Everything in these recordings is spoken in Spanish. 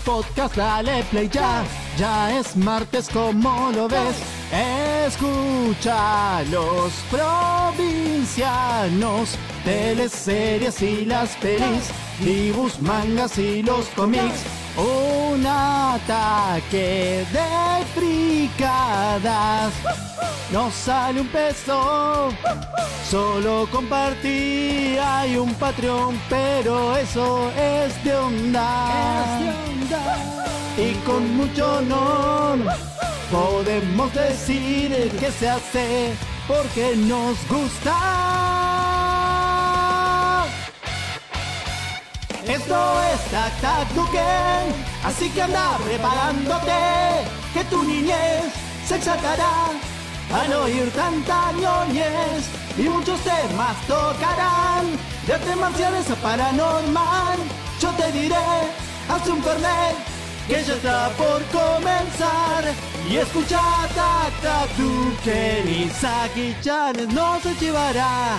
podcast, dale play ya. Ya es martes, como lo ves. Escucha los provincianos, teleseries y las pelis, dibujos, mangas y los cómics. Un ataque de fricadas. No sale un peso, solo compartí. Hay un Patreon, pero eso es de onda. Y con mucho honor podemos decir que se hace porque nos gusta. Esto es Tac Tac Duken, así que anda preparándote, que tu niñez se exaltará al oír tanta ñoñez, y muchos temas tocarán, de artes marciales a paranormal. Yo te diré, haz un fernet, que ya está por comenzar, y escucha Tac Tac Duken, y Saki Chanes no se llevará.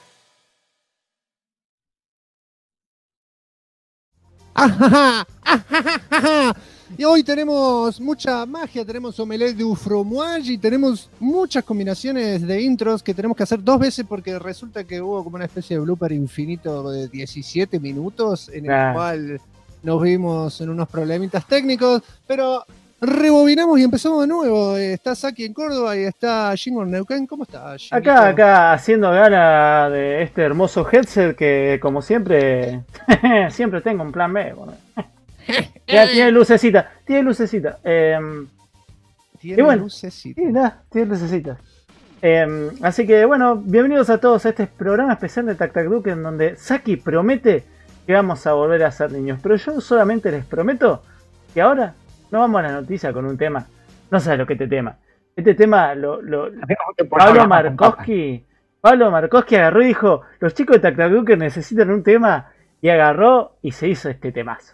Y hoy tenemos mucha magia, tenemos omelette du fromage y tenemos muchas combinaciones de intros que tenemos que hacer 2 veces porque resulta que hubo como una especie de blooper infinito de 17 minutos en el cual nos vimos en unos problemitas técnicos, pero rebobinamos y empezamos de nuevo. Está Saki en Córdoba y está Jingo en Neuquén. ¿Cómo está, Jingo? Acá haciendo gala de este hermoso headset que, como siempre, siempre tengo un plan B. Bueno. Ya tiene lucecita. Tiene lucecita. Tiene lucecita. Tiene lucecita. Así que, bueno, bienvenidos a todos a este programa especial de Tac Tac Duken, en donde Saki promete que vamos a volver a ser niños. Pero yo solamente les prometo que ahora no vamos a la noticia con un tema. No sabes lo que este tema. Este tema Pablo Markowski agarró y dijo: los chicos de Tac Tac Duken necesitan un tema, y agarró y se hizo este temazo.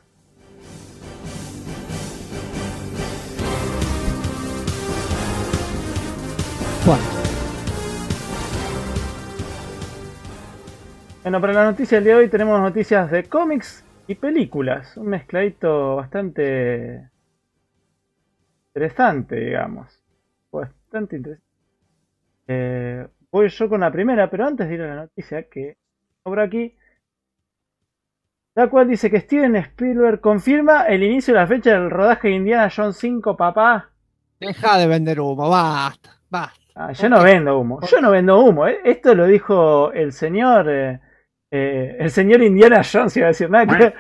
Bueno, para la noticia del día de hoy tenemos noticias de cómics y películas. Un mezcladito bastante interesante, digamos. Bastante interesante. Voy yo con la primera, pero antes de ir a la noticia que por aquí, la cual dice que Steven Spielberg confirma el inicio de la fecha del rodaje de Indiana Jones 5, papá. Deja de vender humo, basta. Yo no vendo humo. Esto lo dijo el señor Indiana Jones, iba a decir nada que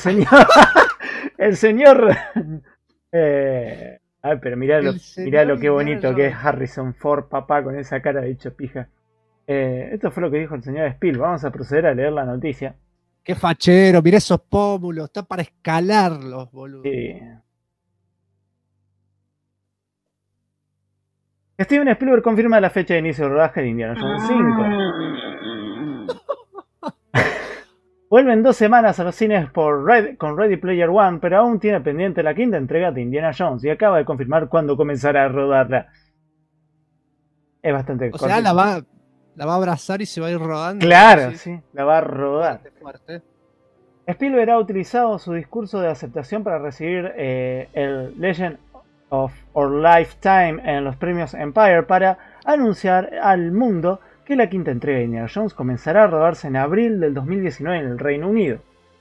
el señor pero mirá lo que bonito que es Harrison Ford, papá, con esa cara de dicho pija. Esto fue lo que dijo el señor Spielberg. Vamos a proceder a leer la noticia. Qué fachero, mirá esos pómulos, está para escalarlos, boludo. Sí. Steven Spielberg confirma la fecha de inicio del rodaje de Indiana Jones 5. Vuelve en 2 semanas a los cines con Ready Player One, pero aún tiene pendiente la 5ª entrega de Indiana Jones y acaba de confirmar cuándo comenzará a rodarla. Es bastante cortito. O sea, la va a abrazar y se va a ir rodando. Claro, sí, la va a rodar. Fuerte. Spielberg ha utilizado su discurso de aceptación para recibir el Legend of Our Lifetime en los premios Empire para anunciar al mundo que la 5ª entrega de Indiana Jones comenzará a rodarse en abril del 2019 en el Reino Unido.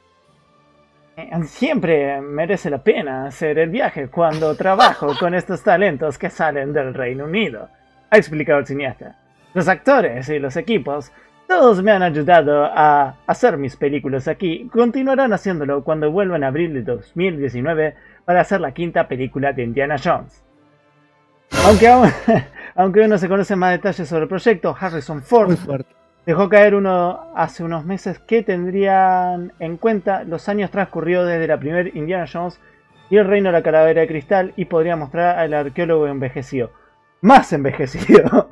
Siempre merece la pena hacer el viaje cuando trabajo con estos talentos que salen del Reino Unido, ha explicado el cineasta. Los actores y los equipos, todos me han ayudado a hacer mis películas aquí. Continuarán haciéndolo cuando vuelva en abril de 2019 para hacer la 5ª película de Indiana Jones. Aunque aún no se conocen más detalles sobre el proyecto, Harrison Ford dejó caer hace unos meses que tendrían en cuenta los años transcurridos desde la primera Indiana Jones y el reino de la calavera de cristal, y podría mostrar al arqueólogo envejecido. Más envejecido.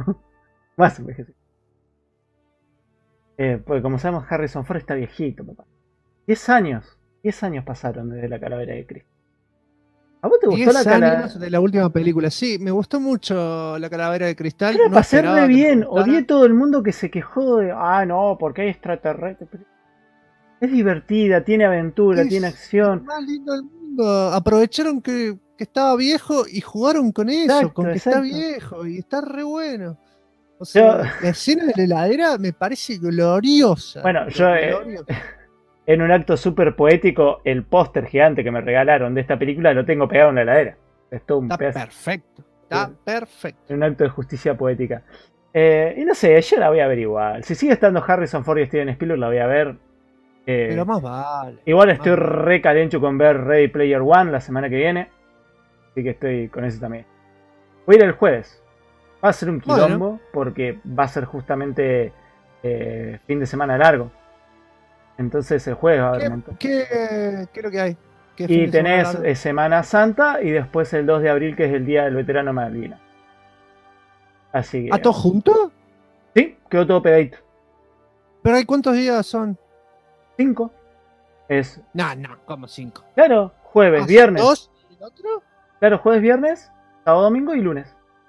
Porque como sabemos, Harrison Ford está viejito, papá. 10 años pasaron desde la calavera de cristal. ¿A vos te gustó la calavera de la última película? Sí, me gustó mucho la calavera de cristal. Yo la pasé re bien. Odié todo el mundo que se quejó de no, porque hay extraterrestres. Es divertida, tiene aventura, Es tiene el acción. más lindo del mundo. Aprovecharon que estaba viejo y jugaron con eso, Exacto, con que está exacto. viejo y está re bueno. O Yo, sea, la escena de la heladera me parece gloriosa. bueno, Pero yo gloriosa. en un acto súper poético, el póster gigante que me regalaron de esta película lo tengo pegado en la heladera. Es todo un Está pedazo. perfecto. Está perfecto. En un acto de justicia poética. Y no sé, yo la voy a ver igual. Si sigue estando Harrison Ford y Steven Spielberg, la voy a ver. Pero más vale. Igual estoy más vale. re calencho con ver Ready Player One la semana que viene. Así que estoy con eso también. Voy a ir el jueves. Va a ser un quilombo porque va a ser justamente fin de semana largo. Entonces el jueves va a haber un montón. ¿Qué es lo que hay? ¿Qué fin Y de semana tenés largo? Semana Santa y después el 2 de abril que es el Día del Veterano Malvinas. Así ¿A que... todos juntos? Sí, quedó todo pegadito. ¿Pero hay cuántos días son? 5. Es, No, como 5. claro, jueves, viernes. ¿Dos? ¿Y el otro? Claro, jueves, viernes, sábado, domingo y lunes.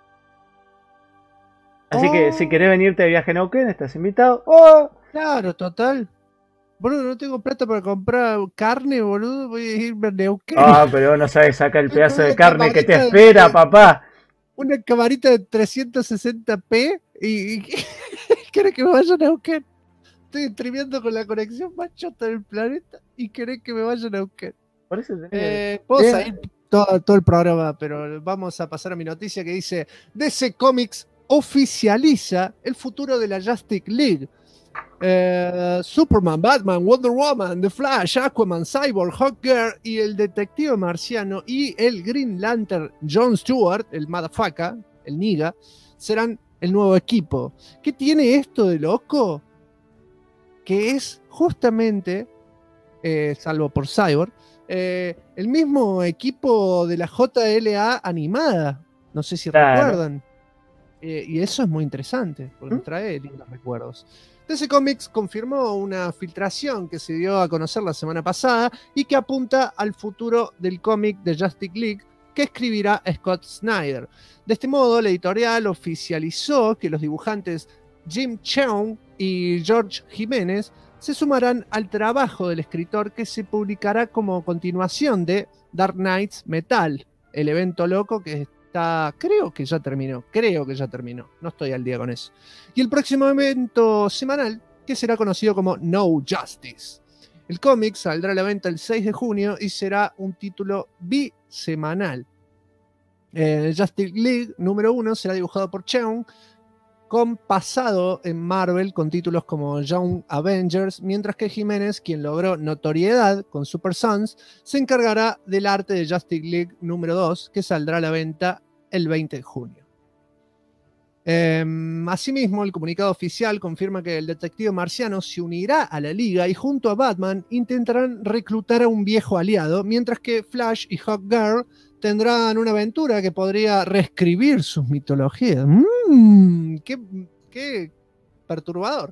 Así que si querés venirte de viaje a Neuquén, estás invitado. ¡Oh! Claro, total. Boludo, no tengo plata para comprar carne, boludo. Voy a irme a Neuquén. Ah, pero no sabes, saca el pedazo de Una carne que te camarita espera, papá. Una camarita de 360p y ¿querés que me vaya a Neuquén? Estoy streameando con la conexión más chota del planeta y querés que me vaya a Neuquén. Por eso tenés Puedo Bien. salir todo el programa, pero vamos a pasar a mi noticia que dice: DC Comics oficializa el futuro de la Justice League. Superman, Batman, Wonder Woman, The Flash, Aquaman, Cyborg, Hawkgirl y el detective marciano y el Green Lantern Jon Stewart, el motherfucker, el niga, serán el nuevo equipo. ¿Qué tiene esto de loco? Que es justamente, salvo por Cyborg, el mismo equipo de la JLA animada. No sé si recuerdan. Y eso es muy interesante, porque nos trae lindos recuerdos. DC Comics confirmó una filtración que se dio a conocer la semana pasada y que apunta al futuro del cómic de Justice League que escribirá Scott Snyder. De este modo, la editorial oficializó que los dibujantes Jim Cheung y George Jiménez se sumarán al trabajo del escritor que se publicará como continuación de Dark Knights Metal, el evento loco que creo que ya terminó, no estoy al día con eso. Y el próximo evento semanal, que será conocido como No Justice. El cómic saldrá a la venta el 6 de junio y será un título bisemanal. Justice League número 1 será dibujado por Cheung, con pasado en Marvel con títulos como Young Avengers, mientras que Jiménez, quien logró notoriedad con Super Sons, se encargará del arte de Justice League número 2, que saldrá a la venta el 20 de junio. Asimismo, el comunicado oficial confirma que el detective marciano se unirá a la liga y junto a Batman intentarán reclutar a un viejo aliado, mientras que Flash y Hawkgirl tendrán una aventura que podría reescribir sus mitologías. Qué perturbador.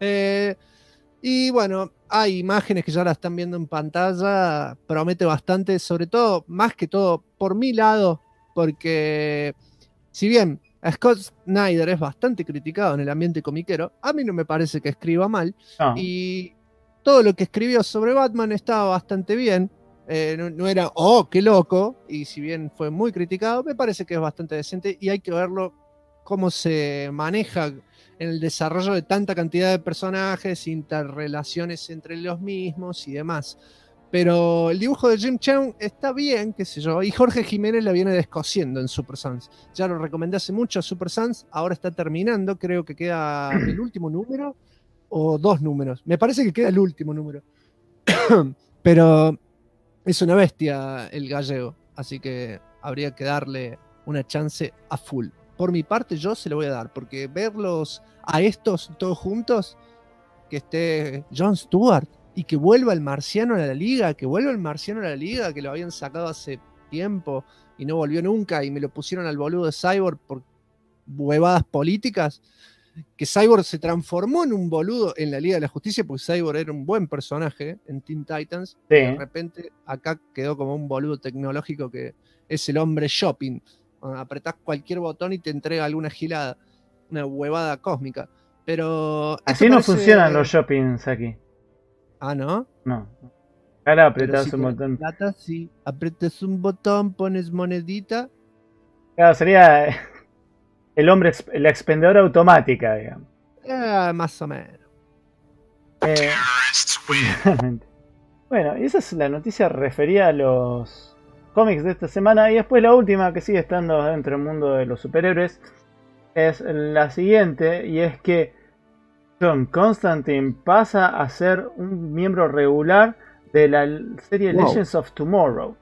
Y bueno, hay imágenes que ya la están viendo en pantalla, promete bastante, sobre todo, más que todo, por mi lado, porque si bien Scott Snyder es bastante criticado en el ambiente comiquero, a mí no me parece que escriba mal, y todo lo que escribió sobre Batman estaba bastante bien. No era, oh, qué loco, y si bien fue muy criticado, me parece que es bastante decente y hay que verlo cómo se maneja en el desarrollo de tanta cantidad de personajes, interrelaciones entre los mismos y demás. Pero el dibujo de Jim Cheung está bien, qué sé yo, y Jorge Jiménez la viene descosiendo en Super Sons. Ya lo recomendé hace mucho a Super Sons, ahora está terminando, creo que queda el último número o 2 números. Me parece que queda el último número. Pero es una bestia el gallego, así que habría que darle una chance a full. Por mi parte yo se lo voy a dar, porque verlos a estos todos juntos, que esté Jon Stewart y que vuelva el marciano a la liga, que lo habían sacado hace tiempo y no volvió nunca y me lo pusieron al boludo de Cyborg por huevadas políticas, que Cyborg se transformó en un boludo en la Liga de la Justicia, porque Cyborg era un buen personaje en Teen Titans, y de repente acá quedó como un boludo tecnológico que es el hombre shopping. Apretás cualquier botón y te entrega alguna gilada, una huevada cósmica. Pero así no funcionan los shoppings aquí. Ah, ¿no? No. Ahora Pero apretás si un tenés botón. plata, sí. Apretas un botón, pones monedita. Claro, sería la expendedora automática, digamos. Más o menos. Realmente. Bueno, y esa es la noticia referida a los cómics de esta semana. Y después la última, que sigue estando dentro del mundo de los superhéroes, es la siguiente. Y es que John Constantine pasa a ser un miembro regular de la serie Legends of Tomorrow.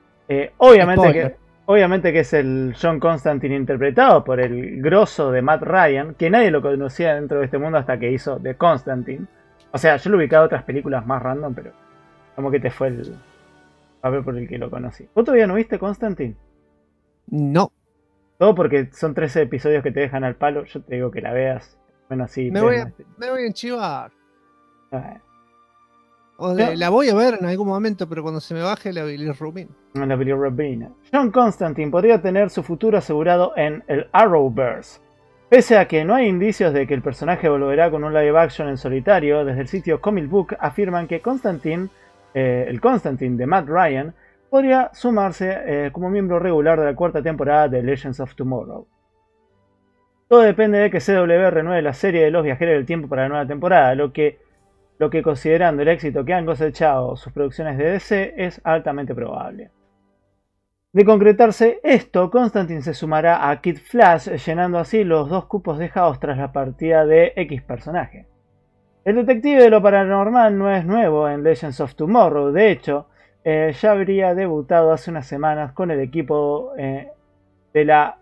Obviamente que es el John Constantine interpretado por el grosso de Matt Ryan, que nadie lo conocía dentro de este mundo hasta que hizo The Constantine. O sea, yo lo ubicaba en otras películas más random, pero como que te fue el papel por el que lo conocí. ¿Vos todavía no viste Constantine? No. Todo porque son 13 episodios que te dejan al palo. Yo te digo que la veas. Bueno, así. Me voy a enchivar. Ah, La voy a ver en algún momento, pero cuando se me baje la bilirrubina. la bilirrubina. John Constantine podría tener su futuro asegurado en el Arrowverse. Pese a que no hay indicios de que el personaje volverá con un live action en solitario, desde el sitio Comic Book afirman que Constantine, el Constantine de Matt Ryan, podría sumarse como miembro regular de la cuarta temporada de Legends of Tomorrow. Todo depende de que CW renueve la serie de los Viajeros del Tiempo para la nueva temporada, lo que considerando el éxito que han cosechado sus producciones de DC es altamente probable. De concretarse esto, Constantine se sumará a Kid Flash, llenando así los 2 cupos dejados tras la partida de X personaje. El detective de lo paranormal no es nuevo en Legends of Tomorrow, de hecho, ya habría debutado hace unas semanas con el equipo de la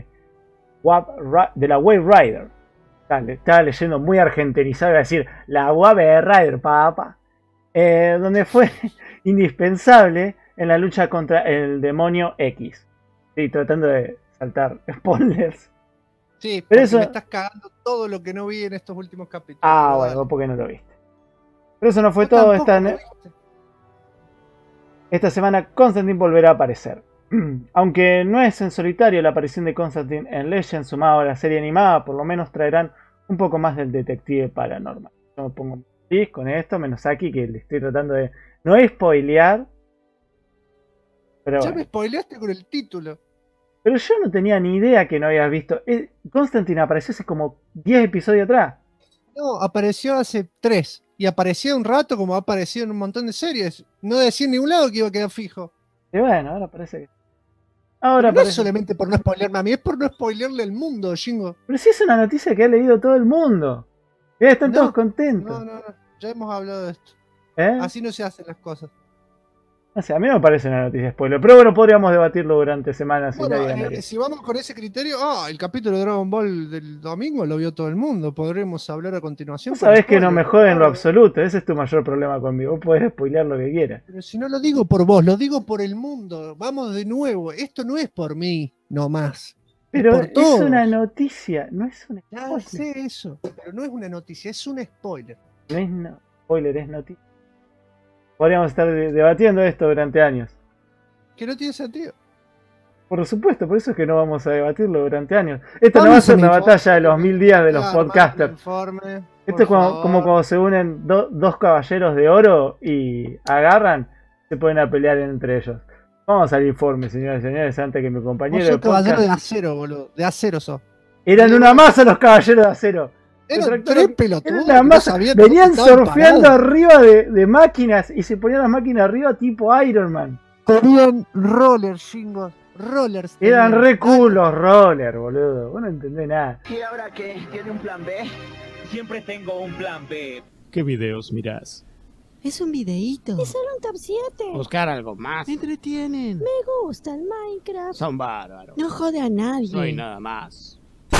Wave Rider. Estaba leyendo muy argentinizado, iba a decir la Wave Rider, papá. Donde fue indispensable en la lucha contra el demonio X. Sí, tratando de saltar spoilers. Sí, pero eso me estás cagando todo lo que no vi en estos últimos capítulos. Ah, bueno, vos porque no lo viste. Pero eso no fue todo. Esta semana Constantine volverá a aparecer. Aunque no es en solitario la aparición de Constantine en Legends sumado a la serie animada, por lo menos traerán un poco más del detective paranormal. Yo me pongo feliz con esto, menos aquí que le estoy tratando de no spoilear. Pero ya bueno. me spoileaste con el título. Pero yo no tenía ni idea que no habías visto. Constantine apareció hace como 10 episodios atrás. No, apareció hace 3. Y apareció un rato como ha aparecido en un montón de series. No decía en ningún lado que iba a quedar fijo. Y bueno, ahora parece que... No es solamente por no spoilearme a mí, es por no spoilearle al mundo, Jingo. Pero si es una noticia que ha leído todo el mundo. Y están todos contentos. No. Ya hemos hablado de esto. ¿Eh? Así no se hacen las cosas. No sé, a mí no me parece una noticia spoiler. Pero bueno, podríamos debatirlo durante semanas. Bueno, si vamos con ese criterio, el capítulo de Dragon Ball del domingo lo vio todo el mundo. Podremos hablar a continuación. Vos sabés que no me jode en lo absoluto. Ese es tu mayor problema conmigo. Vos podés spoilear lo que quieras. Pero si no lo digo por vos, lo digo por el mundo. Vamos de nuevo. Esto no es por mí, nomás. Pero es una noticia, no es una spoiler. Ya sé eso, pero no es una noticia, es un spoiler. No es spoiler, es noticia. Podríamos estar debatiendo esto durante años. Que no tiene sentido. Por supuesto, por eso es que no vamos a debatirlo durante años. Esto no va a ser una batalla de los 1000 días de los podcasters. Esto es como cuando se unen dos caballeros de oro y agarran, se ponen a pelear entre ellos. Vamos al informe, señoras y señores, antes que mi compañero. Vos sos caballero de acero, boludo. De acero sos. Eran una masa los caballeros de acero. Eran 3 pelotudos. Venían surfeando arriba de máquinas y se ponían las máquinas arriba tipo Iron Man. Tenían rollers, chingos. Rollers. Eran re cool los rollers, boludo. Vos no entendés nada. ¿Y ahora qué? ¿Tiene un plan B? Siempre tengo un plan B. ¿Qué videos mirás? Es un videíto. Es solo un top 7. Buscar algo más. Me entretienen. Me gusta el Minecraft. Son bárbaros. No jode a nadie. No hay nada más.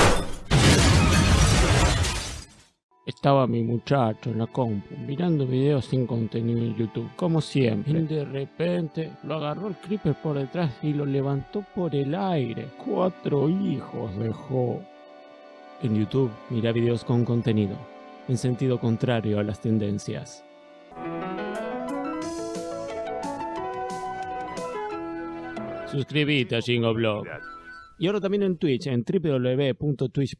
Estaba mi muchacho en la compu mirando videos sin contenido en YouTube, como siempre. Y de repente lo agarró el creeper por detrás y lo levantó por el aire. 4 hijos dejó. En YouTube mira videos con contenido, en sentido contrario a las tendencias. Suscríbete a Jingoblog. Y ahora también en Twitch, en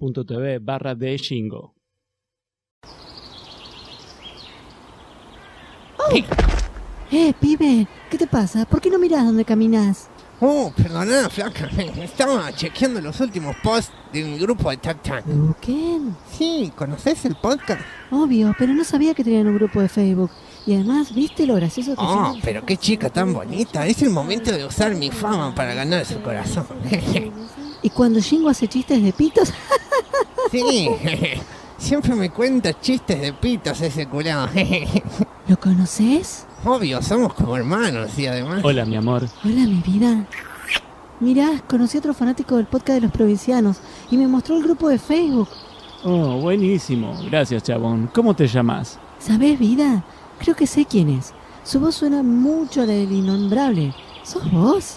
www.twitch.tv/thejingo. Pibe, ¿qué te pasa? ¿Por qué no mirás dónde caminas? Perdona, flaca. Estaba chequeando los últimos posts de mi grupo de Tac. ¿Duken? Sí, ¿conoces el podcast? Obvio, pero no sabía que tenían un grupo de Facebook. Y además, ¿viste lo gracioso que son? Pero qué chica tan bonita. Es el momento de usar mi fama para ganar su corazón. ¿Y cuando Jingo hace chistes de pitos? Sí, siempre me cuenta chistes de pitos ese culado. ¿Lo conoces? Obvio, somos como hermanos y además... Hola, mi amor. Hola, mi vida. Mirá, conocí a otro fanático del podcast de los provincianos y me mostró el grupo de Facebook. Oh, buenísimo. Gracias, chabón. ¿Cómo te llamas? ¿Sabés, vida? Creo que sé quién es. Su voz suena mucho a la del innombrable. ¿Sos vos?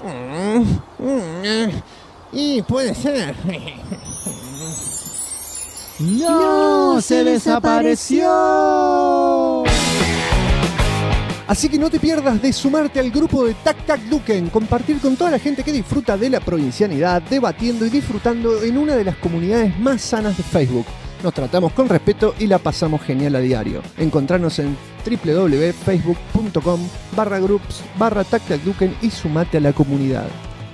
Y puede ser. ¡No! ¡Se desapareció! Así que no te pierdas de sumarte al grupo de Tac Tac Duken, compartir con toda la gente que disfruta de la provincianidad, debatiendo y disfrutando en una de las comunidades más sanas de Facebook. Nos tratamos con respeto y la pasamos genial a diario. Encontranos en www.facebook.com/groups/TacTacDuken y sumate a la comunidad.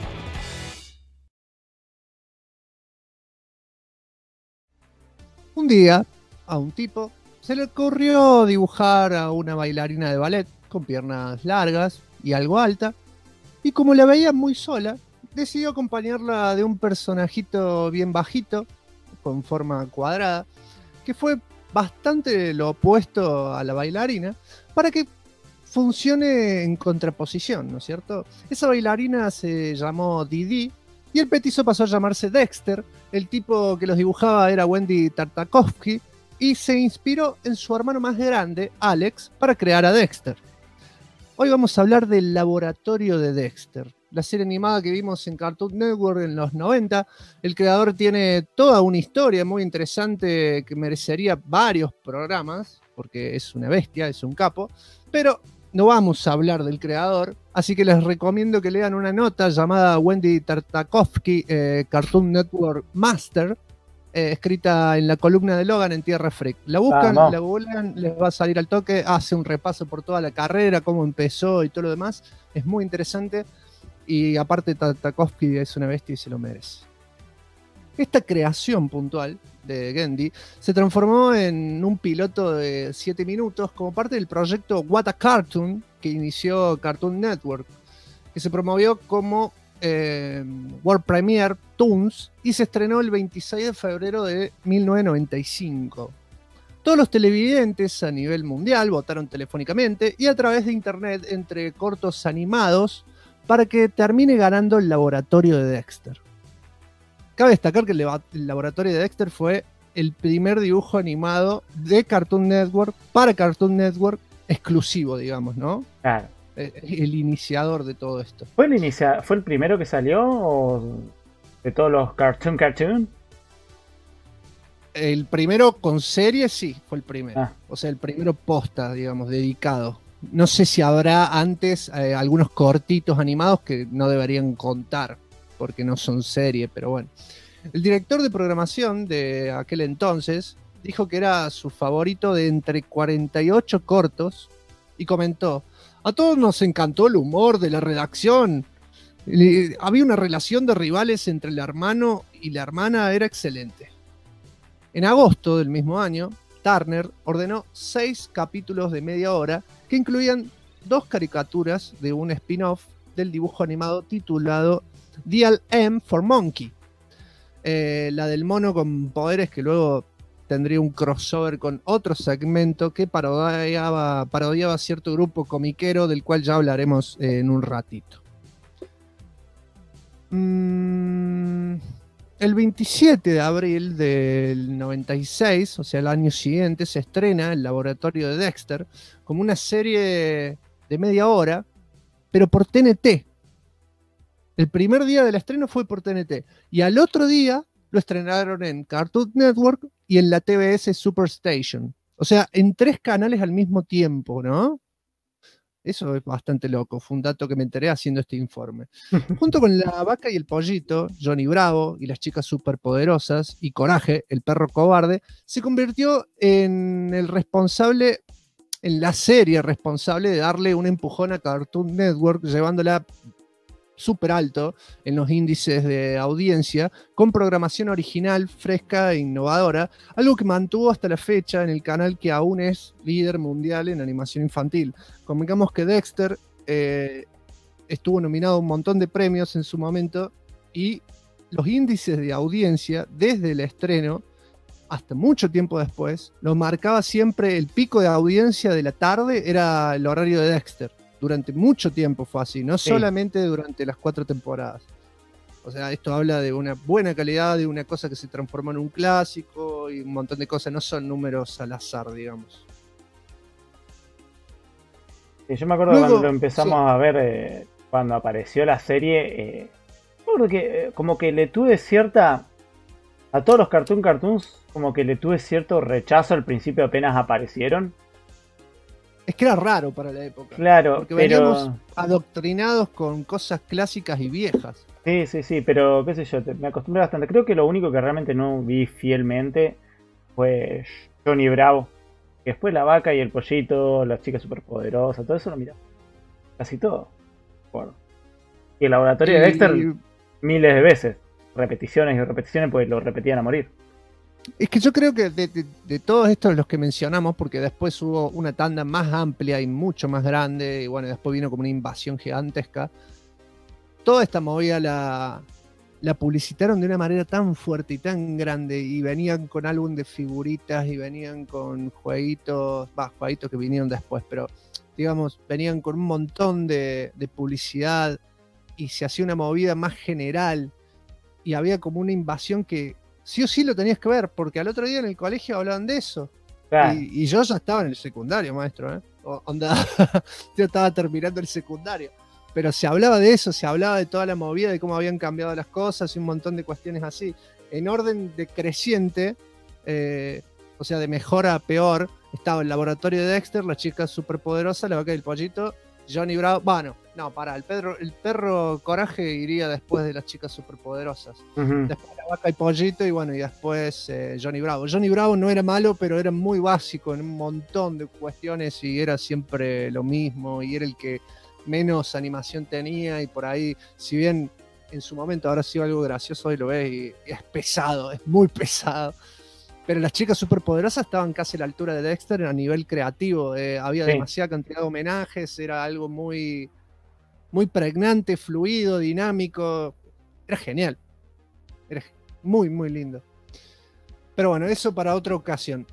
Un día, a un tipo se le ocurrió dibujar a una bailarina de ballet con piernas largas y algo alta, y como la veía muy sola, decidió acompañarla de un personajito bien bajito, con forma cuadrada, que fue bastante lo opuesto a la bailarina, para que funcione en contraposición, ¿no es cierto? Esa bailarina se llamó Didi, y el petizo pasó a llamarse Dexter. El tipo que los dibujaba era Wendy Tartakovsky, y se inspiró en su hermano más grande, Alex, para crear a Dexter. Hoy vamos a hablar del Laboratorio de Dexter, la serie animada que vimos en Cartoon Network en los 90. El creador tiene toda una historia muy interesante que merecería varios programas, porque es una bestia, es un capo, pero no vamos a hablar del creador, así que les recomiendo que lean una nota llamada Wendy Tartakovsky, Cartoon Network Master, escrita en la columna de Logan en Tierra Freak. La buscan, la googlean, les va a salir al toque, hace un repaso por toda la carrera, cómo empezó y todo lo demás. Es muy interesante y aparte Tartakovsky es una bestia y se lo merece. Esta creación puntual de Genndy se transformó en un piloto de 7 minutos como parte del proyecto What a Cartoon que inició Cartoon Network, que se promovió como World Premiere Toons y se estrenó el 26 de febrero de 1995. Todos los televidentes a nivel mundial votaron telefónicamente y a través de internet entre cortos animados para que termine ganando el Laboratorio de Dexter. Cabe destacar que el Laboratorio de Dexter fue el primer dibujo animado de Cartoon Network para Cartoon Network exclusivo, digamos, ¿no? Claro. El iniciador de todo esto. ¿Fue el primero que salió o de todos los Cartoon? El primero con serie, sí, fue el primero. Ah. O sea, el primero posta, digamos, dedicado. No sé si habrá antes algunos cortitos animados que no deberían contar, porque no son serie, pero bueno. El director de programación de aquel entonces dijo que era su favorito de entre 48 cortos y comentó: a todos nos encantó el humor de la redacción. Había una relación de rivales entre el hermano y la hermana, era excelente. En agosto del mismo año, Turner ordenó 6 capítulos de media hora que incluían 2 caricaturas de un spin-off del dibujo animado titulado Dial M for Monkey. La del mono con poderes, que luego tendría un crossover con otro segmento que parodiaba cierto grupo comiquero del cual ya hablaremos en un ratito. El 27 de abril del 96, o sea el año siguiente, se estrena El Laboratorio de Dexter como una serie de media hora, pero por TNT. El primer día del estreno fue por TNT y al otro día lo estrenaron en Cartoon Network y en la TBS Superstation. O sea, en 3 canales al mismo tiempo, ¿no? Eso es bastante loco, fue un dato que me enteré haciendo este informe. Junto con La Vaca y el Pollito, Johnny Bravo y las chicas superpoderosas y Coraje, el perro cobarde, se convirtió en el responsable en la serie responsable de darle un empujón a Cartoon Network, llevándola súper alto en los índices de audiencia, con programación original, fresca e innovadora, algo que mantuvo hasta la fecha en el canal que aún es líder mundial en animación infantil. Convengamos que Dexter estuvo nominado a un montón de premios en su momento, y los índices de audiencia desde el estreno hasta mucho tiempo después, lo marcaba siempre el pico de audiencia de la tarde, era el horario de Dexter. Durante mucho tiempo fue así, no solamente durante las 4 temporadas. O sea, esto habla de una buena calidad, de una cosa que se transformó en un clásico y un montón de cosas, no son números al azar, digamos. Sí, yo me acuerdo Luego, cuando lo empezamos a ver, cuando apareció la serie, porque como que le tuve cierta... A todos los Cartoons, como que le tuve cierto rechazo al principio apenas aparecieron. Es que era raro para la época. Claro, porque pero... veníamos adoctrinados con cosas clásicas y viejas. Sí, pero qué sé yo, me acostumbré bastante. Creo que lo único que realmente no vi fielmente fue Johnny Bravo. Después La Vaca y el Pollito, Las Chicas Superpoderosas, todo eso lo miré. Casi todo. Bueno. Y el Laboratorio de Dexter miles de veces. Repeticiones y repeticiones, pues lo repetían a morir. Es que yo creo que de todos estos los que mencionamos, porque después hubo una tanda más amplia y mucho más grande, y bueno, después vino como una invasión gigantesca, toda esta movida la publicitaron de una manera tan fuerte y tan grande, y venían con álbum de figuritas, y venían con jueguitos que vinieron después, pero digamos, venían con un montón de publicidad, y se hacía una movida más general, y había como una invasión que sí o sí lo tenías que ver, porque al otro día en el colegio hablaban de eso. Claro. Y yo ya estaba en el secundario, maestro, ¿eh? Yo estaba terminando el secundario. Pero se hablaba de eso, se hablaba de toda la movida, de cómo habían cambiado las cosas y un montón de cuestiones así. En orden decreciente, o sea, de mejor a peor, estaba el Laboratorio de Dexter, Las Chicas Superpoderosas, La Vaca y el Pollito, Johnny Bravo. Bueno, no, pará, el perro Coraje iría después de Las Chicas Superpoderosas. Después La Vaca y Pollito, y bueno, y después Johnny Bravo. Johnny Bravo no era malo, pero era muy básico en un montón de cuestiones, y era siempre lo mismo, y era el que menos animación tenía, y por ahí, si bien en su momento habrá sido algo gracioso, hoy lo ves y es pesado, es muy pesado. Pero Las Chicas Superpoderosas estaban casi a la altura de Dexter a nivel creativo. Había demasiada cantidad de homenajes, era algo muy, muy pregnante, fluido, dinámico. Era genial. Era muy, muy lindo. Pero bueno, eso para otra ocasión.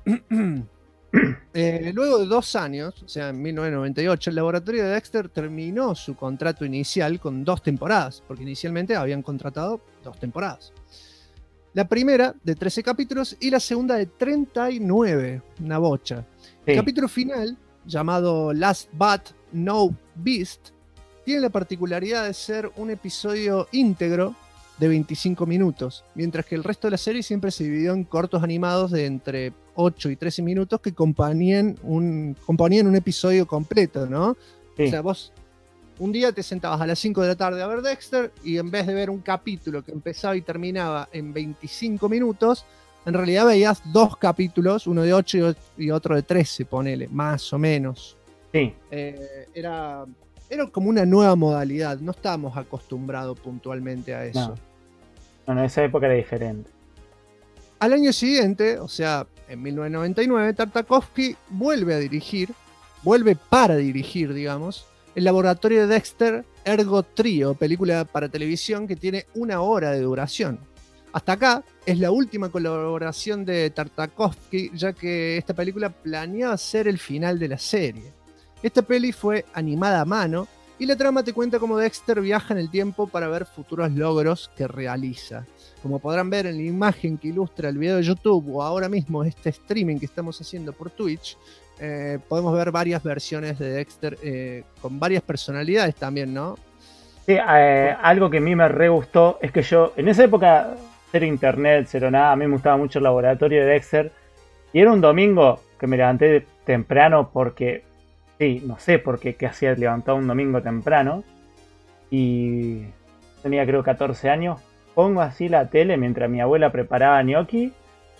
Luego de 2 años, o sea, en 1998, el Laboratorio de Dexter terminó su contrato inicial con 2 temporadas, porque inicialmente habían contratado 2 temporadas. La primera de 13 capítulos y la segunda de 39, una bocha. El capítulo final, llamado Last But No Beast, tiene la particularidad de ser un episodio íntegro de 25 minutos, mientras que el resto de la serie siempre se dividió en cortos animados de entre 8 y 13 minutos que componían un episodio completo, ¿no? Sí. O sea, vos un día te sentabas a las 5 de la tarde a ver Dexter, y en vez de ver un capítulo que empezaba y terminaba en 25 minutos, en realidad veías 2 capítulos, uno de 8 y otro de 13, ponele, más o menos. Sí. Era como una nueva modalidad, no estábamos acostumbrados puntualmente a eso. No, en esa época era diferente. Al año siguiente, o sea, en 1999, Tartakovsky vuelve para dirigir, digamos, el Laboratorio de Dexter Ergo Trio, película para televisión que tiene 1 hora de duración. Hasta acá es la última colaboración de Tartakovsky, ya que esta película planeaba ser el final de la serie. Esta peli fue animada a mano, y la trama te cuenta cómo Dexter viaja en el tiempo para ver futuros logros que realiza. Como podrán ver en la imagen que ilustra el video de YouTube, o ahora mismo este streaming que estamos haciendo por Twitch, podemos ver varias versiones de Dexter con varias personalidades también, ¿no? Sí, algo que a mí me re gustó es que yo, en esa época, cero internet, cero nada, a mí me gustaba mucho el Laboratorio de Dexter, y era un domingo que me levanté temprano porque, sí, no sé por qué hacía levantado un domingo temprano, y tenía creo 14 años, pongo así la tele mientras mi abuela preparaba gnocchi,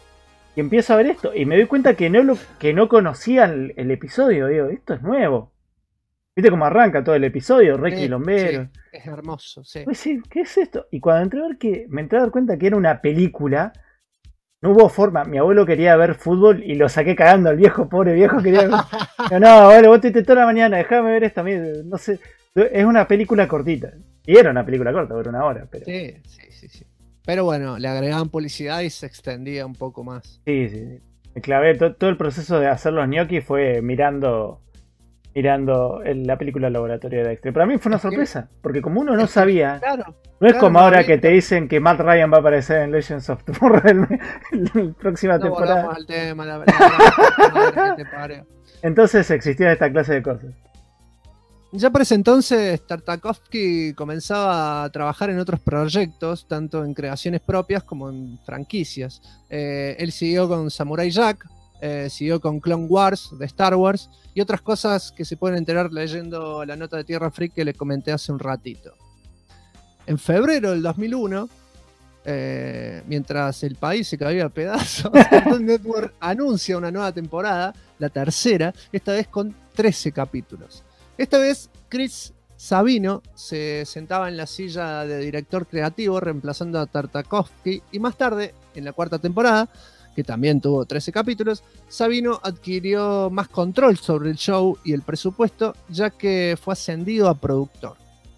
Y empiezo a ver esto y me doy cuenta que no conocía el episodio. Digo, esto es nuevo. ¿Viste cómo arranca todo el episodio? Re quilombero. Sí, es hermoso, sí. Pues sí, ¿qué es esto? Y cuando me entré a dar cuenta que era una película, no hubo forma. Mi abuelo quería ver fútbol y lo saqué cagando al viejo, pobre viejo. Quería ver. No, abuelo, vos te toda la mañana, déjame ver esta. No sé, es una película cortita. Y era una película corta, dura 1 hora. Pero... Sí. Pero bueno, le agregaban publicidad y se extendía un poco más. Sí. Me clavé todo el proceso de hacer los gnocchi fue mirando la película Laboratorio de Dexter. Para mí fue una sorpresa, porque como uno no sabía, claro, no es como ahora que te dicen que Matt Ryan va a aparecer en Legends of Tomorrow en la próxima temporada. Volvamos al tema, la verdad, que te pare. Entonces existía esta clase de cosas. Ya por ese entonces, Tartakovsky comenzaba a trabajar en otros proyectos, tanto en creaciones propias como en franquicias. Él siguió con Samurai Jack, siguió con Clone Wars de Star Wars y otras cosas que se pueden enterar leyendo la nota de Tierra Freak que le comenté hace un ratito. En febrero del 2001, mientras el país se caía a pedazos, Cartoon Network anuncia una nueva temporada, la tercera, esta vez con 13 capítulos. Esta vez Chris Savino se sentaba en la silla de director creativo reemplazando a Tartakovsky y más tarde, en la 4ª temporada, que también tuvo 13 capítulos, Savino adquirió más control sobre el show y el presupuesto, ya que fue ascendido a productor.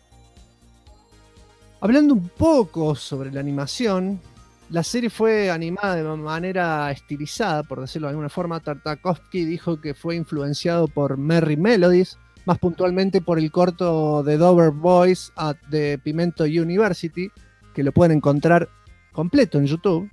Hablando un poco sobre la animación, la serie fue animada de manera estilizada, por decirlo de alguna forma. Tartakovsky dijo que fue influenciado por Merry Melodies, más puntualmente por el corto de Dover Boys at the Pimento University, que lo pueden encontrar completo en YouTube.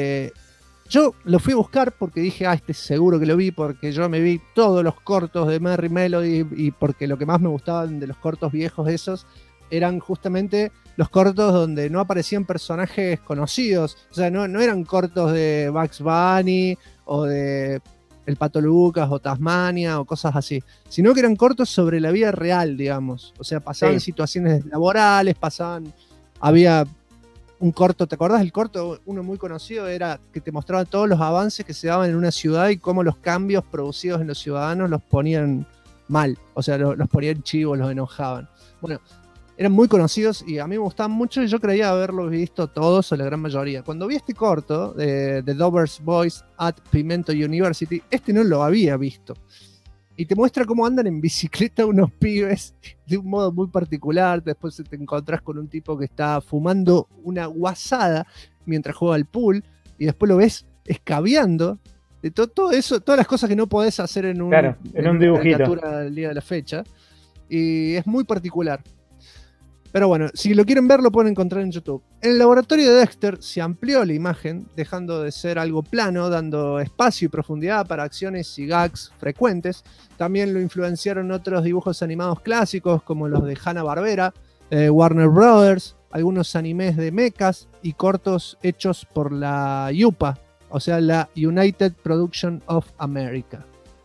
Yo lo fui a buscar porque dije, este seguro que lo vi, porque yo me vi todos los cortos de Merry Melody y porque lo que más me gustaban de los cortos viejos esos eran justamente los cortos donde no aparecían personajes conocidos. O sea, no eran cortos de Bugs Bunny o de El Pato Lucas o Tasmania o cosas así, sino que eran cortos sobre la vida real, digamos. O sea, pasaban situaciones laborales, había un corto, ¿te acordás? El corto, uno muy conocido, era que te mostraba todos los avances que se daban en una ciudad y cómo los cambios producidos en los ciudadanos los ponían mal, o sea, los ponían chivos, los enojaban. Bueno, eran muy conocidos y a mí me gustaban mucho y yo creía haberlos visto todos o la gran mayoría. Cuando vi este corto de Dover's Boys at Pimento University, no lo había visto. Y te muestra cómo andan en bicicleta unos pibes de un modo muy particular. Después te encontrás con un tipo que está fumando una guasada mientras juega al pool y después lo ves escabeando. De todo eso, todas las cosas que no podés hacer en un dibujito. caricatura del día de la fecha. Y es muy particular. Pero bueno, si lo quieren ver lo pueden encontrar en YouTube. En el laboratorio de Dexter se amplió la imagen, dejando de ser algo plano, dando espacio y profundidad para acciones y gags frecuentes. También lo influenciaron otros dibujos animados clásicos como los de Hanna-Barbera, Warner Brothers, algunos animes de mechas y cortos hechos por la UPA, o sea, la United Production of America.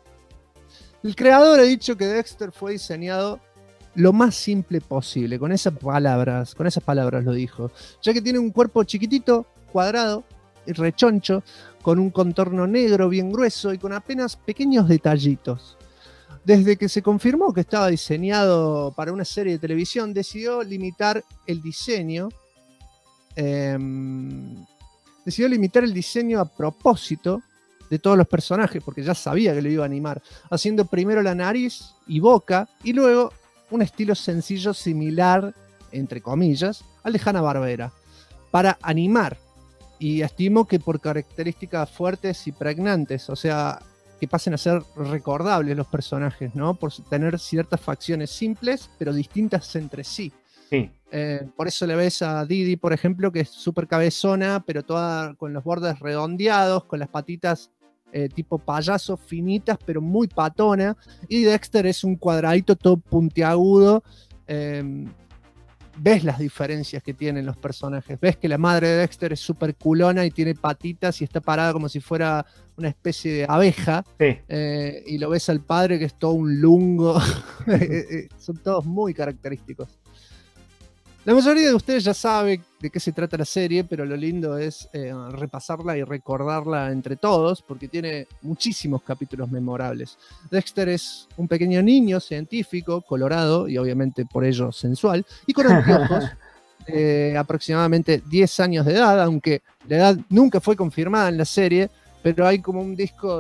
El creador ha dicho que Dexter fue diseñado lo más simple posible, con esas palabras lo dijo, ya que tiene un cuerpo chiquitito, cuadrado y rechoncho, con un contorno negro bien grueso y con apenas pequeños detallitos. Desde que se confirmó que estaba diseñado para una serie de televisión, decidió limitar el diseño a propósito de todos los personajes, porque ya sabía que lo iba a animar, haciendo primero la nariz y boca y luego un estilo sencillo similar, entre comillas, al de Hanna-Barbera, para animar. Y estimo que por características fuertes y pregnantes, o sea, que pasen a ser recordables los personajes, ¿no? Por tener ciertas facciones simples, pero distintas entre sí. Sí. Por eso le ves a Didi, por ejemplo, que es súper cabezona, pero toda con los bordes redondeados, con las patitas tipo payaso, finitas, pero muy patona. Y Dexter es un cuadradito todo puntiagudo. Ves las diferencias que tienen los personajes. Ves que la madre de Dexter es súper culona y tiene patitas y está parada como si fuera una especie de abeja. Sí. Y lo ves al padre que es todo un lungo. Son todos muy característicos. La mayoría de ustedes ya sabe de qué se trata la serie, pero lo lindo es repasarla y recordarla entre todos, porque tiene muchísimos capítulos memorables. Dexter es un pequeño niño científico, colorado y obviamente por ello sensual, y con anteojos de aproximadamente 10 años de edad, aunque la edad nunca fue confirmada en la serie, pero hay como un disco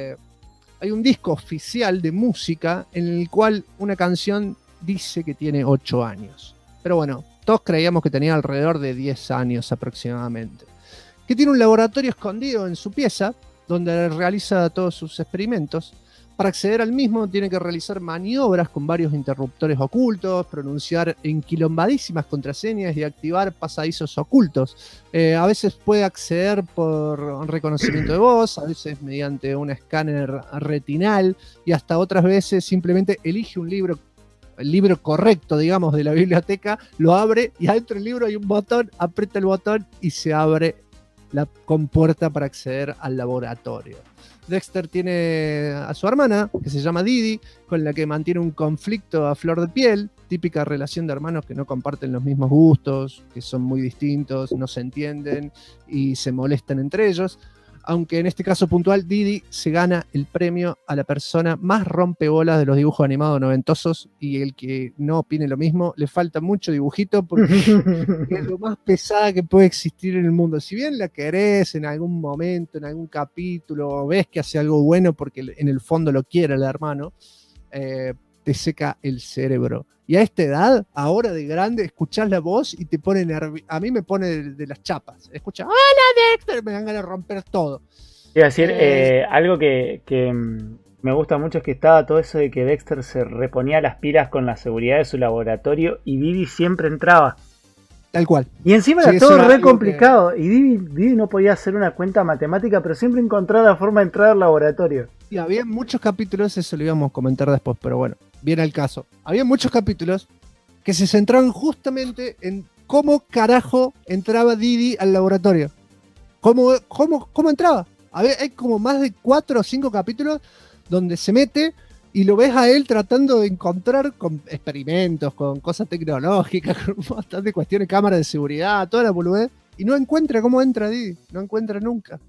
hay un disco oficial de música en el cual una canción dice que tiene 8 años. Pero bueno, todos creíamos que tenía alrededor de 10 años aproximadamente. Que tiene un laboratorio escondido en su pieza, donde realiza todos sus experimentos. Para acceder al mismo tiene que realizar maniobras con varios interruptores ocultos, pronunciar enquilombadísimas contraseñas y activar pasadizos ocultos. A veces puede acceder por reconocimiento de voz, a veces mediante un escáner retinal y hasta otras veces simplemente elige un libro, el libro correcto, digamos, de la biblioteca, lo abre y adentro del libro hay un botón, aprieta el botón y se abre la compuerta para acceder al laboratorio. Dexter tiene a su hermana, que se llama Didi, con la que mantiene un conflicto a flor de piel, típica relación de hermanos que no comparten los mismos gustos, que son muy distintos, no se entienden y se molestan entre ellos. Aunque en este caso puntual, Didi se gana el premio a la persona más rompebolas de los dibujos animados noventosos, y el que no opine lo mismo, le falta mucho dibujito porque es lo más pesada que puede existir en el mundo. Si bien la querés en algún momento, en algún capítulo, o ves que hace algo bueno porque en el fondo lo quiere el hermano, te seca el cerebro. Y a esta edad, ahora de grande, escuchás la voz y te pone a mí me pone de las chapas. Escucha, ¡hola Dexter! Me dan ganas de romper todo. Iba a decir, algo que me gusta mucho es que estaba todo eso de que Dexter se reponía las pilas con la seguridad de su laboratorio y Didi siempre entraba. Tal cual. Y encima Sí, era eso todo era re algo complicado. Y Didi no podía hacer una cuenta matemática, pero siempre encontraba la forma de entrar al laboratorio. Y había muchos capítulos, eso lo íbamos a comentar después, pero bueno, viene al caso. Había muchos capítulos que se centraban justamente en cómo carajo entraba Didi al laboratorio. ¿Cómo entraba? Hay como más de 4 o 5 capítulos donde se mete y lo ves a él tratando de encontrar con experimentos, con cosas tecnológicas, con un montón de cuestiones, cámaras de seguridad, toda la boludez, y no encuentra cómo entra Didi, no encuentra nunca.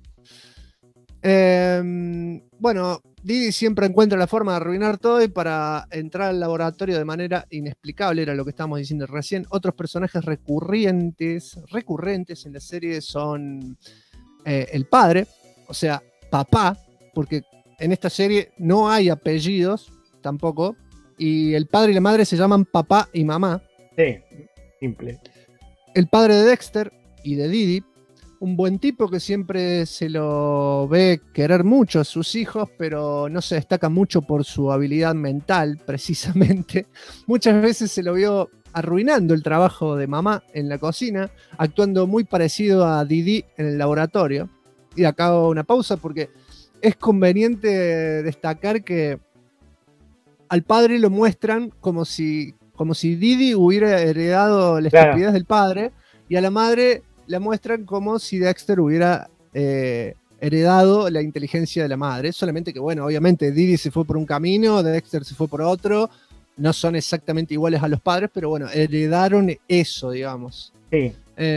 Bueno, Didi siempre encuentra la forma de arruinar todo, y para entrar al laboratorio de manera inexplicable, era lo que estábamos diciendo recién. Otros personajes recurrentes en la serie son el padre, o sea, papá, porque en esta serie no hay apellidos tampoco, y el padre y la madre se llaman papá y mamá. Sí, simple. El padre de Dexter y de Didi, un buen tipo que siempre se lo ve querer mucho a sus hijos, pero no se destaca mucho por su habilidad mental, precisamente. Muchas veces se lo vio arruinando el trabajo de mamá en la cocina, actuando muy parecido a Didi en el laboratorio. Y acá hago una pausa porque es conveniente destacar que al padre lo muestran como si Didi hubiera heredado la estupidez del padre, y a la madre la muestran como si Dexter hubiera heredado la inteligencia de la madre. Solamente que, bueno, obviamente Didi se fue por un camino, Dexter se fue por otro. No son exactamente iguales a los padres, pero bueno, heredaron eso, digamos. Sí.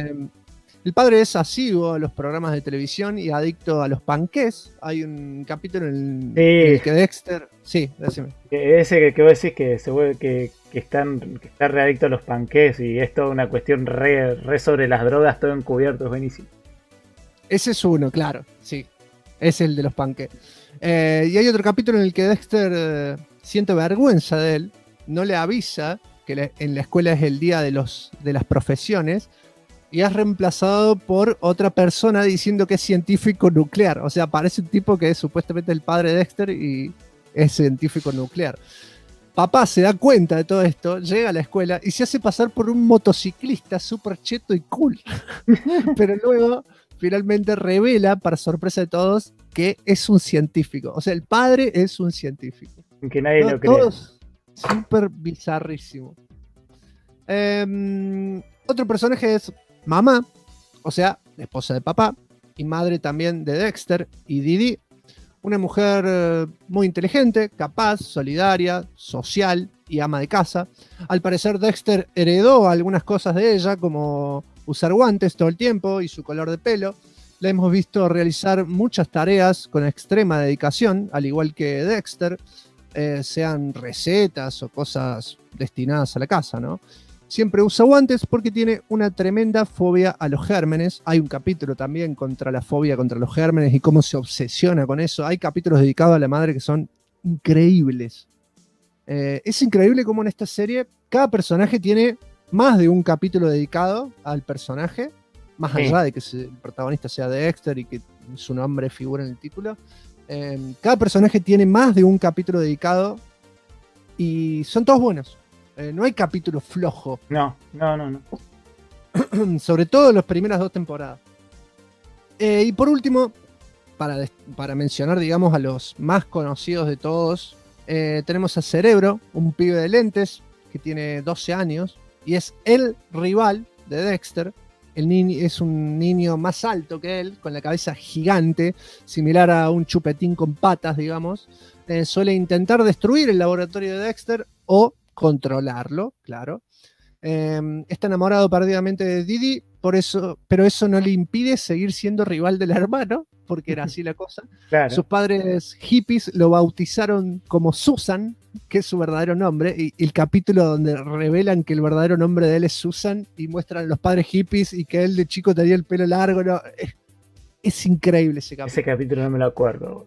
El padre es asiduo a los programas de televisión y adicto a los panqués. Hay un capítulo en el que Dexter... Sí, decime. Ese que vos decís que se vuelve que está readicto a los panqués, y es toda una cuestión re sobre las drogas, todo encubierto, es buenísimo. Ese es uno, claro, sí. Es el de los panqués. Y hay otro capítulo en el que Dexter siente vergüenza de él, no le avisa que en la escuela es el día de las profesiones, y es reemplazado por otra persona diciendo que es científico nuclear. O sea, parece un tipo que es supuestamente el padre de Dexter y es científico nuclear. Papá se da cuenta de todo esto, llega a la escuela y se hace pasar por un motociclista súper cheto y cool. Pero luego, finalmente revela, para sorpresa de todos, que es un científico. O sea, el padre es un científico. Que nadie lo cree. Todos súper bizarrísimo. Otro personaje es mamá, o sea, la esposa de papá, y madre también de Dexter y Didi. Una mujer muy inteligente, capaz, solidaria, social y ama de casa. Al parecer Dexter heredó algunas cosas de ella, como usar guantes todo el tiempo y su color de pelo. La hemos visto realizar muchas tareas con extrema dedicación, al igual que Dexter, sean recetas o cosas destinadas a la casa, ¿no? Siempre usa guantes porque tiene una tremenda fobia a los gérmenes. Hay un capítulo también contra la fobia contra los gérmenes y cómo se obsesiona con eso. Hay capítulos dedicados a la madre que son increíbles. Es increíble cómo en esta serie cada personaje tiene más de un capítulo dedicado al personaje, más allá de que el protagonista sea Dexter y que su nombre figura en el título. Cada personaje tiene más de un capítulo dedicado y son todos buenos. No hay capítulo flojo. No. Sobre todo en las primeras 2 temporadas. Y por último, para mencionar, digamos, a los más conocidos de todos, tenemos a Cerebro, un pibe de lentes que tiene 12 años y es el rival de Dexter. Es un niño más alto que él, con la cabeza gigante, similar a un chupetín con patas, digamos. Suele intentar destruir el laboratorio de Dexter o controlarlo, claro. Está enamorado perdidamente de Didi, pero eso no le impide seguir siendo rival del hermano, porque era así la cosa. Claro. Sus padres hippies lo bautizaron como Susan, que es su verdadero nombre, y el capítulo donde revelan que el verdadero nombre de él es Susan y muestran a los padres hippies y que él de chico tenía el pelo largo, ¿no? Es increíble ese capítulo. Ese capítulo no me lo acuerdo.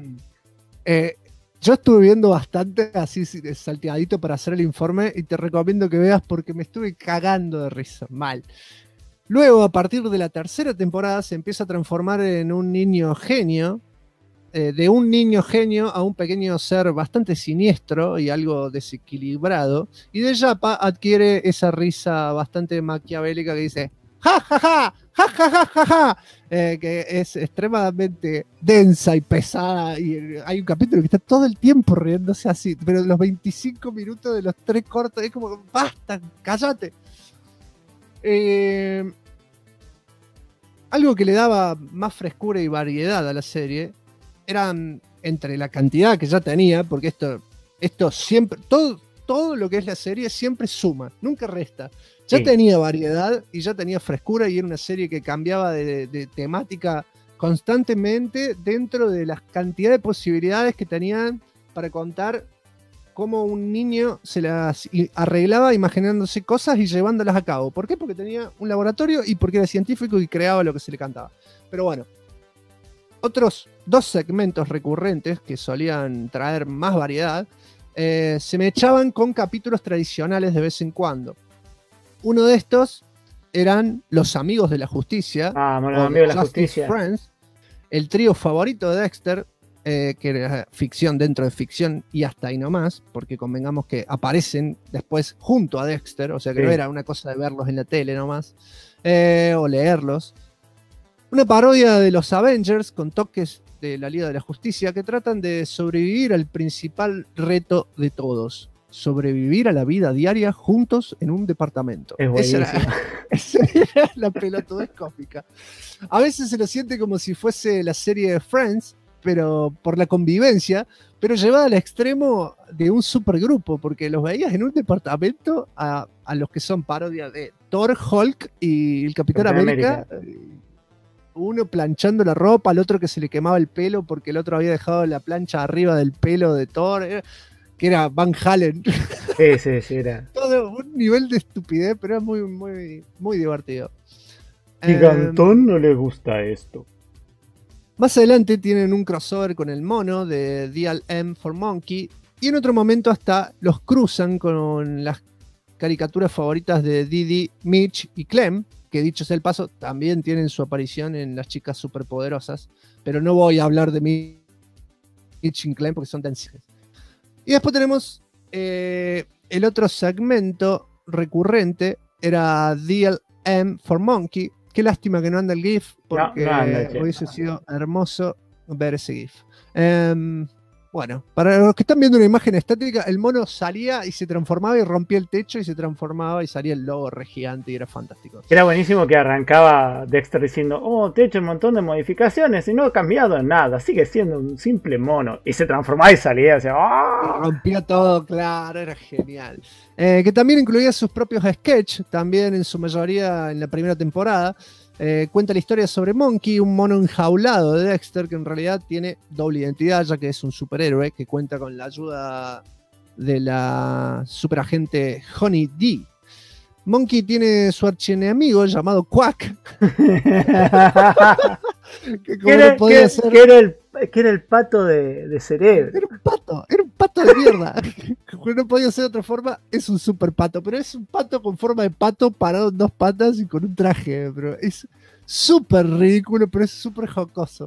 Yo estuve viendo bastante así salteadito para hacer el informe y te recomiendo que veas porque me estuve cagando de risa, mal. Luego, a partir de la 3ª temporada, se empieza a transformar en un niño genio, de un niño genio a un pequeño ser bastante siniestro y algo desequilibrado, y de Yappa adquiere esa risa bastante maquiavélica que dice ¡ja, ja, ja! ¡Ja, ja, ja, ja, ja! Que es extremadamente densa y pesada, y hay un capítulo que está todo el tiempo riéndose así, pero los 25 minutos de los 3 cortos es como ¡basta! ¡Cállate! Algo que le daba más frescura y variedad a la serie eran, entre la cantidad que ya tenía, porque esto siempre, todo lo que es la serie siempre suma, nunca resta. Ya tenía variedad y ya tenía frescura y era una serie que cambiaba de temática constantemente dentro de las cantidades de posibilidades que tenían para contar cómo un niño se las arreglaba imaginándose cosas y llevándolas a cabo. ¿Por qué? Porque tenía un laboratorio y porque era científico y creaba lo que se le cantaba. Pero bueno, otros 2 segmentos recurrentes que solían traer más variedad se me echaban con capítulos tradicionales de vez en cuando. Uno de estos eran Los Amigos de la Justicia. Los Amigos de la Justicia. Friends, el trío favorito de Dexter, que era ficción dentro de ficción y hasta ahí nomás, porque convengamos que aparecen después junto a Dexter, o sea que no era una cosa de verlos en la tele nomás, o leerlos. Una parodia de los Avengers con toques de la Liga de la Justicia que tratan de sobrevivir al principal reto de todos: sobrevivir a la vida diaria juntos en un departamento. Esa era la pelotudez cómica. A veces se lo siente como si fuese la serie de Friends, pero por la convivencia, pero llevada al extremo de un supergrupo, porque los veías en un departamento a los que son parodias de Thor, Hulk y el Capitán América. Uno planchando la ropa, al otro que se le quemaba el pelo porque el otro había dejado la plancha arriba del pelo de Thor, que era Van Halen. Sí, era. Todo un nivel de estupidez, pero era muy, muy, muy divertido. Gigantón no le gusta esto. Más adelante tienen un crossover con el mono de DLM for Monkey y en otro momento hasta los cruzan con las caricaturas favoritas de Didi, Mitch y Clem, que dicho sea el paso, también tienen su aparición en Las Chicas Superpoderosas, pero no voy a hablar de Mitch y Clem porque son tan simples. Y después tenemos el otro segmento recurrente, era DLM for Monkey. Qué lástima que no anda el GIF, porque no anda, hubiese sido hermoso ver ese GIF. Bueno, para los que están viendo una imagen estática, el mono salía y se transformaba y rompía el techo y se transformaba y salía el logo re gigante y era fantástico. Era buenísimo que arrancaba Dexter diciendo, oh, te he hecho un montón de modificaciones y no ha cambiado en nada, sigue siendo un simple mono. Y se transformaba y salía, así, ¡oh! Rompía todo, claro, era genial. Que también incluía sus propios sketches, también en su mayoría en la primera temporada. Cuenta la historia sobre Monkey, un mono enjaulado de Dexter que en realidad tiene doble identidad, ya que es un superhéroe que cuenta con la ayuda de la superagente Honey D. Monkey tiene su archienemigo llamado Quack. Que era el pato de cerebro. Era un pato de mierda. No podía ser de otra forma, es un super pato, pero es un pato con forma de pato parado en dos patas y con un traje, pero es súper ridículo, pero es súper jocoso.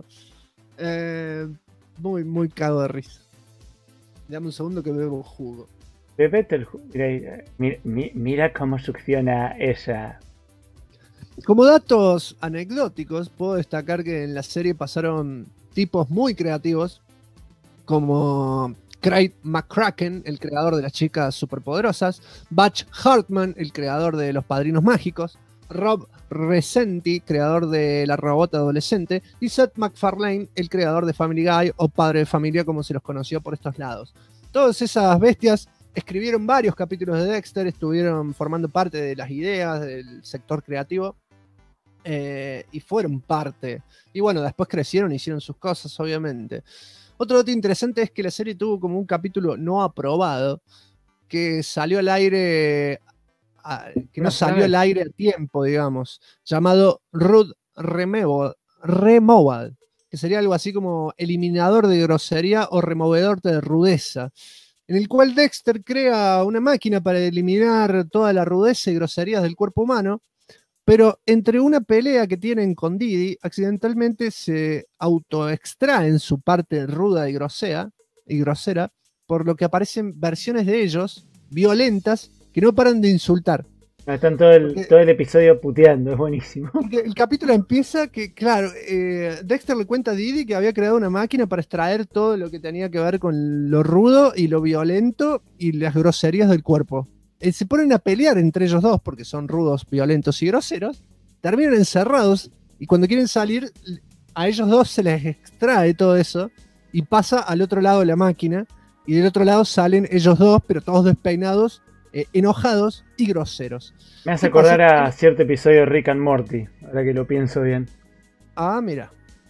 Muy, muy cago de risa. Dame un segundo que bebo jugo. Bebete el jugo. Mira cómo succiona esa. Como datos anecdóticos, puedo destacar que en la serie pasaron tipos muy creativos, como Craig McCracken, el creador de las chicas superpoderosas, Butch Hartman, el creador de Los Padrinos Mágicos, Rob Recenti, creador de La Robot Adolescente, y Seth MacFarlane, el creador de Family Guy o Padre de Familia, como se los conoció por estos lados. Todas esas bestias escribieron varios capítulos de Dexter, estuvieron formando parte de las ideas del sector creativo y fueron parte. Y bueno, después crecieron y hicieron sus cosas, obviamente. Otro dato interesante es que la serie tuvo como un capítulo no aprobado que salió al aire, que no salió al aire a tiempo, digamos, llamado Rude Removal, que sería algo así como eliminador de grosería o removedor de rudeza, en el cual Dexter crea una máquina para eliminar toda la rudeza y groserías del cuerpo humano, pero entre una pelea que tienen con Didi, accidentalmente se autoextraen su parte ruda y grosera, por lo que aparecen versiones de ellos violentas que no paran de insultar. Están todo el episodio puteando, es buenísimo. El capítulo empieza que, claro, Dexter le cuenta a Didi que había creado una máquina para extraer todo lo que tenía que ver con lo rudo y lo violento y las groserías del cuerpo. Se ponen a pelear entre ellos dos porque son rudos, violentos y groseros, terminan encerrados y cuando quieren salir a ellos dos se les extrae todo eso y pasa al otro lado de la máquina y del otro lado salen ellos dos pero todos despeinados, enojados y groseros. Me hace acordar a cierto episodio de Rick and Morty, ahora que lo pienso bien. Ah, mira.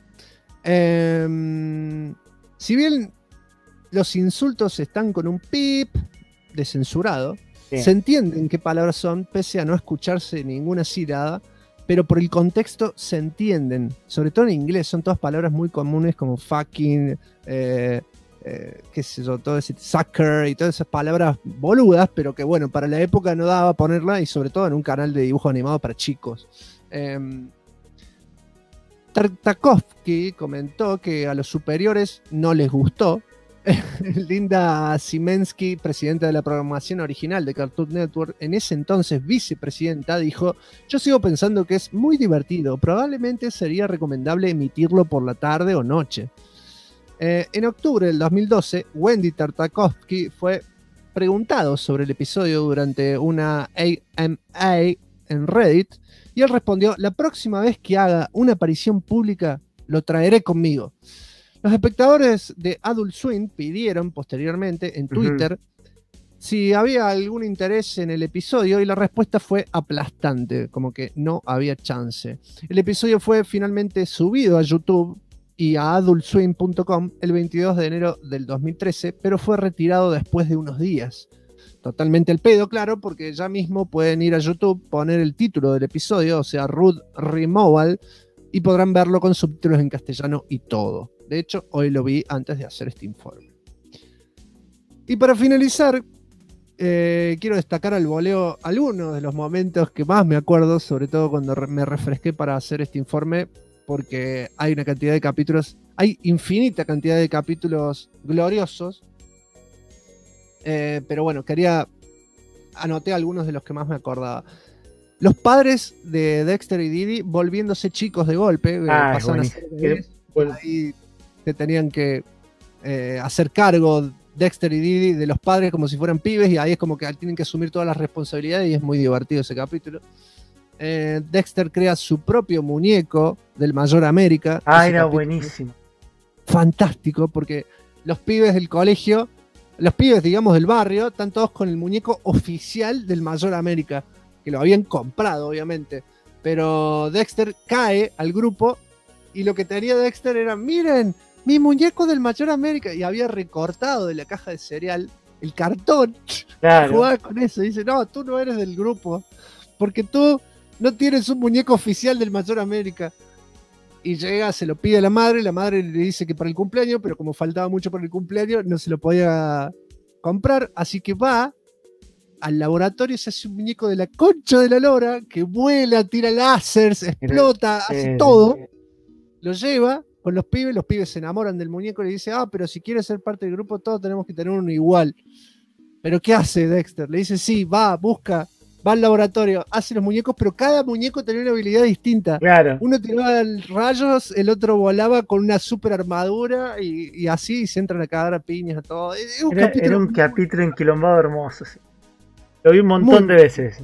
Si bien los insultos están con un pip descensurado, sí, se entienden qué palabras son, pese a no escucharse ninguna sílaba, pero por el contexto se entienden. Sobre todo en inglés, son todas palabras muy comunes como fucking, qué sé yo, todo ese sucker y todas esas palabras boludas, pero que bueno, para la época no daba ponerla y sobre todo en un canal de dibujo animado para chicos. Tartakovsky comentó que a los superiores no les gustó. Linda Simensky, presidenta de la programación original de Cartoon Network, en ese entonces vicepresidenta, dijo: yo sigo pensando que es muy divertido, probablemente sería recomendable emitirlo por la tarde o noche. En octubre del 2012, Wendy Tartakovsky fue preguntado sobre el episodio durante una AMA en Reddit y él respondió: la próxima vez que haga una aparición pública lo traeré conmigo. Los espectadores de Adult Swim pidieron posteriormente en Twitter si había algún interés en el episodio y la respuesta fue aplastante, como que no había chance. El episodio fue finalmente subido a YouTube y a adultswim.com el 22 de enero del 2013, pero fue retirado después de unos días. Totalmente al pedo, claro, porque ya mismo pueden ir a YouTube, poner el título del episodio, o sea, Rude Removal, y podrán verlo con subtítulos en castellano y todo. De hecho, hoy lo vi antes de hacer este informe. Y para finalizar, quiero destacar al voleo algunos de los momentos que más me acuerdo, sobre todo cuando me refresqué para hacer este informe, porque hay una cantidad de capítulos, hay infinita cantidad de capítulos gloriosos, pero bueno, anoté algunos de los que más me acordaba. Los padres de Dexter y Didi volviéndose chicos de golpe, pasaban a ser bebés, ahí te tenían que hacer cargo Dexter y Didi de los padres como si fueran pibes, y ahí es como que tienen que asumir todas las responsabilidades y es muy divertido ese capítulo. Dexter crea su propio muñeco del Mayor América. Ah, era buenísimo. Fantástico, porque los pibes del colegio, los pibes, digamos, del barrio, están todos con el muñeco oficial del Mayor América, que lo habían comprado, obviamente. Pero Dexter cae al grupo y lo que tenía Dexter era, miren, mi muñeco del Mayor América. Y había recortado de la caja de cereal el cartón. Claro. Jugaba con eso. Y dice, no, tú no eres del grupo, porque tú no tienes un muñeco oficial del Mayor América. Y llega, se lo pide a la madre le dice que para el cumpleaños, pero como faltaba mucho para el cumpleaños, no se lo podía comprar, así que va al laboratorio y se hace un muñeco de la concha de la lora, que vuela, tira láseres, explota, hace todo, lo lleva con los pibes se enamoran del muñeco y le dice, pero si quieres ser parte del grupo, todos tenemos que tener uno igual. ¿Pero qué hace Dexter? Le dice, sí, va al laboratorio, hace los muñecos, pero cada muñeco tenía una habilidad distinta. Claro. Uno tiraba rayos, el otro volaba con una super armadura y así se entran a cagar a piñas a todo. Era un capítulo enquilombado hermoso. Sí. Lo vi un montón de veces.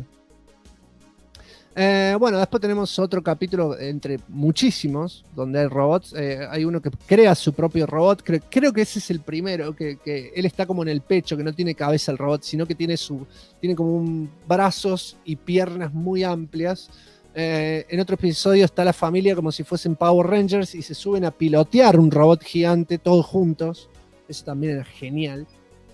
Bueno, después tenemos otro capítulo entre muchísimos donde hay robots. Hay uno que crea su propio robot. Creo que ese es el primero, que él está como en el pecho, que no tiene cabeza el robot, sino que tiene como brazos y piernas muy amplias. En otro episodio está la familia como si fuesen Power Rangers y se suben a pilotear un robot gigante todos juntos. Eso también era genial.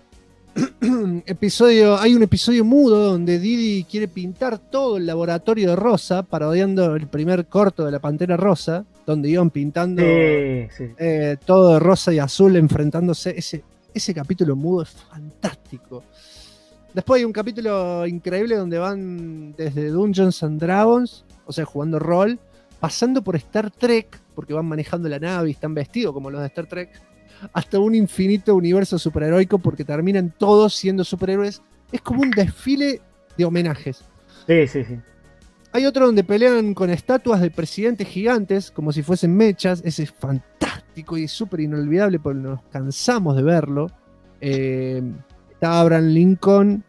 Hay un episodio mudo donde Didi quiere pintar todo el laboratorio de Rosa, parodiando el primer corto de la Pantera Rosa, donde iban pintando todo de rosa y azul enfrentándose. Ese capítulo mudo es fantástico. Después hay un capítulo increíble donde van desde Dungeons and Dragons, o sea, jugando rol, pasando por Star Trek, porque van manejando la nave y están vestidos como los de Star Trek, hasta un infinito universo superheroico, porque terminan todos siendo superhéroes. Es como un desfile de homenajes. Sí. Hay otro donde pelean con estatuas de presidentes gigantes, como si fuesen mechas. Ese es fantástico y súper inolvidable porque nos cansamos de verlo. Está Abraham Lincoln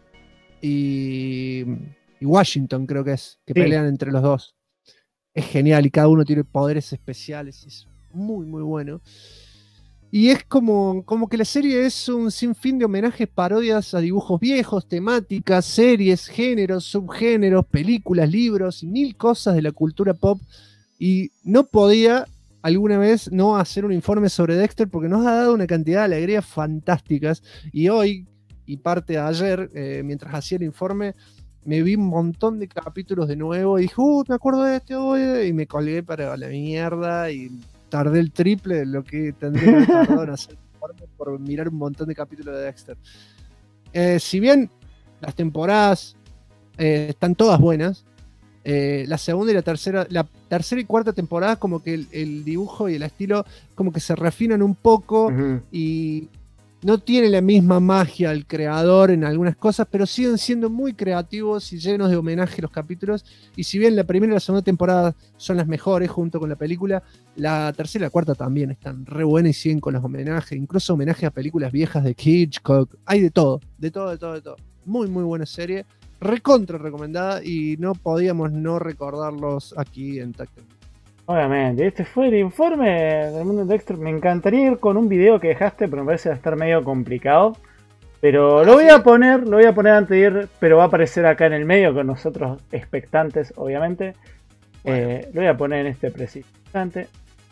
y Washington, creo que pelean entre los dos. Es genial y cada uno tiene poderes especiales. Es muy, muy bueno. Y es como que la serie es un sinfín de homenajes, parodias a dibujos viejos, temáticas, series, géneros, subgéneros, películas, libros y mil cosas de la cultura pop. Y no podía alguna vez no hacer un informe sobre Dexter porque nos ha dado una cantidad de alegrías fantásticas. Y hoy, y parte de ayer, mientras hacía el informe, me vi un montón de capítulos de nuevo y dije, me acuerdo de este hoy, y me colgué para la mierda y tardé el triple de lo que tendría que haber tardado en hacer por mirar un montón de capítulos de Dexter. Si bien las temporadas están todas buenas, la segunda y la tercera y cuarta temporada como que el dibujo y el estilo como que se refinan un poco y no tiene la misma magia el creador en algunas cosas, pero siguen siendo muy creativos y llenos de homenaje los capítulos. Y si bien la primera y la segunda temporada son las mejores junto con la película, la tercera y la cuarta también están re buenas y siguen con los homenajes, incluso homenajes a películas viejas de Hitchcock. Hay de todo. Muy, muy buena serie, recontra recomendada y no podíamos no recordarlos aquí en Tacto. Obviamente, este fue el informe del mundo de Dexter. Me encantaría ir con un video que dejaste, pero me parece que va a estar medio complicado. Pero lo voy a poner antes de ir, pero va a aparecer acá en el medio con nosotros expectantes, obviamente. Bueno. Lo voy a poner en este preciso instante.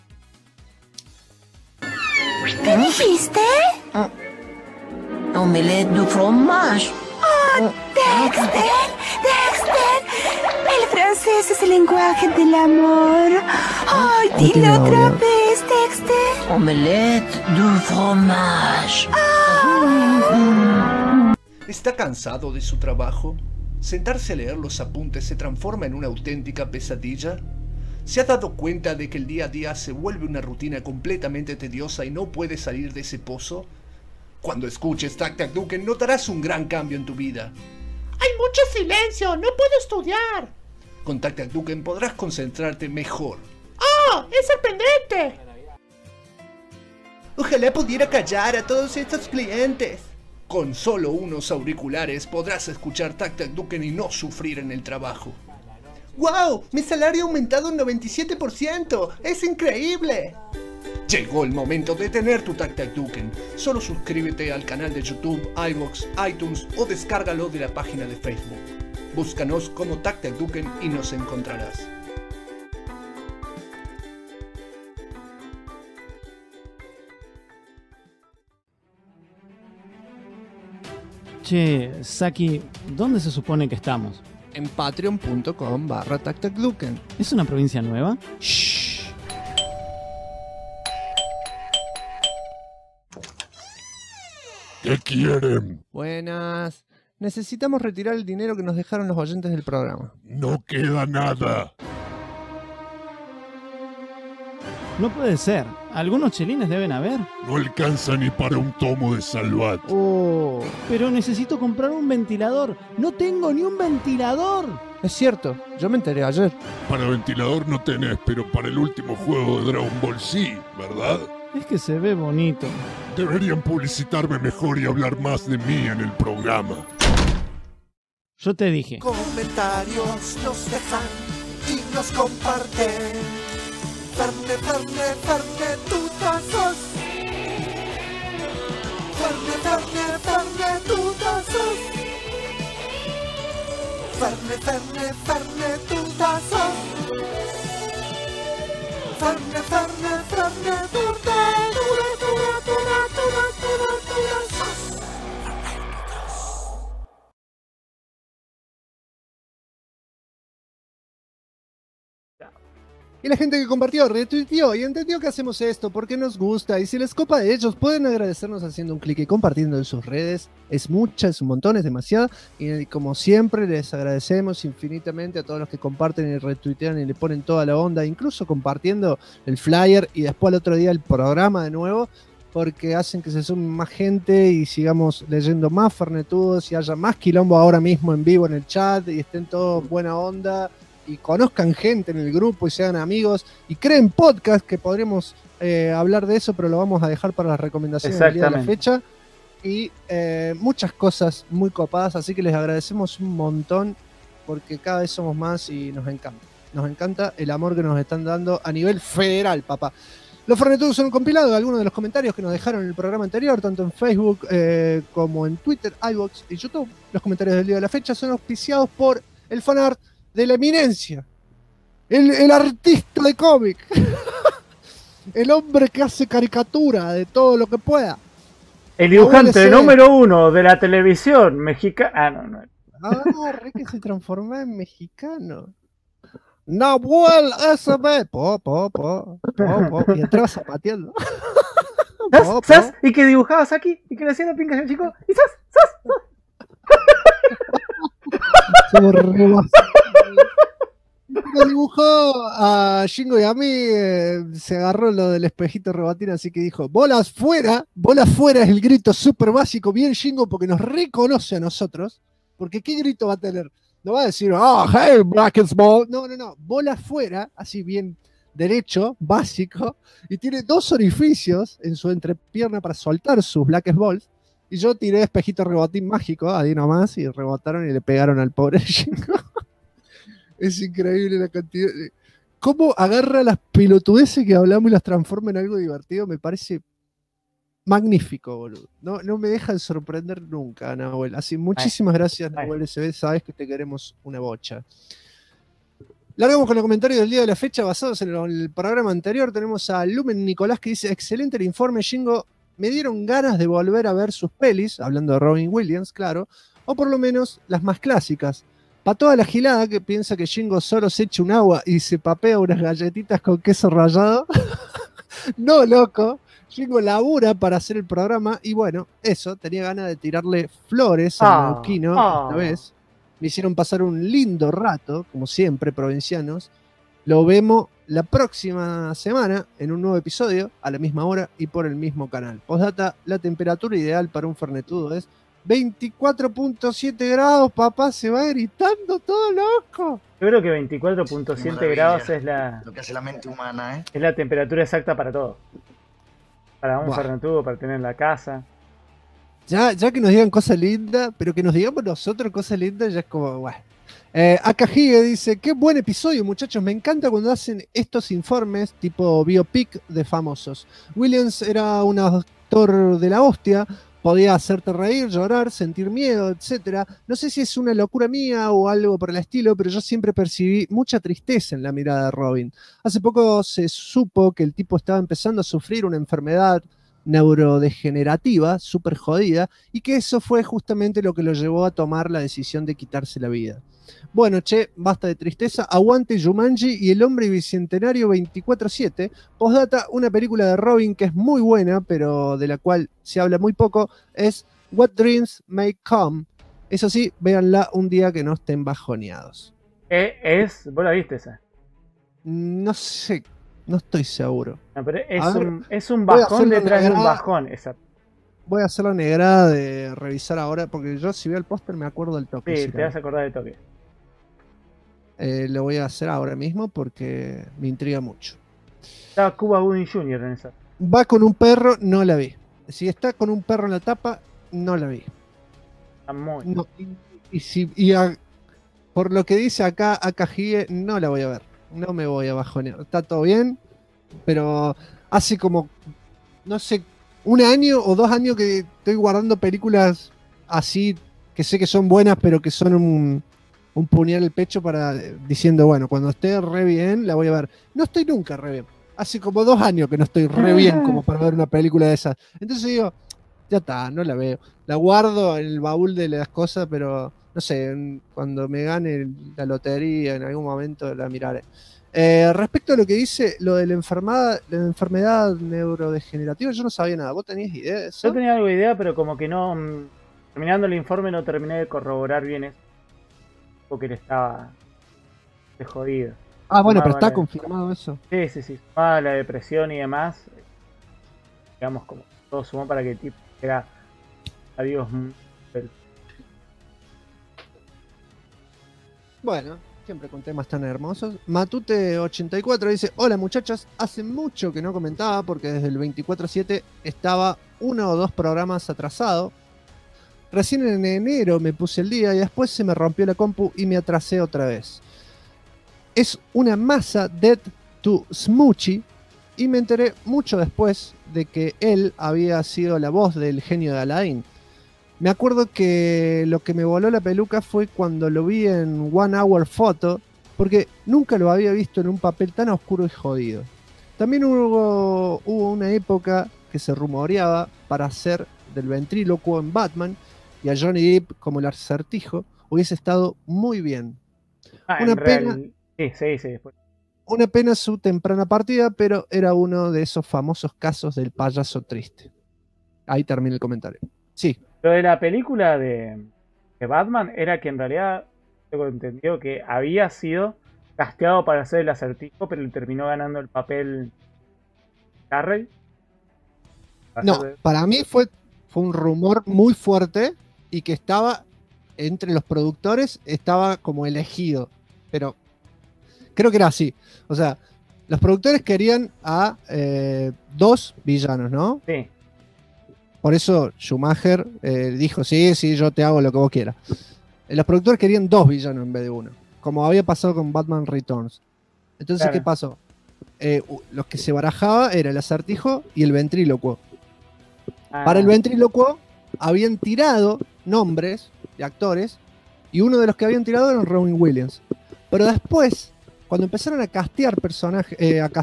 ¿Qué dijiste? Omelette du fromage. ¡Oh, Dexter! El francés es el lenguaje del amor. ¡Ay, dilo otra vez, Dexter! Omelette du fromage. ¿Está cansado de su trabajo? ¿Sentarse a leer los apuntes se transforma en una auténtica pesadilla? ¿Se ha dado cuenta de que el día a día se vuelve una rutina completamente tediosa y no puede salir de ese pozo? Cuando escuches Tac Tac Duken notarás un gran cambio en tu vida. ¡Hay mucho silencio! ¡No puedo estudiar! Con Tac Tac Duken podrás concentrarte mejor. ¡Oh! ¡Es sorprendente! Ojalá pudiera callar a todos estos clientes. Con solo unos auriculares podrás escuchar Tac Tac Duken y no sufrir en el trabajo. ¡Wow! Mi salario ha aumentado un 97%. ¡Es increíble! Llegó el momento de tener tu Tac Tac Duken. Solo suscríbete al canal de YouTube, iVoox, iTunes o descárgalo de la página de Facebook. Búscanos como Tac Tac Duken y nos encontrarás. Che, Saki, ¿dónde se supone que estamos? En patreon.com/TacTacDuken. ¿Es una provincia nueva? Shh. ¿Qué quieren? Buenas. Necesitamos retirar el dinero que nos dejaron los oyentes del programa. No queda nada. No puede ser. Algunos chelines deben haber. No alcanza ni para un tomo de Salvat. Oh. Pero necesito comprar un ventilador. No tengo ni un ventilador. Es cierto, yo me enteré ayer. Para ventilador no tenés, pero para el último juego de Dragon Ball sí, ¿verdad? Es que se ve bonito. Deberían publicitarme mejor y hablar más de mí en el programa. Yo te dije. Comentarios nos dejan y nos comparten. Ferne, tutazos. Ferne, tutazos. Ferne, tutazos. Ferne, Y la gente que compartió, retuiteó y entendió que hacemos esto porque nos gusta. Y si les copa de ellos, pueden agradecernos haciendo un clic y compartiendo en sus redes. Es mucha, es un montón, es demasiado. Y como siempre, les agradecemos infinitamente a todos los que comparten y retuitean y le ponen toda la onda, incluso compartiendo el flyer y después al otro día el programa de nuevo, porque hacen que se sume más gente y sigamos leyendo más fernetudos y haya más quilombo ahora mismo en vivo en el chat y estén todos buena onda. Y conozcan gente en el grupo y sean amigos y creen podcast, que podríamos hablar de eso, pero lo vamos a dejar para las recomendaciones del día de la fecha. Y muchas cosas muy copadas, así que les agradecemos un montón porque cada vez somos más y nos encanta. Nos encanta el amor que nos están dando a nivel federal, papá. Los Fernetudos son un compilado de algunos de los comentarios que nos dejaron en el programa anterior, tanto en Facebook como en Twitter, iVoox y YouTube. Los comentarios del día de la fecha son auspiciados por el fanart de la eminencia, el artista de cómic, el hombre que hace caricatura de todo lo que pueda. El dibujante número 1 de la televisión mexicana. Re que se transformó en mexicano. Nahuel SB. Y entraba zapateando. ¿Sas? Y que dibujabas aquí, y que le hacían la pinca al chico, y ¡sas! Somos Lo dibujó a Shingo y a mí, se agarró lo del espejito rebatín, así que dijo, bolas fuera es el grito súper básico, bien Shingo, porque nos reconoce a nosotros, porque ¿qué grito va a tener? No va a decir, hey, black and small, no, bola fuera, así bien derecho, básico, y tiene 2 orificios en su entrepierna para soltar sus black balls. Y yo tiré espejito rebotín mágico, ahí nomás, y rebotaron y le pegaron al pobre Shingo. Es increíble la cantidad. Cómo agarra las pelotudeces que hablamos y las transforma en algo divertido, me parece magnífico, boludo. No me dejan sorprender nunca, Nahuel. Así, muchísimas gracias, Nahuel SB. Sabes que te queremos una bocha. Largamos con los comentarios del día de la fecha basados en el programa anterior. Tenemos a Lumen Nicolás que dice, excelente el informe, Shingo. Me dieron ganas de volver a ver sus pelis, hablando de Robin Williams, claro, o por lo menos las más clásicas. Para toda la gilada que piensa que Shingo solo se echa un agua y se papea unas galletitas con queso rallado. No, loco. Shingo labura para hacer el programa y bueno, eso, tenía ganas de tirarle flores a Neuquino esta vez. Me hicieron pasar un lindo rato, como siempre, provincianos. Lo vemos la próxima semana en un nuevo episodio, a la misma hora y por el mismo canal. Postdata, la temperatura ideal para un fernetudo es 24.7 grados, papá, se va gritando todo loco. Yo creo que 24.7 grados es lo que hace la mente humana, es la temperatura exacta para todo. Para un Buah. fernetudo, para tener en la casa. Ya que nos digan cosas lindas, pero que nos digamos nosotros cosas lindas, ya es como, bueno. Akahige dice, qué buen episodio, muchachos. Me encanta cuando hacen estos informes tipo biopic de famosos. Williams era un actor de la hostia, podía hacerte reír, llorar, sentir miedo, etc. No sé si es una locura mía o algo por el estilo, pero yo siempre percibí mucha tristeza en la mirada de Robin. Hace poco se supo que el tipo estaba empezando a sufrir una enfermedad neurodegenerativa, súper jodida, y que eso fue justamente lo que lo llevó a tomar la decisión de quitarse la vida. Bueno, che, basta de tristeza, aguante Jumanji y El Hombre Bicentenario 24/7. Postdata, una película de Robin que es muy buena, pero de la cual se habla muy poco, es What Dreams May Come. Eso sí, véanla un día que no estén bajoneados. ¿Vos la viste esa? No sé, no estoy seguro. No, pero es un voy a bajón hacerlo detrás de un negrada. bajón. Exacto. Voy a hacer la negrada de revisar ahora, porque yo si veo el póster me acuerdo del toque. Sí, si te no. vas a acordar de toque. Lo voy a hacer ahora mismo porque me intriga mucho. Estaba Cuba Gooding Jr. en esa. Va con un perro, no la vi. Si está con un perro en la tapa, no la vi. Está muy. No, por lo que dice acá Akahige, no la voy a ver. No me voy a bajonear. Está todo bien, pero hace como, no sé, 1 año o 2 años que estoy guardando películas así, que sé que son buenas, pero que son un puñal al pecho para diciendo, bueno, cuando esté re bien, la voy a ver. No estoy nunca re bien. Hace como 2 años que no estoy re bien como para ver una película de esas. Entonces digo, ya está, no la veo. La guardo en el baúl de las cosas, pero no sé, cuando me gane la lotería en algún momento la miraré. Respecto a lo que dice, lo de la enfermedad neurodegenerativa, yo no sabía nada. ¿Vos tenías idea de eso? Yo tenía algo de idea, pero como que no. Terminando el informe no terminé de corroborar bien eso. Porque él estaba jodido. Ah, bueno, pero Sumaba está la- confirmado eso. Sí. Sumaba la depresión y demás. Digamos, como todo sumó para que el tipo era. Adiós. Bueno, siempre con temas tan hermosos. Matute84 dice, hola muchachos, hace mucho que no comentaba porque desde el 24/7 estaba 1 o 2 programas atrasado. Recién en enero me puse el día y después se me rompió la compu y me atrasé otra vez. Es una masa Dead to Smoochie y me enteré mucho después de que él había sido la voz del genio de Aladdin. Me acuerdo que lo que me voló la peluca fue cuando lo vi en One Hour Photo, porque nunca lo había visto en un papel tan oscuro y jodido. También hubo una época que se rumoreaba para hacer del ventrílocuo en Batman, y a Johnny Depp como el Acertijo hubiese estado muy bien. Una pena. Sí, después. Una pena su temprana partida, pero era uno de esos famosos casos del payaso triste. Ahí termina el comentario. Sí. Lo de la película de Batman era que en realidad tengo entendido que había sido casteado para hacer el Acertijo, pero le terminó ganando el papel Carrey. No, para mí fue un rumor muy fuerte y que estaba entre los productores, estaba como elegido, pero creo que era así. O sea, los productores querían a 2 villanos, ¿no? Sí. Por eso Schumacher dijo, sí, yo te hago lo que vos quieras. Los productores querían 2 villanos en vez de 1, como había pasado con Batman Returns. Entonces, Claro. ¿qué pasó? Los que se barajaba era el Acertijo y el ventrílocuo. Para el ventrílocuo habían tirado nombres de actores y uno de los que habían tirado era Robin Williams. Pero después, cuando empezaron a castear personajes,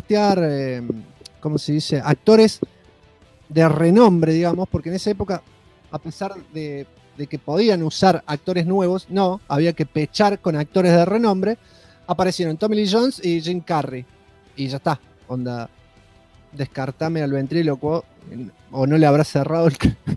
¿cómo se dice? Actores de renombre, digamos, porque en esa época, a pesar de que podían usar actores nuevos, no, había que pechar con actores de renombre, aparecieron Tommy Lee Jones y Jim Carrey. Y ya está, onda, descartame al ventrílocuo, o no le habrá cerrado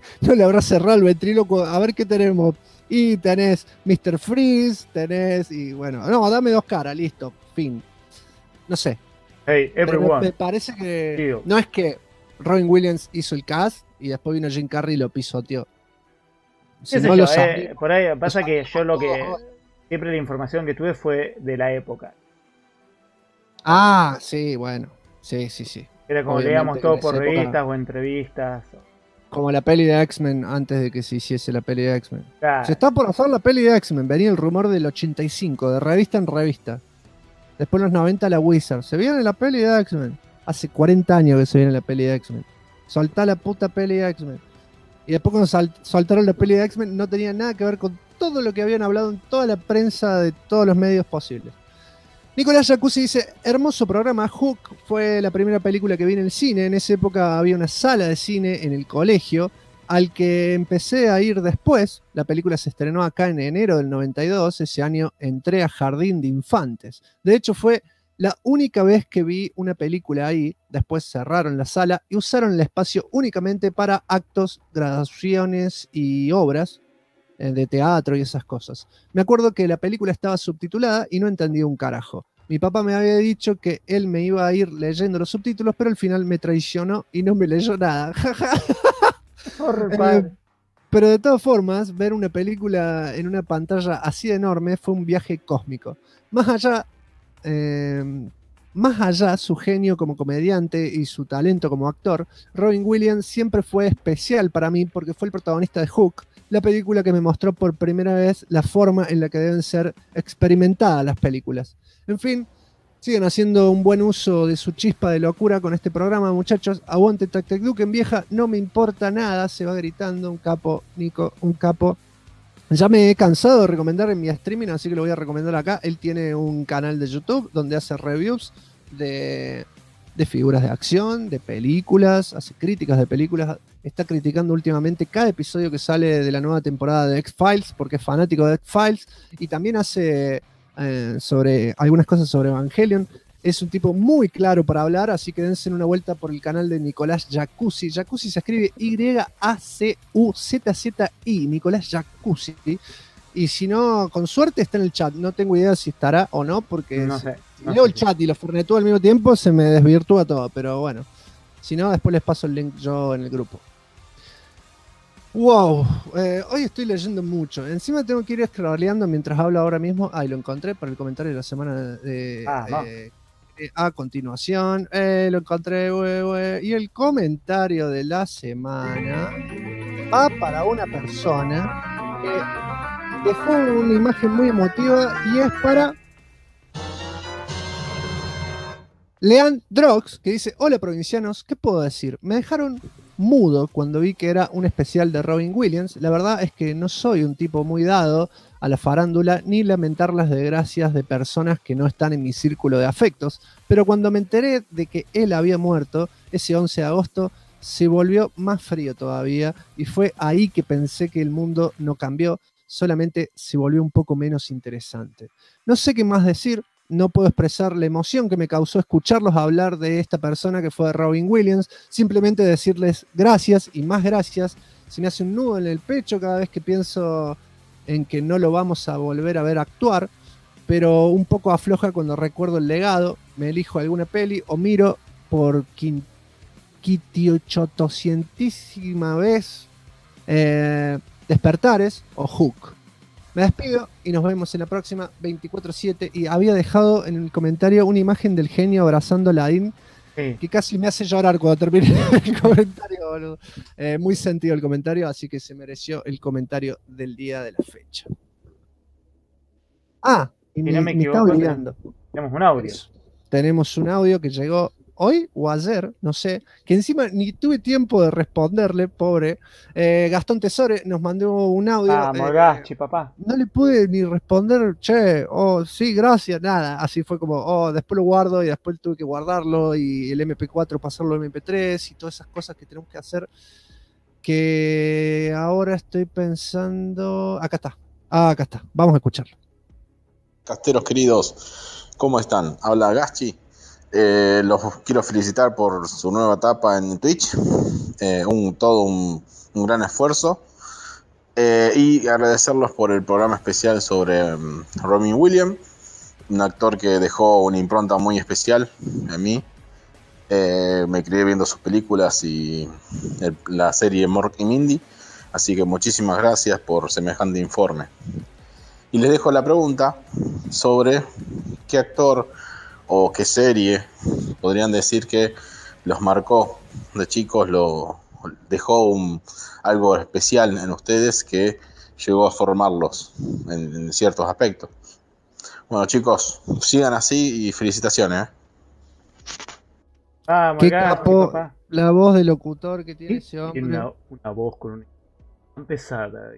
el ventrílocuo, a ver qué tenemos. Y tenés Mr. Freeze, y bueno, no, dame 2 caras, listo, fin. No sé. Hey, Pero everyone. me parece que Tío. no es que Robin Williams hizo el cast y después vino Jim Carrey y lo pisoteó. Si ¿Qué sé no yo? lo sabía. Por ahí pasa que yo lo que siempre la información que tuve fue de la época. Ah, sí, bueno. Sí. Era como Obviamente, leíamos todo en por esa época, revistas o entrevistas. como la peli de X-Men antes de que se hiciese la peli de X-Men. Claro. Se está por hacer la peli de X-Men, venía el rumor del 85, de revista en revista. Después en los 90 la Wizard. Se viene la peli de X-Men. Hace 40 años que se viene la peli de X-Men. Soltá la puta peli de X-Men. Y después cuando soltaron la peli de X-Men no tenía nada que ver con todo lo que habían hablado en toda la prensa de todos los medios posibles. Nicolás Jacuzzi dice, hermoso programa. Hook fue la primera película que vi en el cine. En esa época había una sala de cine en el colegio al que empecé a ir después. La película se estrenó acá en enero del 92. Ese año entré a Jardín de Infantes. De hecho fue la única vez que vi una película ahí. Después cerraron la sala y usaron el espacio únicamente para actos, graduaciones y obras de teatro y esas cosas. Me acuerdo que la película estaba subtitulada y no entendía un carajo. Mi papá me había dicho que él me iba a ir leyendo los subtítulos, pero al final me traicionó y no me leyó nada. Pero de todas formas, ver una película en una pantalla así de enorme fue un viaje cósmico. Más allá su genio como comediante y su talento como actor, Robin Williams siempre fue especial para mí porque fue el protagonista de Hook, la película que me mostró por primera vez la forma en la que deben ser experimentadas las películas. En fin, siguen haciendo un buen uso de su chispa de locura con este programa, muchachos. Aguante Tactic Duke en vieja, no me importa nada, se va gritando, un capo, Nico, un capo. Ya me he cansado de recomendar en mi streaming, así que lo voy a recomendar acá. Él tiene un canal de YouTube donde hace reviews de figuras de acción, de películas, hace críticas de películas. Está criticando últimamente cada episodio que sale de la nueva temporada de X-Files, porque es fanático de X-Files, y también hace sobre algunas cosas sobre Evangelion. Es un tipo muy claro para hablar, así que dense una vuelta por el canal de Nicolás Jacuzzi. Jacuzzi se escribe Y-A-C-U-Z-Z-I, Nicolás Jacuzzi. Y si no, con suerte está en el chat. No tengo idea si estará o no, porque No sé. leo el chat y lo fornetúo al mismo tiempo, se me desvirtúa todo. Pero bueno, si no, después les paso el link yo en el grupo. Wow, hoy estoy leyendo mucho. Encima tengo que ir scrolleando mientras hablo ahora mismo. Lo encontré por el comentario de la semana a continuación. Lo encontré, y el comentario de la semana va para una persona que dejó una imagen muy emotiva y es para Leand Drox, que dice: hola provincianos, ¿qué puedo decir? Me dejaron mudo cuando vi que era un especial de Robin Williams. La verdad es que no soy un tipo muy dado a la farándula ni lamentar las desgracias de personas que no están en mi círculo de afectos, pero cuando me enteré de que él había muerto ese 11 de agosto se volvió más frío todavía y fue ahí que pensé que el mundo no cambió, solamente se volvió un poco menos interesante. No sé qué más decir. No puedo expresar la emoción que me causó escucharlos hablar de esta persona que fue Robin Williams. Simplemente decirles gracias y más gracias. Se me hace un nudo en el pecho cada vez que pienso en que no lo vamos a volver a ver actuar, pero un poco afloja cuando recuerdo el legado. Me elijo alguna peli o miro por 580ª vez Despertares o Hook. Me despido y nos vemos en la próxima 24/7. Y había dejado en el comentario una imagen del genio abrazando a Aladdin, que casi me hace llorar cuando termine el comentario, boludo. Muy sentido el comentario, así que se mereció el comentario del día de la fecha. Y si no me equivoco, está olvidando. Tenemos un audio. Tenemos un audio que llegó hoy o ayer, no sé, que encima ni tuve tiempo de responderle, pobre. Gastón Tesore nos mandó un audio. Morgachi, papá. No le pude ni responder, sí, gracias, nada. Así fue como, después lo guardo y después tuve que guardarlo y el MP4 pasarlo al MP3 y todas esas cosas que tenemos que hacer. Que ahora estoy pensando. Acá está. Vamos a escucharlo. Casteros queridos, ¿cómo están? Habla Gachi. Los quiero felicitar por su nueva etapa en Twitch, un gran esfuerzo, y agradecerlos por el programa especial sobre Robin Williams, un actor que dejó una impronta muy especial en mí. Me crié viendo sus películas y la serie Mork y Mindy, así que muchísimas gracias por semejante informe. Y les dejo la pregunta sobre qué actor o qué serie podrían decir que los marcó de chicos, dejó algo especial en ustedes que llegó a formarlos en ciertos aspectos. Bueno, chicos, sigan así y felicitaciones. Vamos, Qué Gaspi, capo papá. la voz de locutor que tiene ese Tiene hombre. una voz con una pesada.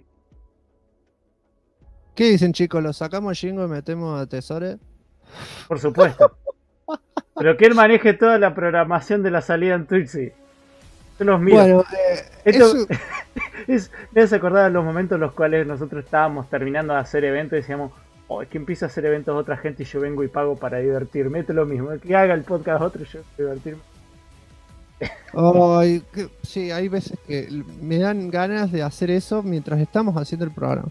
¿Qué dicen, chicos? ¿Lo sacamos Jingo y metemos a Tesore? Por supuesto. Pero que él maneje toda la programación de la salida en Twitch, sí. Yo los miro. Bueno, Esto me hace acordar de los momentos en los cuales nosotros estábamos terminando de hacer eventos y decíamos, oh, es que empieza a hacer eventos otra gente y yo vengo y pago para divertirme. Esto es lo mismo, que haga el podcast otro y yo divertirme. Sí, hay veces que me dan ganas de hacer eso mientras estamos haciendo el programa.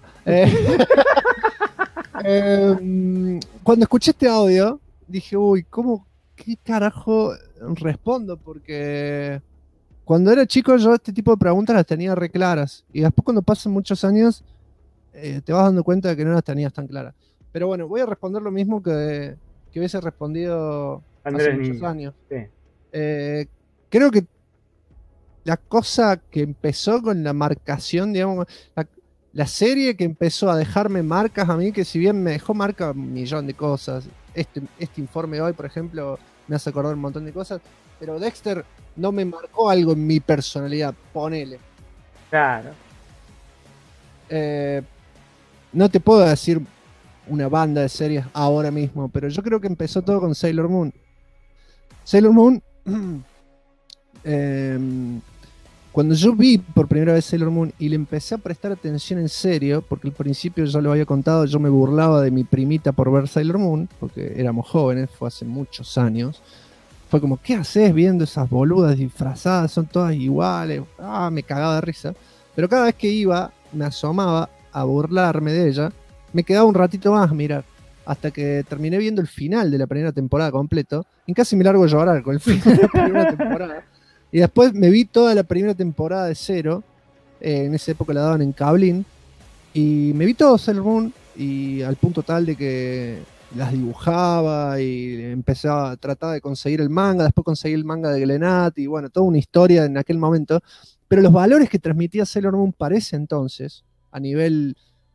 Cuando escuché este audio, dije, uy, ¿qué carajo respondo? Porque cuando era chico yo este tipo de preguntas las tenía re claras. Y después cuando pasan muchos años, te vas dando cuenta de que no las tenías tan claras. Pero bueno, voy a responder lo mismo que hubiese respondido Andrés hace muchos Niño. años. Sí. Creo que la cosa que empezó con la marcación, digamos, la serie que empezó a dejarme marcas a mí, que si bien me dejó marca un millón de cosas, este informe hoy, por ejemplo, me hace acordar un montón de cosas, pero Dexter no me marcó algo en mi personalidad, ponele. Claro. No te puedo decir una banda de series ahora mismo, pero yo creo que empezó todo con Sailor Moon. Sailor Moon... cuando yo vi por primera vez Sailor Moon y le empecé a prestar atención en serio, porque al principio ya lo había contado, yo me burlaba de mi primita por ver Sailor Moon, porque éramos jóvenes, fue hace muchos años. Fue como, ¿qué haces viendo esas boludas disfrazadas? Son todas iguales. Me cagaba de risa. Pero cada vez que iba, me asomaba a burlarme de ella, me quedaba un ratito más a mirar. Hasta que terminé viendo el final de la primera temporada completo, y casi me largo a llorar con el final de la primera temporada. Y después me vi toda la primera temporada de Zero, en esa época la daban en Cablin, y me vi todo Sailor Moon, y al punto tal de que las dibujaba y empezaba a tratar de conseguir el manga, después conseguí el manga de Glenat, y bueno, toda una historia en aquel momento. Pero los valores que transmitía Sailor Moon para ese entonces, a nivel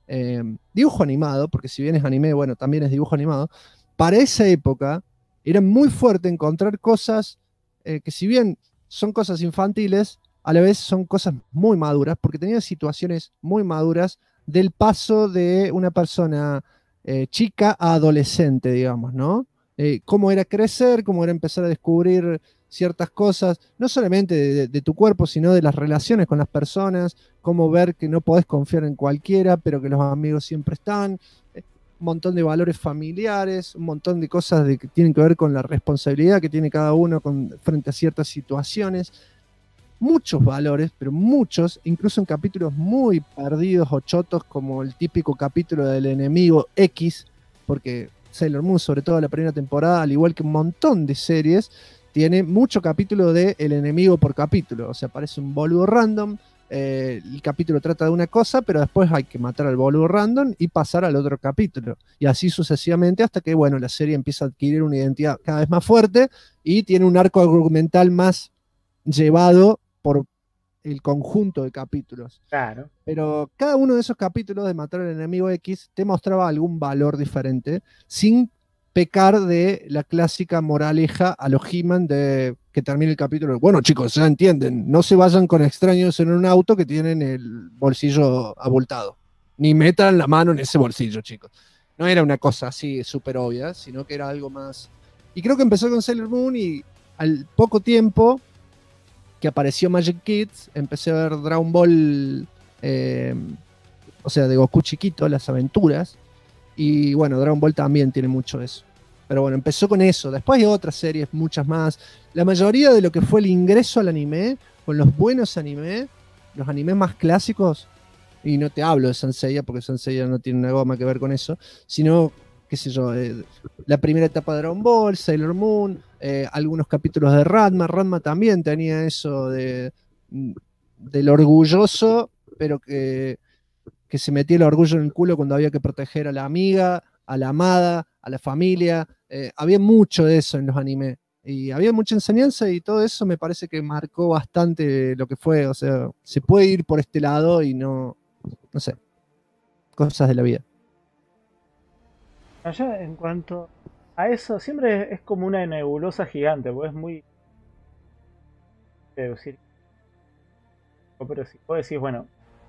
dibujo animado, porque si bien es anime, bueno, también es dibujo animado, para esa época era muy fuerte encontrar cosas que si bien son cosas infantiles, a la vez son cosas muy maduras, porque tenía situaciones muy maduras del paso de una persona chica a adolescente, digamos, ¿no? Cómo era crecer, cómo era empezar a descubrir ciertas cosas, no solamente de tu cuerpo, sino de las relaciones con las personas, cómo ver que no podés confiar en cualquiera, pero que los amigos siempre están, un montón de valores familiares, un montón de cosas que tienen que ver con la responsabilidad que tiene cada uno frente a ciertas situaciones. Muchos valores, pero muchos, incluso en capítulos muy perdidos o chotos, como el típico capítulo del enemigo X, porque Sailor Moon, sobre todo la primera temporada, al igual que un montón de series, tiene mucho capítulo de el enemigo por capítulo. O sea, aparece un boludo random, el capítulo trata de una cosa, pero después hay que matar al boludo random y pasar al otro capítulo. Y así sucesivamente hasta que, bueno, la serie empieza a adquirir una identidad cada vez más fuerte y tiene un arco argumental más llevado por el conjunto de capítulos. Claro. Pero cada uno de esos capítulos de matar al enemigo X te mostraba algún valor diferente, sin pecar de la clásica moraleja a los He-Man de que termine el capítulo. Bueno, chicos, ya entienden, no se vayan con extraños en un auto que tienen el bolsillo abultado. Ni metan la mano en ese bolsillo, chicos. No era una cosa así súper obvia, sino que era algo más. Y creo que empezó con Sailor Moon y al poco tiempo que apareció Magic Kids, empecé a ver Dragon Ball, o sea, de Goku chiquito, las aventuras. Y bueno, Dragon Ball también tiene mucho de eso. Pero bueno, empezó con eso. Después hay otras series, muchas más. La mayoría de lo que fue el ingreso al anime, con los buenos animes, los animes más clásicos, y no te hablo de Saint Seiya, porque Saint Seiya no tiene una goma que ver con eso, sino, qué sé yo, la primera etapa de Dragon Ball, Sailor Moon, algunos capítulos de Ranma. Ranma también tenía eso del orgulloso, pero que se metía el orgullo en el culo cuando había que proteger a la amiga, a la amada, a la familia. Había mucho de eso en los animes. Y había mucha enseñanza y todo eso me parece que marcó bastante lo que fue. O sea, se puede ir por este lado y no sé, cosas de la vida. Allá en cuanto a eso, siempre es como una nebulosa gigante, porque es muy deducir. Pero si vos decís, bueno,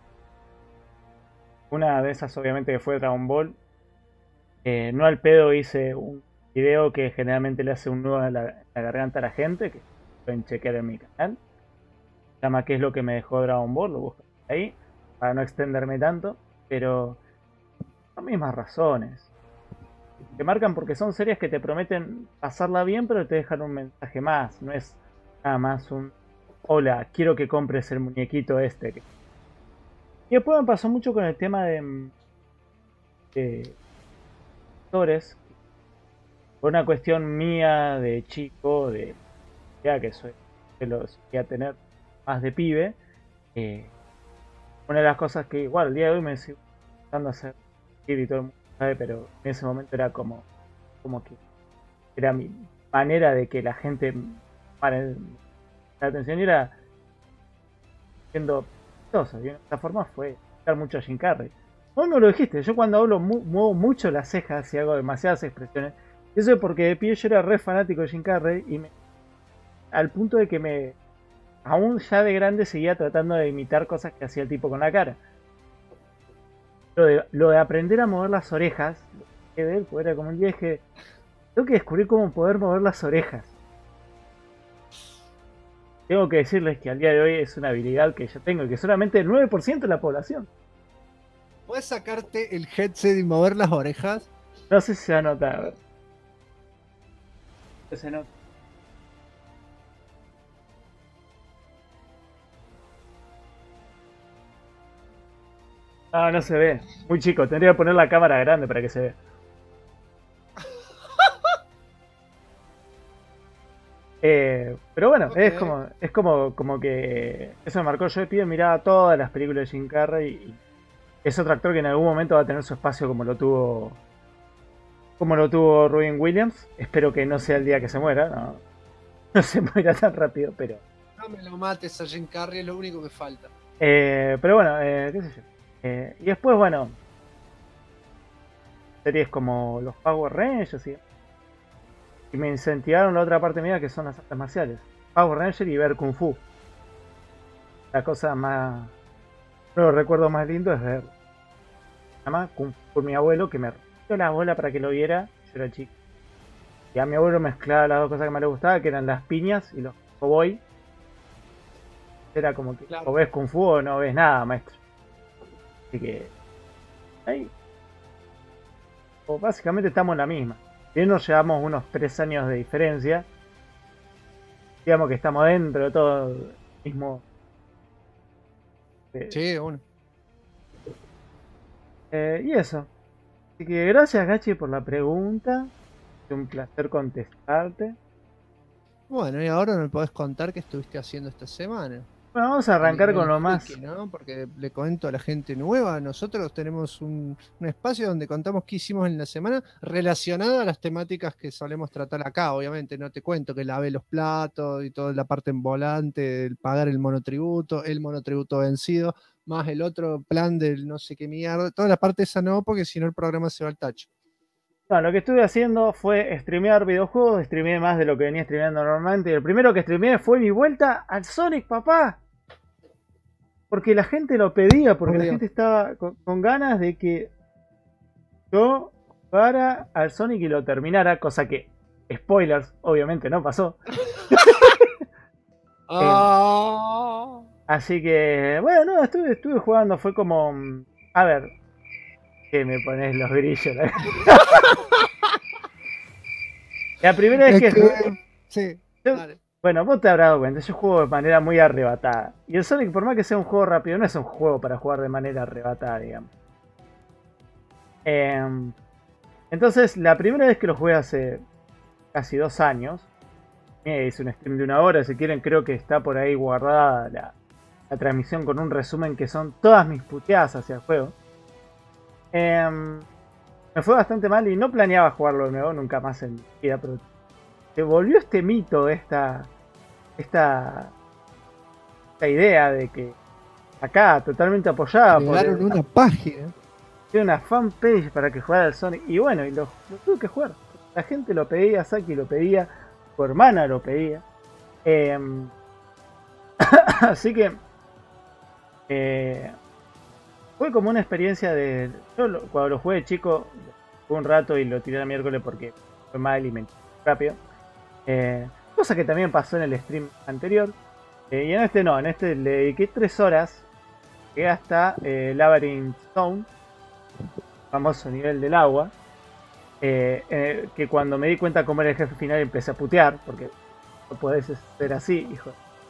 una de esas obviamente que fue Dragon Ball, no al pedo hice un video que generalmente le hace un nudo en la garganta a la gente, que pueden chequear en mi canal. Se llama ¿Qué es lo que me dejó Dragon Ball? Lo buscan ahí, para no extenderme tanto, pero son mismas razones. Te marcan porque son series que te prometen pasarla bien, pero te dejan un mensaje más. No es nada más un hola, quiero que compres el muñequito este. Y después me pasó mucho con el tema de actores. Por una cuestión mía de chico, ya que soy, que los voy a tener más de pibe. Una de las cosas que igual el día de hoy me sigo tratando a hacer y todo el mundo sabe, pero en ese momento era como que era mi manera de que la gente pare la atención y era siendo chistoso. Y de esta forma fue dar mucho a Jim Carrey. Vos no lo dijiste, yo cuando hablo muevo mucho las cejas y hago demasiadas expresiones. Y eso es porque de pie yo era re fanático de Jim Carrey y al punto de que aún ya de grande seguía tratando de imitar cosas que hacía el tipo con la cara. Lo de aprender a mover las orejas, que de él, pues era como un día dije, tengo que descubrir cómo poder mover las orejas. Tengo que decirles que al día de hoy es una habilidad que yo tengo y que solamente el 9% de la población. ¿Puedes sacarte el headset y mover las orejas? No sé si se va a notar. A ver. Se nota. No se ve. Muy chico. Tendría que poner la cámara grande para que se vea. Pero bueno, okay. es como que eso me marcó. Yo de pibe miraba todas las películas de Jim Carrey y es otro actor que en algún momento va a tener su espacio como lo tuvo Robin Williams. Espero que no sea el día que se muera, no se muera tan rápido, pero no me lo mates a Jim Carrey, es lo único que falta. Pero bueno, qué sé yo. Y después, bueno, series como los Power Rangers y me incentivaron la otra parte mía, que son las artes marciales. Power Rangers y ver Kung Fu. La cosa más, no recuerdo más lindo es ver nada más Kung Fu por mi abuelo, que me rompió la bola para que lo viera. Yo era chico y a mi abuelo mezclaba las dos cosas que más le gustaba, que eran las piñas y los cowboy. Era como que claro, o ves Kung Fu o no ves nada, maestro. Así que ahí básicamente estamos en la misma. Bien, nos llevamos unos 3 años de diferencia. Digamos que estamos dentro de todo el mismo. Sí, bueno. Y eso. Así que gracias, Gachi, por la pregunta. Es un placer contestarte. Bueno, y ahora me podés contar qué estuviste haciendo esta semana. Bueno, vamos a arrancar con lo más. ¿No? Porque le comento a la gente nueva, nosotros tenemos un espacio donde contamos qué hicimos en la semana relacionado a las temáticas que solemos tratar acá. Obviamente no te cuento que lavé los platos y toda la parte en volante, el pagar el monotributo vencido, más el otro plan del no sé qué mierda, toda la parte esa no, porque si no el programa se va al tacho. No, lo que estuve haciendo fue streamear videojuegos, streameé más de lo que venía streameando normalmente. Y el primero que streameé fue mi vuelta al Sonic, papá. Porque la gente lo pedía, porque la gente estaba con ganas de que yo fuera al Sonic y lo terminara, cosa que, spoilers, obviamente no pasó. Así que, bueno, no, estuve jugando, fue como, a ver, que me pones los grillos. La primera vez que sí, vale. Bueno, vos te habrás dado cuenta, yo juego de manera muy arrebatada. Y el Sonic, por más que sea un juego rápido, no es un juego para jugar de manera arrebatada, digamos. Entonces, la primera vez que lo jugué hace casi 2 años, hice un stream de 1 hora, si quieren, creo que está por ahí guardada la transmisión con un resumen que son todas mis puteadas hacia el juego. Me fue bastante mal y no planeaba jugarlo de nuevo nunca más en mi vida, pero se volvió este mito, esta idea de que acá, totalmente apoyada por una página. Una fanpage para que jugara al Sonic. Y bueno, y lo tuve que jugar. La gente lo pedía, Saki lo pedía, su hermana lo pedía. Así que fue como una experiencia de... cuando lo jugué de chico, fue un rato y lo tiré el miércoles porque fue mal y me rápido. Cosa que también pasó en el stream anterior. Y en este no, en este le dediqué 3 horas. Llegué hasta Labyrinth Zone, famoso nivel del agua. Que cuando me di cuenta cómo era el jefe final empecé a putear, porque no podés ser así, hijo.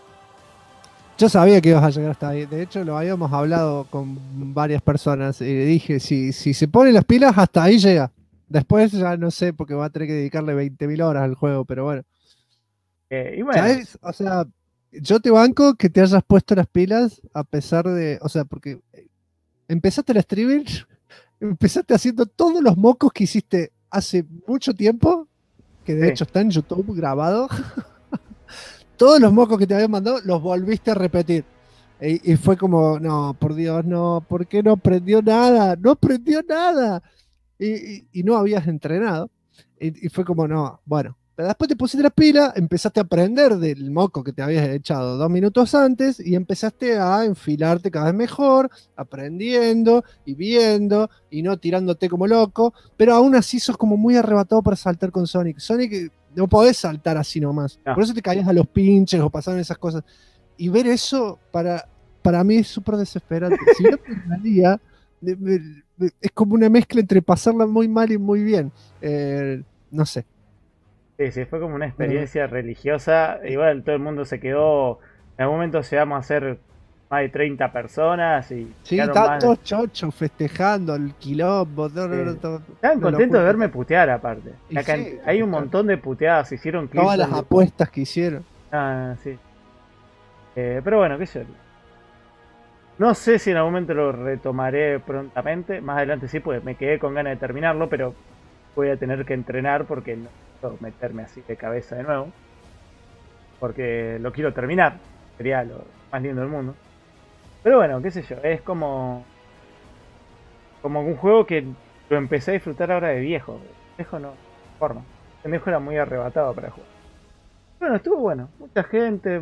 Yo sabía que ibas a llegar hasta ahí. De hecho, lo habíamos hablado con varias personas. Y dije, si se ponen las pilas, hasta ahí llega. Después ya no sé, porque va a tener que dedicarle 20.000 horas al juego, pero bueno. Y bueno. ¿Sabes? O sea, yo te banco que te hayas puesto las pilas a pesar de... O sea, porque empezaste el streaming, empezaste haciendo todos los mocos que hiciste hace mucho tiempo, que de hecho está en YouTube grabado. Todos los mocos que te habían mandado los volviste a repetir. Y fue como, no, por Dios, no, ¿por qué no aprendió nada? No aprendió nada. Y no habías entrenado. Y fue como, no, bueno. Pero después te pusiste la pila, empezaste a aprender del moco que te habías echado 2 minutos antes y empezaste a enfilarte cada vez mejor, aprendiendo y viendo y no tirándote como loco. Pero aún así sos como muy arrebatado para saltar con Sonic. Sonic... No podés saltar así nomás. No. Por eso te caías a los pinches o pasaban esas cosas. Y ver eso, para mí es súper desesperante. Si yo pensaría, es como una mezcla entre pasarla muy mal y muy bien. No sé. Sí, fue como una experiencia religiosa. Igual todo el mundo se quedó. En algún momento llegamos a ser más de 30 personas. Y sí, estaban todos chochos festejando el quilombo. Estaban contentos de verme putear, aparte. Sí, hay un montón de puteadas. Hicieron clips. Todas las apuestas que hicieron. Sí. Pero bueno, qué sé yo. No sé si en algún momento lo retomaré prontamente. Más adelante sí, pues me quedé con ganas de terminarlo. Pero voy a tener que entrenar porque no puedo meterme así de cabeza de nuevo. Porque lo quiero terminar. Sería lo más lindo del mundo. Pero bueno, qué sé yo, es como un juego que lo empecé a disfrutar ahora de viejo. De viejo no, forma. El viejo era muy arrebatado para jugar. Bueno, estuvo bueno, mucha gente,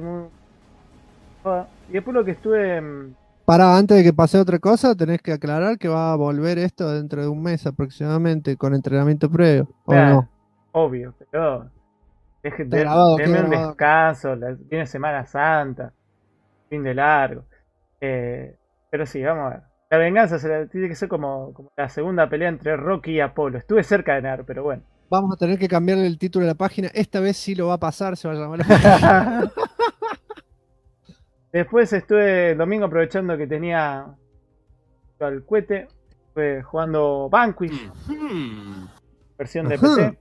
y después lo que estuve... Para, antes de que pase otra cosa, tenés que aclarar que va a volver esto dentro de un mes aproximadamente con entrenamiento previo, ¿o no? Obvio, pero... Denme un descanso, viene Semana Santa, fin de largo. Pero sí, vamos a ver. La venganza tiene que ser como la segunda pelea entre Rocky y Apolo. Estuve cerca de ganar, pero bueno. Vamos a tener que cambiarle el título de la página. Esta vez sí lo va a pasar, se va a llamar la página. Después estuve el domingo aprovechando que tenía al cohete. Estuve jugando Vanquish, versión de PC.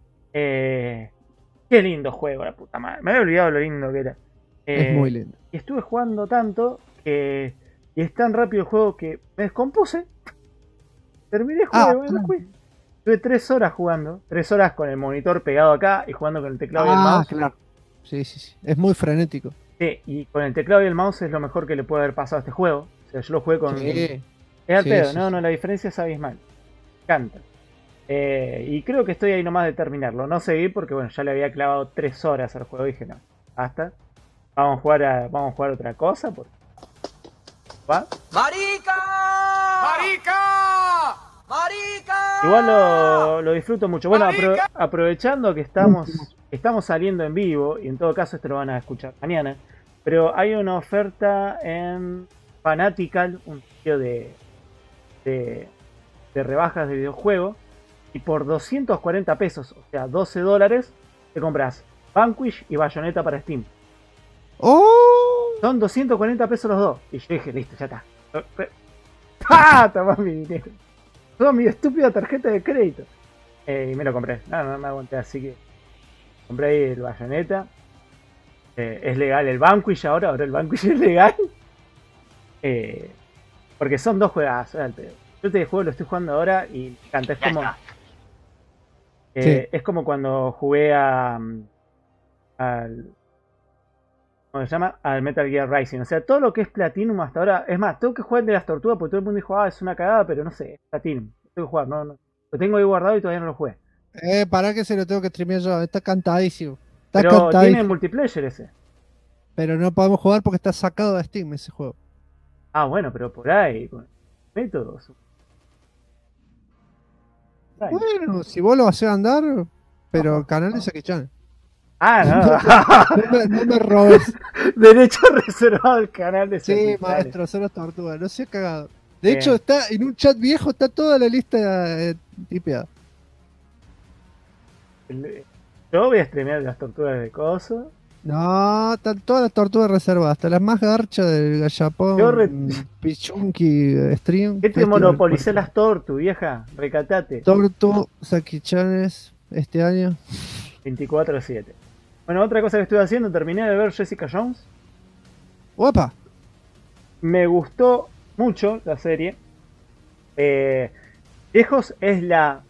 Qué lindo juego, la puta madre. Me había olvidado lo lindo que era. Es muy lindo. Y estuve jugando tanto que... Y es tan rápido el juego que me descompuse. Terminé el juego, me fui. Estuve 3 horas jugando. 3 horas con el monitor pegado acá y jugando con el teclado y el mouse. Claro. Sí. Es muy frenético. Sí, y con el teclado y el mouse es lo mejor que le puede haber pasado a este juego. O sea, yo lo jugué con... Sí. Es al pedo, no, la diferencia es abismal. Me encanta. Y creo que estoy ahí nomás de terminarlo. No seguí porque, bueno, ya le había clavado 3 horas al juego. Dije, no, basta. Vamos a jugar otra cosa. ¿Va? ¡Marica! ¡Marica! ¡Marica! Igual lo disfruto mucho. Bueno, aprovechando que estamos saliendo en vivo, y en todo caso esto lo van a escuchar mañana, pero hay una oferta en Fanatical, un sitio de rebajas de videojuegos, y por 240 pesos, o sea, $12, te compras Vanquish y Bayonetta para Steam. ¡Oh! Son 240 pesos los dos. Y yo dije, listo, ya está. ¡Ah! Tomá mi dinero. Toda mi estúpida tarjeta de crédito. Y me lo compré. No me aguanté, así que compré ahí el Bayonetta. Es legal el Vanquish ahora el Vanquish es legal. Porque son 2 juegazos. Yo este juego lo estoy jugando ahora y canta, es como... Sí. Es como cuando jugué al... ¿Cómo se llama? Al Metal Gear Rising. O sea, todo lo que es Platinum hasta ahora... Es más, tengo que jugar el de las tortugas porque todo el mundo dijo, es una cagada, pero no sé, es Platinum. Tengo que jugar, no. Lo tengo ahí guardado y todavía no lo jugué. Para que se lo tengo que streamear yo. Está cantadísimo. Pero tiene multiplayer ese. Pero no podemos jugar porque está sacado de Steam ese juego. Ah, bueno, pero por ahí, con métodos. Bueno, si vos lo hacés andar, pero canal de Saki Chan. Ah, no. No me robes. Derecho reservado al canal de Saki Sí, Chan. maestro, son las tortugas. No seas cagado. De hecho, está en un chat viejo, está toda la lista tipeada. Yo voy a streamear las tortugas de coso. No, están todas las tortugas reservadas, hasta las más garchas del gallapón, Pichunki Stream. ¿Qué te monopolicé las tortu, vieja? Recatate. Tortu, Saki-chanes, este año. 24/7. Bueno, otra cosa que estuve haciendo, terminé de ver Jessica Jones. ¡Guapa! Me gustó mucho la serie. Lejos es la...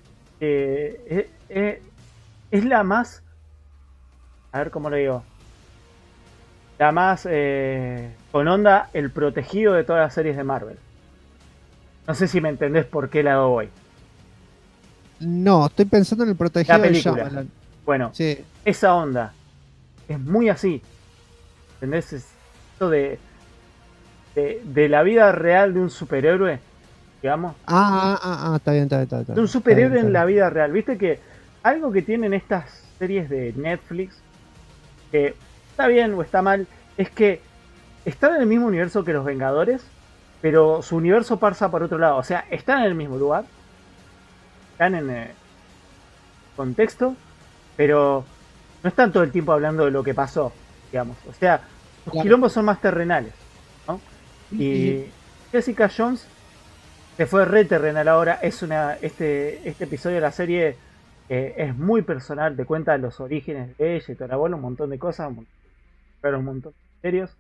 es la más... A ver cómo lo digo. La más con onda, el protegido de todas las series de Marvel. No sé si me entendés por qué lado voy. No, estoy pensando en el protegido La de película. Shyamalan. Bueno, sí. Esa onda es muy así. ¿Entendés? Es esto de la vida real de un superhéroe, digamos. Está bien. De un superhéroe en la vida real. Viste que algo que tienen estas series de Netflix, que está bien o está mal, es que están en el mismo universo que los Vengadores, pero su universo pasa por otro lado. O sea, están en el mismo lugar, están en contexto, pero no están todo el tiempo hablando de lo que pasó, digamos. O sea, los quilombos son más terrenales, ¿no? Y Jessica Jones se fue re terrenal ahora. Es este episodio de la serie es muy personal, te cuenta los orígenes de ella y toda la bola, un montón de cosas, un montón de misterios.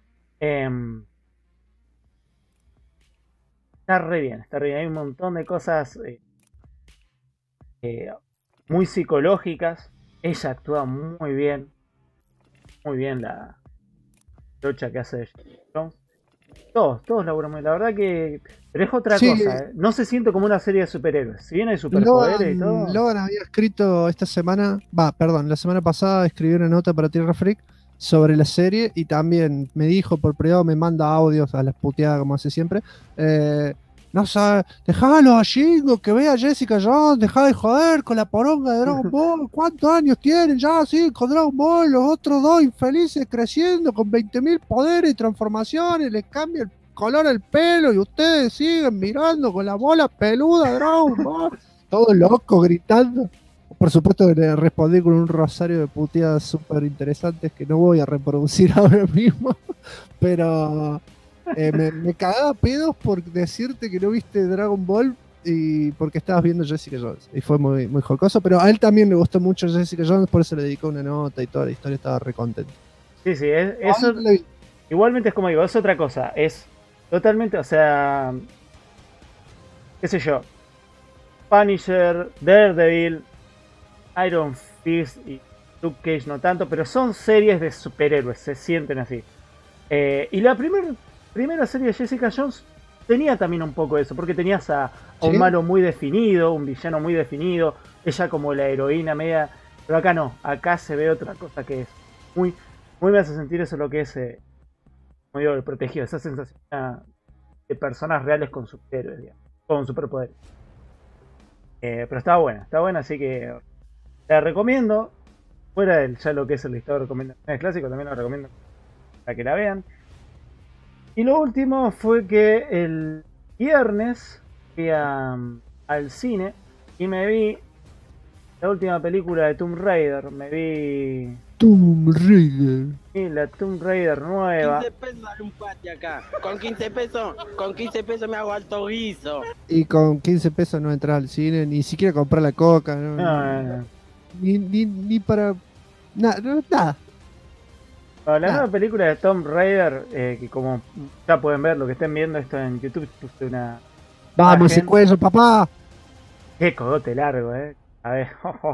Está re bien, hay un montón de cosas muy psicológicas. Ella actúa muy bien la lucha que hace Jones. Todos laburan muy, la verdad que... Pero es otra cosa, no se siente como una serie de superhéroes. Si bien hay superpoderes y todo... Logan había escrito esta semana, la semana pasada escribió una nota para Tierra Freak sobre la serie y también me dijo por privado, me manda audios a las puteadas como hace siempre. No sabe, dejalo a Shingo que vea a Jessica Jones, dejá de joder con la poronga de Dragon Ball. ¿Cuántos años tienen ya así con Dragon Ball? Los otros dos infelices creciendo con 20.000 poderes y transformaciones, les cambia el color el pelo y ustedes siguen mirando con la bola peluda de Dragon Ball. Todo loco gritando. Por supuesto que le respondí con un rosario de puteadas súper interesantes que no voy a reproducir ahora mismo, pero... me cagaba pedos por decirte que no viste Dragon Ball y porque estabas viendo Jessica Jones. Y fue muy, muy jocoso, pero a él también le gustó mucho Jessica Jones, por eso le dedicó una nota y toda la historia, estaba re contento. Sí, eso igualmente es como digo, es otra cosa, es totalmente, o sea, qué sé yo, Punisher, Daredevil, Iron Fist y Luke Cage no tanto, pero son series de superhéroes, se sienten así. Y la primera serie de Jessica Jones tenía también un poco de eso, porque tenías a un malo muy definido, un villano muy definido, ella como la heroína media, pero acá no, acá se ve otra cosa que es muy me hace sentir eso lo que es, como digo, el protegido, esa sensación de personas reales con superhéroes, digamos, con superpoderes. Pero está buena, así que la recomiendo, fuera del ya lo que es el listado de recomendaciones clásicos, también la recomiendo para que la vean. Y lo último fue que el viernes fui al cine y me vi la última película de Tomb Raider. Tomb Raider. Sí, la Tomb Raider nueva. 15 pesos dale un pati acá. Con 15 pesos me hago alto guiso. Y con 15 pesos no entras al cine, ni siquiera comprar la coca. No. Ni para... Nada. La nueva película de Tomb Raider, que como ya pueden ver, lo que estén viendo esto en YouTube, puse una... ¡Vamos, ese cuello, papá! ¡Qué cogote largo, A ver,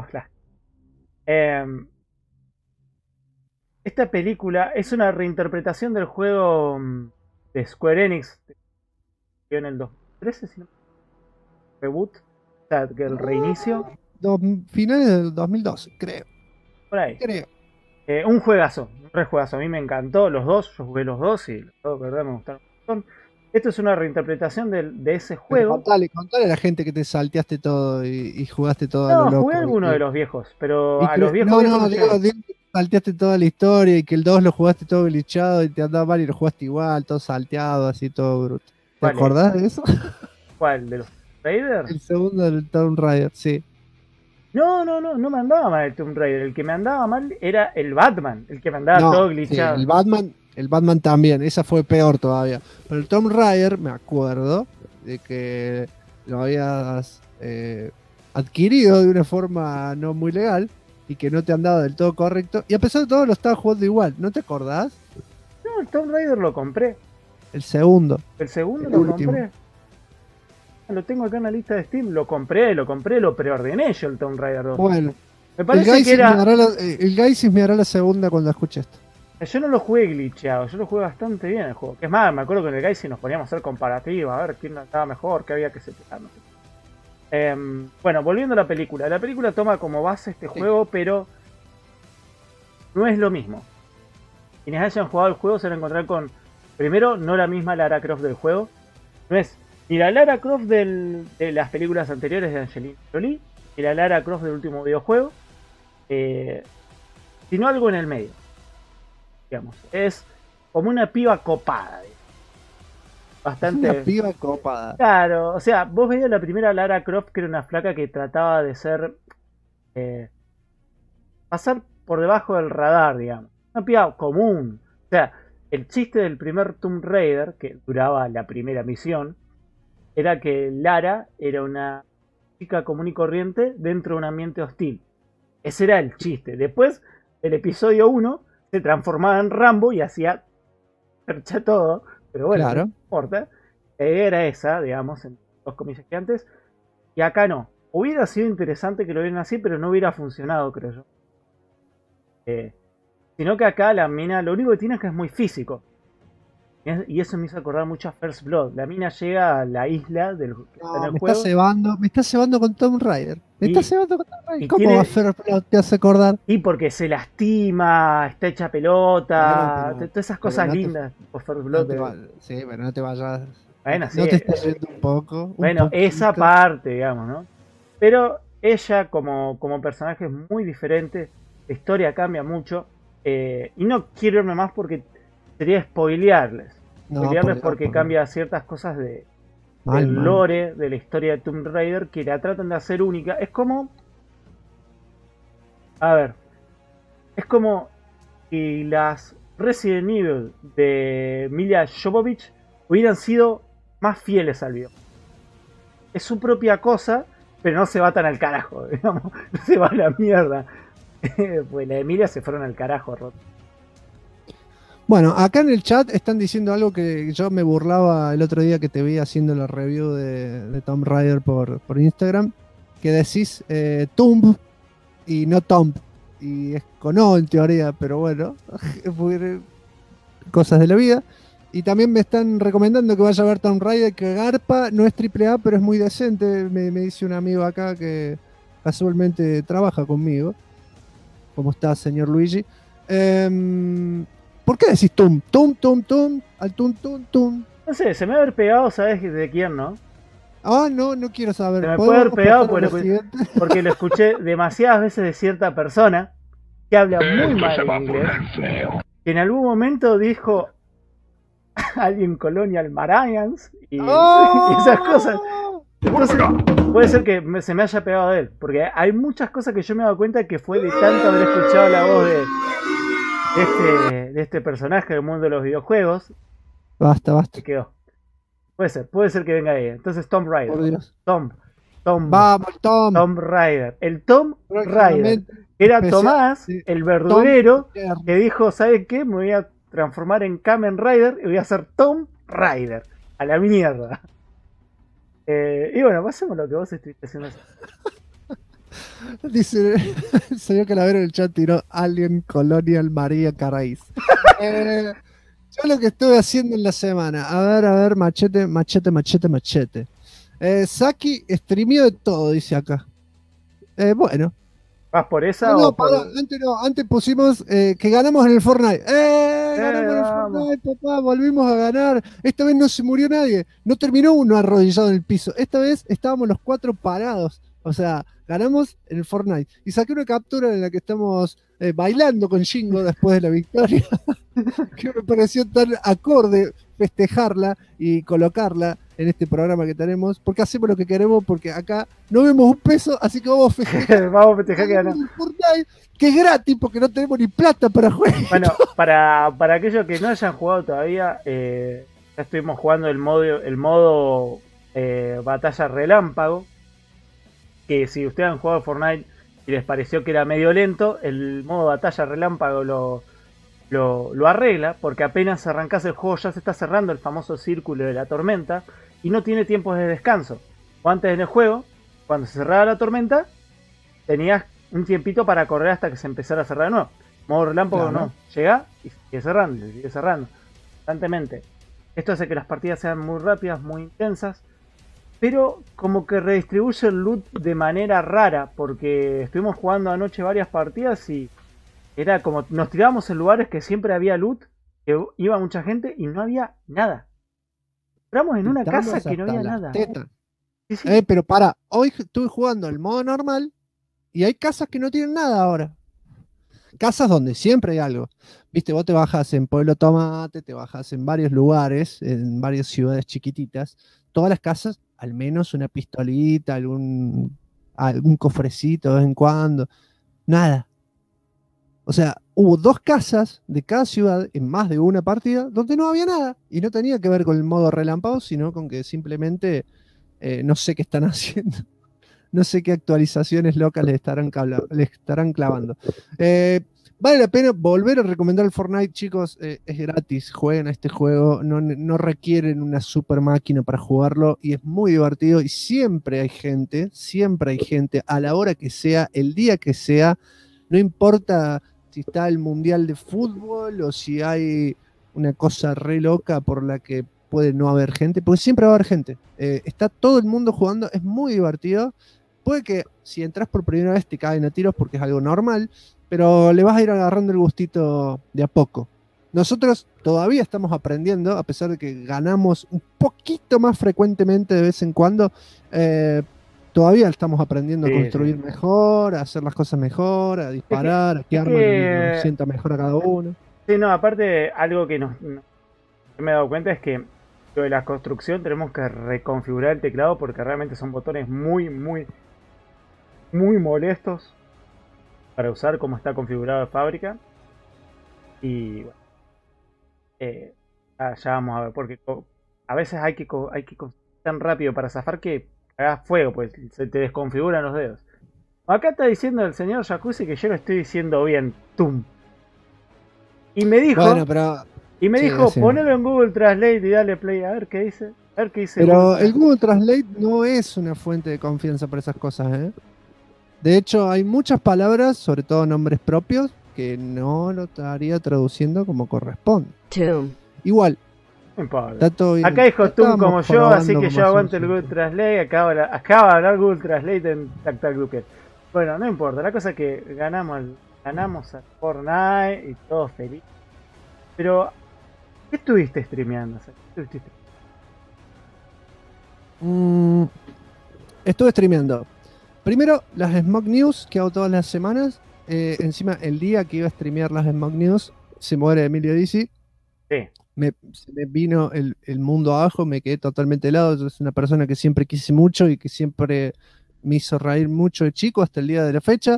esta película es una reinterpretación del juego de Square Enix en el 2013, si no reboot, o sea, que el reinicio. Finales del 2012, creo. Por ahí. Creo. Un juegazo, un re juegazo. A mí me encantó los dos, yo jugué los dos y los dos, verdad, me gustaron un montón. Esto es una reinterpretación de ese juego. Contale a la gente que te salteaste todo y jugaste todo No, a lo loco. jugué alguno de los viejos, pero a los viejos. No, digo que salteaste toda la historia y que el 2 lo jugaste todo glitchado y te andaba mal y lo jugaste igual, todo salteado, así todo bruto. ¿Te acordás de eso? ¿Cuál? ¿De los Raiders? El segundo del Tomb Raider, sí. No me andaba mal el Tomb Raider. El que me andaba mal era el Batman, el que me andaba todo glitchado. Sí, el Batman también, esa fue peor todavía. Pero el Tomb Raider, me acuerdo de que lo habías adquirido de una forma no muy legal y que no te andaba del todo correcto. Y a pesar de todo lo estabas jugando igual, ¿no te acordás? No, el Tomb Raider lo compré. El segundo. El segundo El lo último. compré. Lo tengo acá en la lista de Steam. Lo compré, lo preordené yo el Tomb Raider 2. Bueno, me parece que era. El Gaisis me hará la segunda cuando escuche esto. Yo no lo jugué glitcheado, yo lo jugué bastante bien el juego. Que es más, me acuerdo que en el Gaisis nos poníamos a hacer comparativas, a ver quién estaba mejor, qué había que separar. No sé. Bueno, volviendo a la película. La película toma como base este juego, pero no es lo mismo. Quienes hayan jugado el juego se van a encontrar con, primero, no la misma Lara Croft del juego. No es ni la Lara Croft de las películas anteriores de Angelina Jolie, ni la Lara Croft del último videojuego, sino algo en el medio. Digamos, es como una piba copada. Bastante. Una piba copada. Claro, o sea, vos veías la primera Lara Croft, que era una flaca que trataba de ser. Pasar por debajo del radar, digamos. Una piba común. O sea, el chiste del primer Tomb Raider, que duraba la primera misión, era que Lara era una chica común y corriente dentro de un ambiente hostil. Ese era el chiste. Después, el episodio 1 se transformaba en Rambo y hacía percha todo, pero bueno, claro. No importa. Era esa, digamos, en los comillas que antes, y acá no. Hubiera sido interesante que lo vieran así, pero no hubiera funcionado, creo yo. Sino que acá la mina, lo único que tiene es que es muy físico. Y eso me hizo acordar mucho a First Blood. La mina llega a la isla del que está en el juego. Me está cebando con Tomb Raider. ¿Cómo tiene, va a First Blood? ¿Te hace acordar? Y porque se lastima, está hecha pelota, pero, todas esas cosas lindas. Por First Blood. Sí, pero no te vayas. Bueno, sí, no te estás yendo un poco. Bueno, esa parte, digamos, ¿no? Pero ella como personaje es muy diferente. La historia cambia mucho. Y no quiero irme más porque sería spoilearles. Porque cambia ciertas cosas del lore, de la historia de Tomb Raider, que la tratan de hacer única. Es como... A ver. Es como si las Resident Evil de Milla Jovovich hubieran sido más fieles al video. Es su propia cosa, pero no se va tan al carajo, digamos. No se va a la mierda. Pues la de Emilia se fueron al carajo, Rot. Bueno, acá en el chat están diciendo algo que yo me burlaba el otro día que te vi haciendo la review de Tomb Raider por Instagram, que decís Tomb y no Tomb, y es con O en teoría, pero bueno, cosas de la vida. Y también me están recomendando que vaya a ver Tomb Raider, que garpa, no es AAA, pero es muy decente, me dice un amigo acá que casualmente trabaja conmigo. ¿Cómo está, señor Luigi? ¿Por qué decís tum? Al tum. No sé, se me va a haber pegado, ¿sabes de quién, no? Ah, no quiero saber. Se me puede haber pegado porque lo escuché demasiadas veces de cierta persona que habla muy mal en inglés, que en algún momento dijo alguien Colonial Marines y esas cosas. Entonces, puede ser que se me haya pegado de él, porque hay muchas cosas que yo me he dado cuenta que fue de tanto haber escuchado la voz de este personaje del mundo de los videojuegos. Basta. Que quedó. Puede ser que venga ahí. Entonces Tomb Raider. Por Dios. Vamos, Tomb Raider. El Tomb Raider. Era Tomás, el verdurero, que dijo, ¿sabe qué? Me voy a transformar en Kamen Rider y voy a hacer Tomb Raider. A la mierda. Y bueno, pasemos lo que vos estuviste haciendo. Dice el señor Calavero en el chat tiró Alien Colonial María Carraíz. Yo lo que estuve haciendo en la semana, a ver, machete. Saki streamió de todo, dice acá. Bueno. ¿Vas por esa No, o por...? antes pusimos que ganamos en el Fortnite. Ganamos en el Fortnite, papá, volvimos a ganar. Esta vez no se murió nadie. No terminó uno arrodillado en el piso. Esta vez estábamos los 4 parados. O sea, ganamos en el Fortnite. Y saqué una captura en la que estamos bailando con Shingo después de la victoria. Que me pareció tan acorde festejarla y colocarla en este programa que tenemos, porque hacemos lo que queremos, porque acá no vemos un peso, así que vamos a festejar. Vamos a festejar que ganamos. Que es gratis, porque no tenemos ni plata para jugar. Bueno, para aquellos que no hayan jugado todavía, ya estuvimos jugando el modo batalla relámpago, que si ustedes han jugado Fortnite y les pareció que era medio lento, el modo batalla relámpago lo arregla, porque apenas arrancas el juego ya se está cerrando el famoso círculo de la tormenta y no tiene tiempos de descanso. O antes en el juego, cuando se cerraba la tormenta, tenías un tiempito para correr hasta que se empezara a cerrar de nuevo. Modo relámpago no, llega y sigue cerrando constantemente. Esto hace que las partidas sean muy rápidas, muy intensas, pero como que redistribuye el loot de manera rara, porque estuvimos jugando anoche varias partidas y era como nos tirábamos en lugares que siempre había loot, que iba mucha gente y no había nada. Entramos en una casa que no había nada. Sí. Pero para, hoy estuve jugando el modo normal y hay casas que no tienen nada ahora. Casas donde siempre hay algo. Viste, vos te bajas en Pueblo Tomate, te bajas en varios lugares, en varias ciudades chiquititas. Todas las casas, al menos una pistolita, algún cofrecito de vez en cuando. Nada. O sea, hubo 2 casas de cada ciudad en más de una partida donde no había nada. Y no tenía que ver con el modo relámpago, sino con que simplemente no sé qué están haciendo. No sé qué actualizaciones locas les estarán clavando. Vale la pena volver a recomendar el Fortnite, chicos. Es gratis, jueguen a este juego. No requieren una super máquina para jugarlo. Y es muy divertido. Y siempre hay gente, a la hora que sea, el día que sea. No importa si está el Mundial de Fútbol o si hay una cosa re loca por la que puede no haber gente, porque siempre va a haber gente. Está todo el mundo jugando, es muy divertido. Puede que si entras por primera vez te caen a tiros porque es algo normal, pero le vas a ir agarrando el gustito de a poco. Nosotros todavía estamos aprendiendo, a pesar de que ganamos un poquito más frecuentemente de vez en cuando. Todavía estamos aprendiendo a construir mejor, a hacer las cosas mejor, a disparar, a que arma nos sienta mejor a cada uno. Sí, no, aparte, algo que me he dado cuenta es que lo de la construcción tenemos que reconfigurar el teclado porque realmente son botones muy molestos para usar como está configurado de fábrica. Y bueno, ya vamos a ver, porque a veces hay que construir tan rápido para zafar que hagas fuego, pues se te desconfiguran los dedos. Acá está diciendo el señor Jacuzzi que yo lo estoy diciendo bien. ¡Tum! Y me dijo, ponelo en Google Translate y dale play a ver qué dice. Pero el Google Translate no es una fuente de confianza para esas cosas, ¿eh? De hecho, hay muchas palabras, sobre todo nombres propios, que no lo estaría traduciendo como corresponde. Igual. No importa. Acá dijo Tum como yo, así que yo aguanto el Google Translate. Acaba de hablar Google Translate en TacTacDuque. Bueno, no importa. La cosa es que ganamos a Fortnite y todo feliz. Pero, ¿qué estuviste streameando? Estuve streameando. Primero, las Smog News que hago todas las semanas. Encima, el día que iba a streamear las Smog News, se muere Emilio Dizzy. Sí. Se me vino el mundo abajo, me quedé totalmente helado. Yo soy una persona que siempre quise mucho y que siempre me hizo reír mucho de chico hasta el día de la fecha.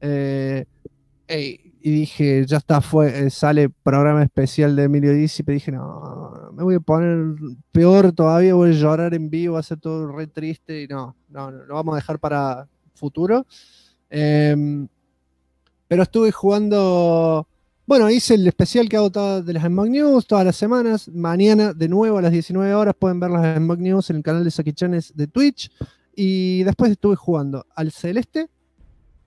Y dije, ya está, sale programa especial de Emilio Dizzy, pero dije, no, me voy a poner peor todavía, voy a llorar en vivo, va a ser todo re triste, y no, lo vamos a dejar para futuro. Pero estuve jugando, bueno, hice el especial que hago de las Smog News todas las semanas. Mañana, de nuevo, a las 19 horas, pueden ver las Smog News en el canal de Saki Chanes de Twitch. Y después estuve jugando al Celeste,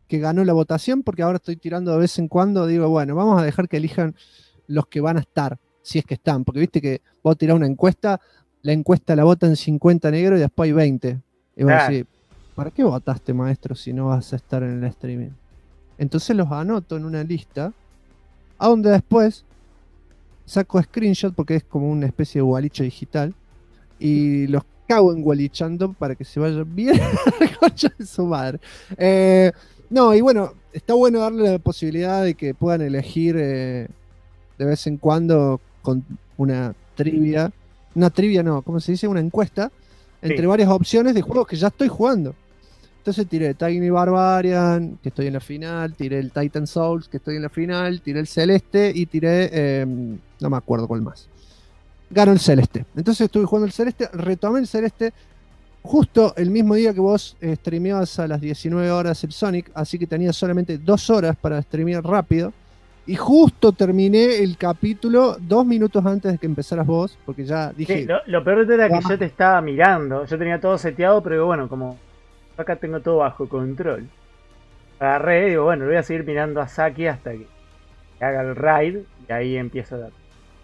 que ganó la votación, porque ahora estoy tirando de vez en cuando, digo, bueno, vamos a dejar que elijan los que van a estar, si es que están, porque viste que vos tirás una encuesta, la encuesta la votan 50 negros y después hay 20. Y vos decís, ¿para qué votaste, maestro, si no vas a estar en el streaming? Entonces los anoto en una lista, a donde después saco screenshot, porque es como una especie de gualicho digital, y los cago engualichando para que se vayan bien a la concha de su madre. No, y bueno, está bueno darle la posibilidad de que puedan elegir de vez en cuando con una trivia. Una trivia no, ¿cómo se dice? Una encuesta entre varias opciones de juegos que ya estoy jugando. Entonces tiré Tiny Barbarian, que estoy en la final, tiré el Titan Souls, que estoy en la final, tiré el Celeste y tiré, no me acuerdo cuál más. Ganó el Celeste. Entonces estuve jugando el Celeste, retomé el Celeste justo el mismo día que vos streameabas a las 19 horas el Sonic, así que tenía solamente 2 horas para streamear rápido. Y justo terminé el capítulo 2 minutos antes de que empezaras vos, porque ya dije... Sí, lo peor era que yo te estaba mirando, yo tenía todo seteado, pero bueno, como acá tengo todo bajo control. Agarré y digo, bueno, voy a seguir mirando a Saki hasta que haga el raid y ahí empiezo a dar.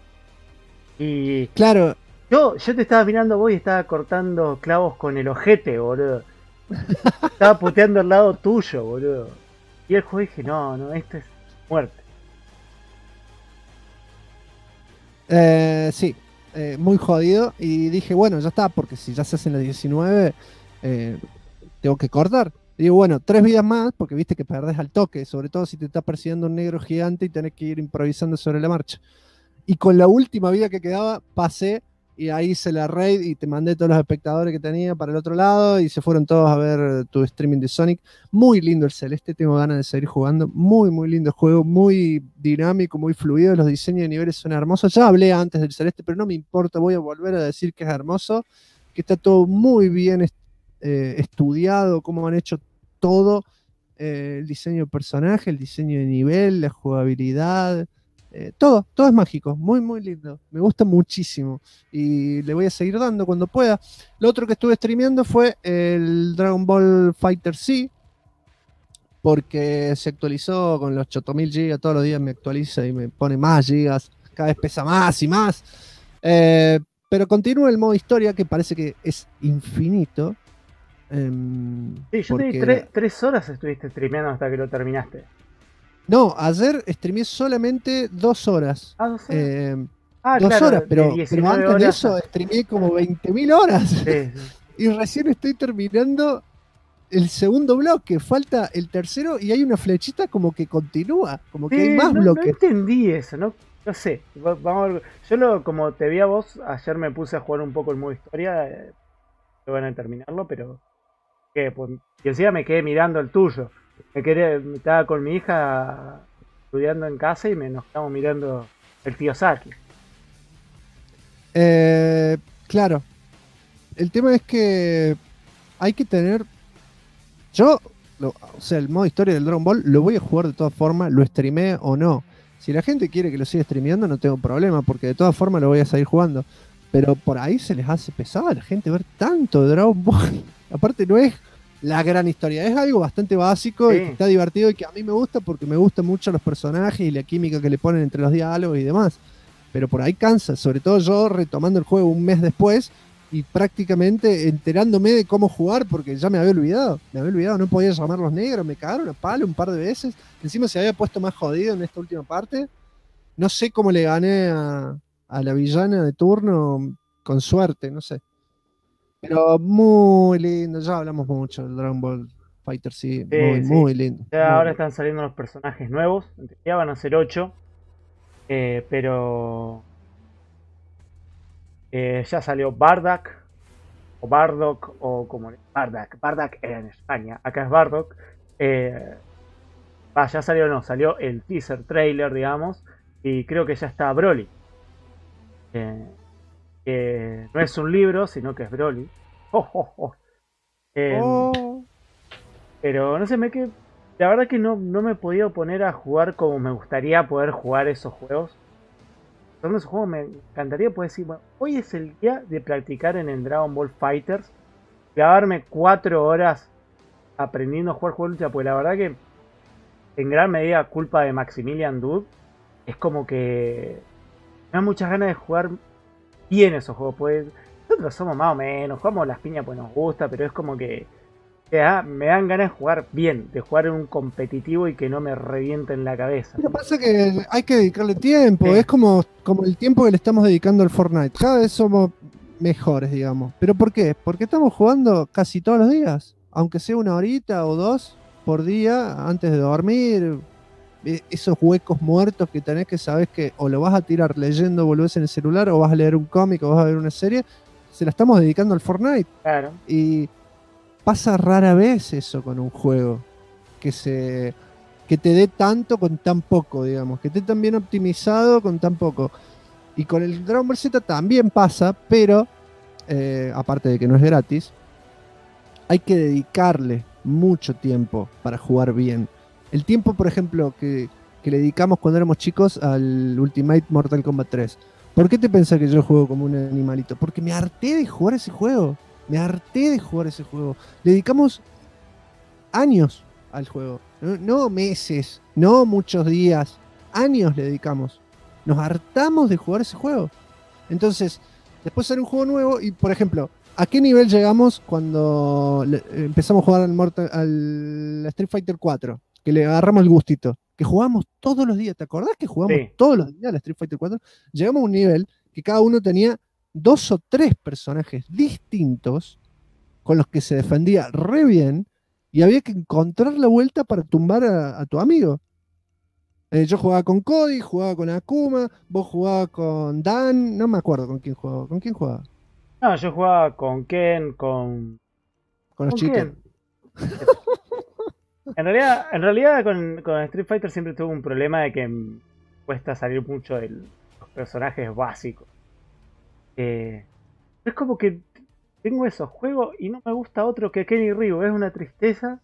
Y claro, yo te estaba mirando a vos y estaba cortando clavos con el ojete, boludo. Estaba puteando al lado tuyo, boludo. Y el juego dije, no, esto es muerte. Sí, muy jodido. Y dije, bueno, ya está, porque si ya se hacen las 19, tengo que cortar. Digo, bueno, 3 vidas más, porque viste que perdés al toque, sobre todo si te está persiguiendo un negro gigante y tenés que ir improvisando sobre la marcha. Y con la última vida que quedaba, pasé y ahí hice la raid y te mandé todos los espectadores que tenía para el otro lado y se fueron todos a ver tu streaming de Sonic. Muy lindo el Celeste, tengo ganas de seguir jugando. Muy, muy lindo el juego, muy dinámico, muy fluido. Los diseños de niveles son hermosos. Ya hablé antes del Celeste, pero no me importa, voy a volver a decir que es hermoso, que está todo muy bien estudiado, cómo han hecho todo. El diseño de personaje, el diseño de nivel, la jugabilidad. Todo es mágico, muy muy lindo, me gusta muchísimo y le voy a seguir dando cuando pueda. Lo otro que estuve streameando fue el Dragon Ball Fighter Z, porque se actualizó con los 8000 GB, todos los días me actualiza y me pone más gigas, cada vez pesa más y más, pero continúa el modo historia que parece que es infinito. Sí, yo te di 3 horas estuviste streameando hasta que lo terminaste. No, ayer streameé solamente 2 horas. 2 horas. 2 claro, horas, pero antes horas de eso streameé como 20.000 horas. Sí. Y recién estoy terminando el segundo bloque. Falta el tercero y hay una flechita como que continúa, como que hay más bloques. No entendí eso, no sé. Vamos a ver. Yo como te vi a vos, ayer me puse a jugar un poco el modo historia. Van a terminarlo, pero... Pues, y encima me quedé mirando el tuyo. Estaba con mi hija estudiando en casa y nos estábamos mirando el tío Saki. Claro. El tema es que hay que tener... o sea, el modo historia del Dragon Ball lo voy a jugar de todas formas, lo streamee o no. Si la gente quiere que lo siga streameando, no tengo problema, porque de todas formas lo voy a seguir jugando. Pero por ahí se les hace pesado a la gente ver tanto de Dragon Ball. Aparte no es la gran historia, es algo bastante básico y que está divertido y que a mí me gusta porque me gustan mucho los personajes y la química que le ponen entre los diálogos y demás. Pero por ahí cansa, sobre todo yo retomando el juego un mes después y prácticamente enterándome de cómo jugar porque ya me había olvidado, no podía llamar los negros, me cagaron a palo un par de veces, encima se había puesto más jodido en esta última parte. No sé cómo le gané a la villana de turno, con suerte, no sé. Pero muy lindo, ya hablamos mucho del Dragon Ball Fighter Z, muy lindo. Ya ahora están saliendo los personajes nuevos, ya van a ser 8, pero ya salió Bardock, o Bardock, o como Bardock era en España, acá es Bardock. Ya salió el teaser trailer, digamos, y creo que ya está Broly. No es un libro, sino que es Broly. Pero no sé, la verdad que no me he podido poner a jugar como me gustaría poder jugar esos juegos. Son esos juegos me encantaría poder decir, bueno, hoy es el día de practicar en el Dragon Ball Fighters, grabarme 4 horas aprendiendo a jugar juegos de lucha, porque la verdad que en gran medida culpa de Maximilian Dood, es como que me da muchas ganas de jugar bien esos juegos, pues nosotros somos más o menos, jugamos las piñas pues nos gusta, pero es como que me dan ganas de jugar bien, de jugar en un competitivo y que no me revienten la cabeza. Lo que pasa es que hay que dedicarle tiempo, Sí. es como el tiempo que le estamos dedicando al Fortnite. Cada vez somos mejores, digamos. ¿Pero por qué? Porque estamos jugando casi todos los días, aunque sea 1 horita o 2 por día antes de dormir. Esos huecos muertos que tenés que sabés que o lo vas a tirar leyendo volvés en el celular, o vas a leer un cómic, o vas a ver una serie, se la estamos dedicando al Fortnite. Claro. Y pasa rara vez eso con un juego, que te dé tanto con tan poco, digamos, que esté tan bien optimizado con tan poco. Y con el Dragon Ball Z también pasa, pero aparte de que no es gratis, hay que dedicarle mucho tiempo para jugar bien. El tiempo, por ejemplo, que le dedicamos cuando éramos chicos al Ultimate Mortal Kombat 3. ¿Por qué te pensás que yo juego como un animalito? Porque me harté de jugar ese juego. Le dedicamos años al juego. No meses, no muchos días. Años le dedicamos. Nos hartamos de jugar ese juego. Entonces, después sale un juego nuevo y, por ejemplo, ¿a qué nivel llegamos cuando empezamos a jugar al Street Fighter 4? Que le agarramos el gustito. Que jugamos todos los días. ¿Te acordás que jugamos todos los días al Street Fighter 4? Llegamos a un nivel que cada uno tenía 2 o 3 personajes distintos con los que se defendía re bien y había que encontrar la vuelta para tumbar a tu amigo. Yo jugaba con Cody, jugaba con Akuma, vos jugabas con Dan, no me acuerdo con quién jugaba. ¿Con quién jugaba? No, yo jugaba con Ken, con los cheaters. En realidad con Street Fighter siempre tuve un problema de que me cuesta salir mucho de los personajes básicos. Es como que tengo esos juegos y no me gusta otro que Ken y Ryu, es una tristeza.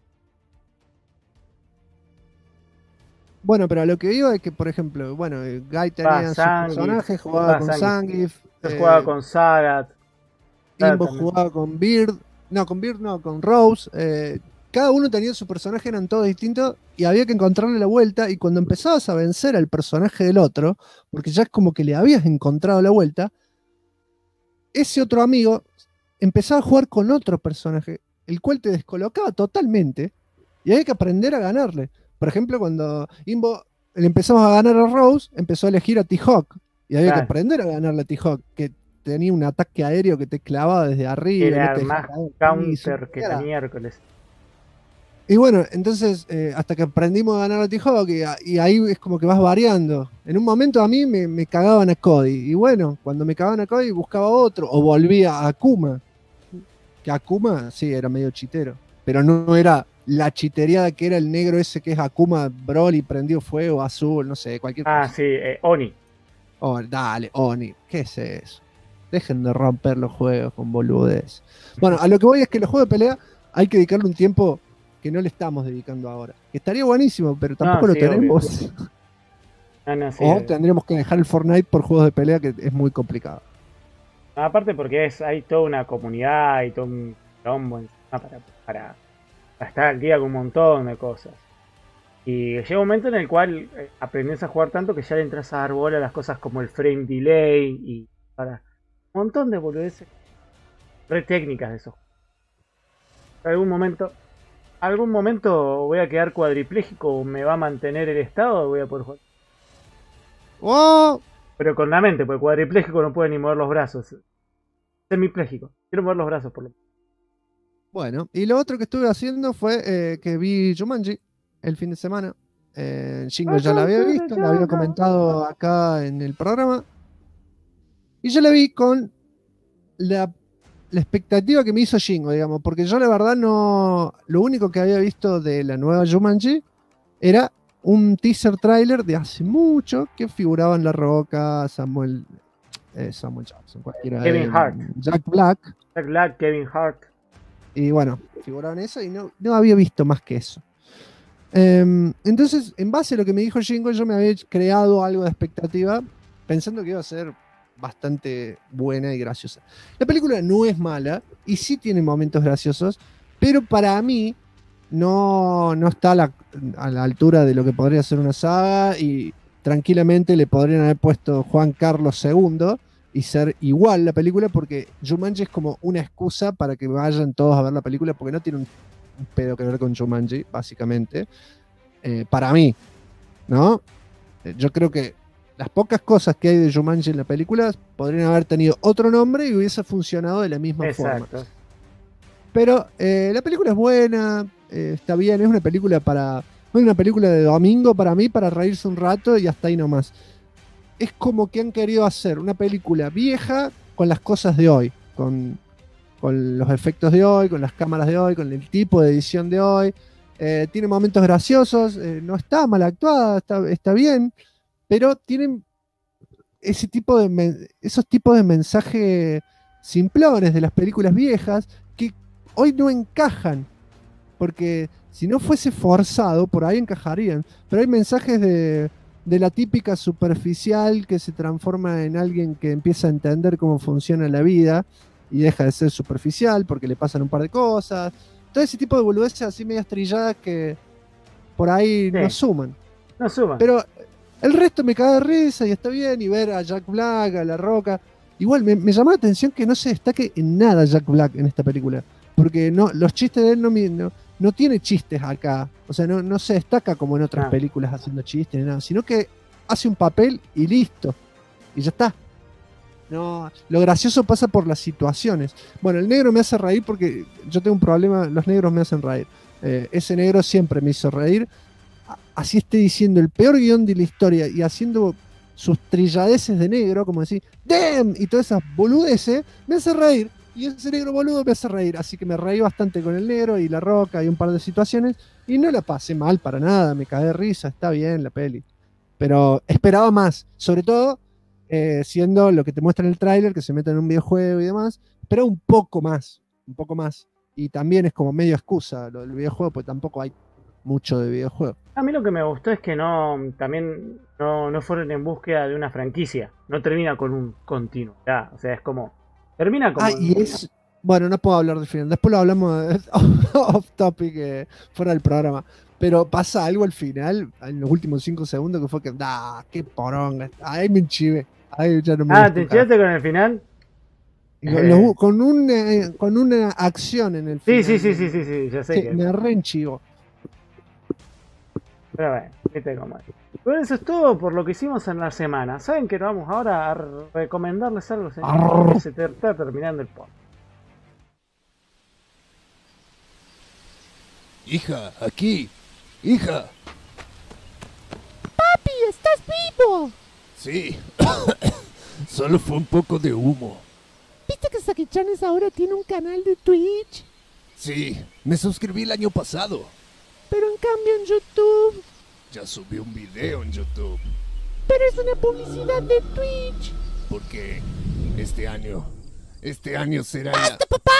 Bueno, pero a lo que digo es que, por ejemplo, Guy tenía su personaje, jugaba con Zangief. Yo jugaba con Sagat. Imbo jugaba con Beard. No, con Rose. Cada uno tenía su personaje, eran todos distintos y había que encontrarle la vuelta. Y cuando empezabas a vencer al personaje del otro, porque ya es como que le habías encontrado la vuelta, ese otro amigo empezaba a jugar con otro personaje, el cual te descolocaba totalmente y había que aprender a ganarle. Por ejemplo, cuando Imbo le empezamos a ganar a Rose, empezó a elegir a T-Hawk y había que aprender a ganarle a T-Hawk, que tenía un ataque aéreo que te clavaba desde arriba. Era más counter que la miércoles. Y bueno, entonces, hasta que aprendimos a ganar a T-Hawk, y ahí es como que vas variando. En un momento a mí me cagaban a Cody. Y bueno, cuando me cagaban a Cody buscaba otro, o volvía a Akuma. Que Akuma, sí, era medio chitero. Pero no era la chitereada que era el negro ese que es Akuma Broly, prendió fuego, azul, no sé, cualquier cosa. Ah, sí, Oni. Oh, dale, Oni, ¿qué es eso? Dejen de romper los juegos con boludez. Bueno, a lo que voy es que los juegos de pelea hay que dedicarle un tiempo que no le estamos dedicando ahora. Que estaría buenísimo, pero tampoco lo tenemos. O tendríamos que dejar el Fortnite por juegos de pelea, que es muy complicado. Aparte porque hay toda una comunidad y todo un trombo para estar al día con un montón de cosas. Y llega un momento en el cual aprendes a jugar tanto que ya le entras a dar bola a las cosas como el frame delay y para un montón de boludeces re técnicas de esos juegos. Algún momento voy a quedar cuadripléjico, me va a mantener el estado, voy a poder jugar. ¡Oh! Pero con la mente, porque cuadripléjico no puede ni mover los brazos. Semipléjico, quiero mover los brazos por lo menos. Bueno, y lo otro que estuve haciendo fue que vi Jumanji el fin de semana. Shingo ya la había visto, la había comentado acá en el programa. Y yo la vi con la expectativa que me hizo Shingo, digamos, porque yo la verdad no. Lo único que había visto de la nueva Jumanji era un teaser trailer de hace mucho que figuraban La Roca, Samuel Jackson, cualquiera. Kevin Hart. Jack Black. Kevin Hart. Y bueno, figuraban eso y no había visto más que eso. Entonces, en base a lo que me dijo Shingo, yo me había creado algo de expectativa pensando que iba a ser bastante buena y graciosa. La película no es mala y sí tiene momentos graciosos, pero para mí no está a la altura de lo que podría ser una saga y tranquilamente le podrían haber puesto Juan Carlos II y ser igual la película, porque Jumanji es como una excusa para que vayan todos a ver la película, porque no tiene un pedo que ver con Jumanji, básicamente. Para mí, ¿no? Yo creo que las pocas cosas que hay de Jumanji en la película podrían haber tenido otro nombre y hubiese funcionado de la misma forma. Pero la película es buena, está bien, es una película de domingo para mí, para reírse un rato y hasta ahí nomás. Es como que han querido hacer una película vieja con las cosas de hoy, con los efectos de hoy, con las cámaras de hoy, con el tipo de edición de hoy. Tiene momentos graciosos, no está mal actuada, está bien, pero tienen esos tipos de mensajes simplones de las películas viejas que hoy no encajan, porque si no fuese forzado, por ahí encajarían, pero hay mensajes de la típica superficial que se transforma en alguien que empieza a entender cómo funciona la vida y deja de ser superficial porque le pasan un par de cosas. Todo ese tipo de boludeces así medias trilladas que por ahí no suman. No suman. Pero el resto me caga de risa y está bien, y ver a Jack Black, a La Roca. Igual me llamó la atención que no se destaque en nada Jack Black en esta película, porque los chistes de él no tiene chistes acá, o sea, no se destaca como en otras películas haciendo chistes ni nada, sino que hace un papel y listo, y ya está. No, lo gracioso pasa por las situaciones. Bueno, el negro me hace reír porque yo tengo un problema, los negros me hacen reír. Ese negro siempre me hizo reír. Así esté diciendo el peor guión de la historia y haciendo sus trilladeces de negro, como decir, ¡damn! Y todas esas boludeces, me hace reír. Y ese negro boludo me hace reír. Así que me reí bastante con el negro y La Roca y un par de situaciones. Y no la pasé mal para nada, me cagué de risa, está bien la peli. Pero esperaba más, sobre todo siendo lo que te muestra en el tráiler, que se mete en un videojuego y demás, pero un poco más. Y también es como medio excusa lo del videojuego, porque tampoco hay mucho de videojuego. A mí lo que me gustó es que no fueron en búsqueda de una franquicia. No termina con un continuidad. O sea, es como... Termina como... Bueno, no puedo hablar del final. Después lo hablamos off topic, fuera del programa. Pero pasa algo al final, en los últimos 5 segundos, que fue que... ¡qué poronga! Ahí me enchivé. Ahí ya no me ¿te enchivaste con el final? Con una acción en el final. Sí, ya sé sí, que... me reenchivo. Pero bueno, ¿qué te comas? Pero eso es todo por lo que hicimos en la semana. ¿Saben que vamos ahora a recomendarles algo, señor? Se está terminando el podcast. Hija, aquí. Hija. ¡Papi, estás vivo! Sí. Solo fue un poco de humo. ¿Viste que Saki-Chanes ahora tiene un canal de Twitch? Sí, me suscribí el año pasado. Pero en cambio en YouTube... Ya subí un video en YouTube. Pero es una publicidad de Twitch. Porque este año será... ¡Basta, papá!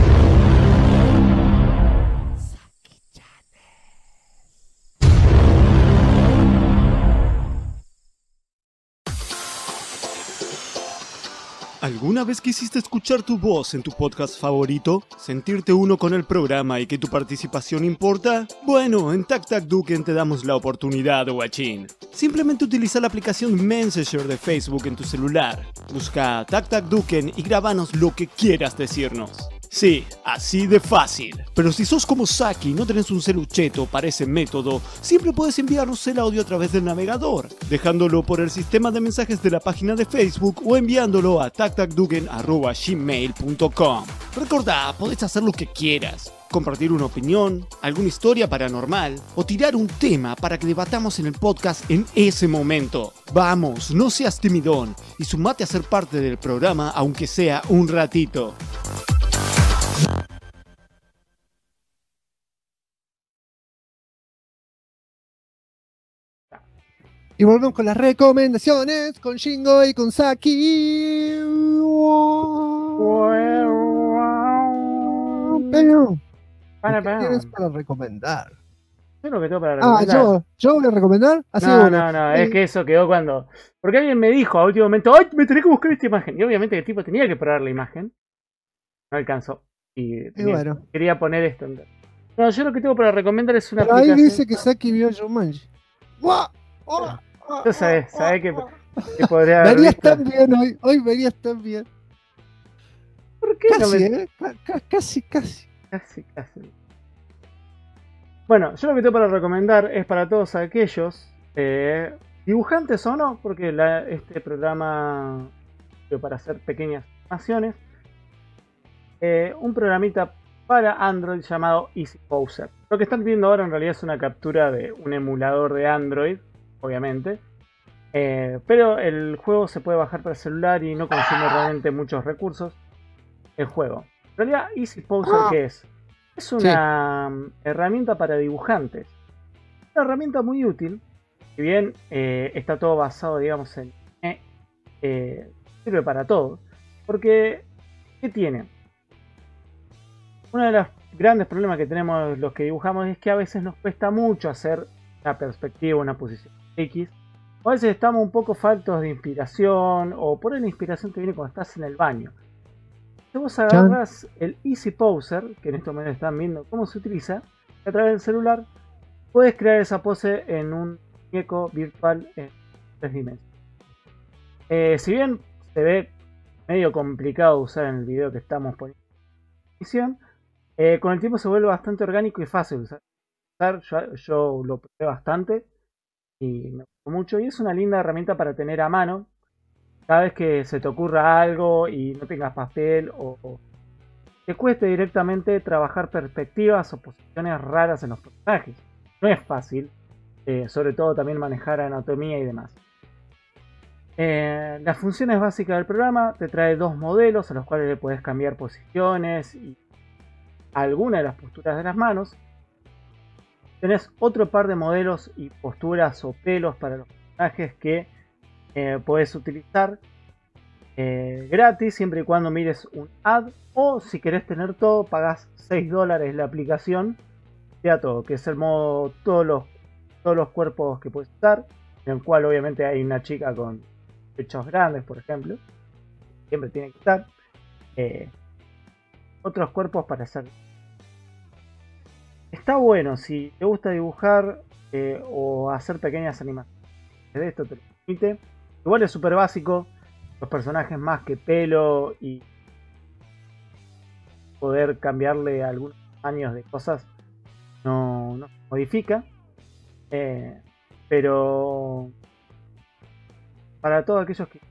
¿Alguna vez quisiste escuchar tu voz en tu podcast favorito? ¿Sentirte uno con el programa y que tu participación importa? Bueno, en TacTacDuken te damos la oportunidad, guachín. Simplemente utiliza la aplicación Messenger de Facebook en tu celular. Busca TacTacDuken y grabanos lo que quieras decirnos. Sí, así de fácil. Pero si sos como Saki y no tenés un celucheto para ese método, siempre puedes enviarnos el audio a través del navegador, dejándolo por el sistema de mensajes de la página de Facebook o enviándolo a tactacduken@gmail.com. Recordá, podés hacer lo que quieras. Compartir una opinión, alguna historia paranormal o tirar un tema para que debatamos en el podcast en ese momento. Vamos, no seas timidón y sumate a ser parte del programa aunque sea un ratito. Y volvemos con las recomendaciones, con Shingo y con Saki. Pero, ¿qué tienes para recomendar? Yo lo que tengo para recomendar. ¿Yo voy a recomendar? Así no, es que eso quedó cuando... Porque alguien me dijo a último momento, ¡ay, me tenés que buscar esta imagen! Y obviamente el tipo tenía que probar la imagen. No alcanzó. Y bueno. quería poner esto. No, yo lo que tengo para recomendar es una Pero ahí aplicación. dice que Saki vio Jumanji. ¡Guau! Tú sabés que podría haber Verías visto. tan bien hoy verías tan bien. ¿Por qué Casi, no me... Casi. Casi. Bueno, yo lo que tengo para recomendar es para todos aquellos dibujantes o no, porque este programa para hacer pequeñas animaciones, un programita para Android llamado Easy Poser. Lo que están viendo ahora en realidad es una captura de un emulador de Android, obviamente, pero el juego se puede bajar para celular y no consume realmente muchos recursos. El juego. En realidad, Easy Poser, ¿qué es? Es una herramienta para dibujantes. Una herramienta muy útil. Si bien está todo basado, digamos, en sirve para todo. Porque, ¿qué tiene? Uno de los grandes problemas que tenemos los que dibujamos es que a veces nos cuesta mucho hacer una perspectiva, una posición X. A veces estamos un poco faltos de inspiración, o por ahí la inspiración te viene cuando estás en el baño. Si vos agarras el Easy Poser, que en este momento están viendo cómo se utiliza, a través del celular, puedes crear esa pose en un muñeco virtual en 3 dimensiones. Si bien se ve medio complicado usar en el video que estamos poniendo en edición, con el tiempo se vuelve bastante orgánico y fácil de usar. Yo lo probé bastante y me gustó mucho. Y es una linda herramienta para tener a mano. Cada vez que se te ocurra algo y no tengas papel o te cueste directamente trabajar perspectivas o posiciones raras en los personajes. No es fácil, sobre todo también manejar anatomía y demás. Las funciones básicas del programa te trae 2 modelos a los cuales le puedes cambiar posiciones y alguna de las posturas de las manos. Tenés otro par de modelos y posturas o pelos para los personajes que puedes utilizar gratis siempre y cuando mires un ad, o si querés tener todo pagás $6 la aplicación sea todo, que es el modo todos los cuerpos que puedes usar, en el cual obviamente hay una chica con pechos grandes, por ejemplo, siempre tiene que estar otros cuerpos para hacer. Está bueno si te gusta dibujar o hacer pequeñas animaciones. De esto te lo permite. Igual es súper básico. Los personajes más que pelo y poder cambiarle algunos años de cosas no se modifica. Pero para todos aquellos que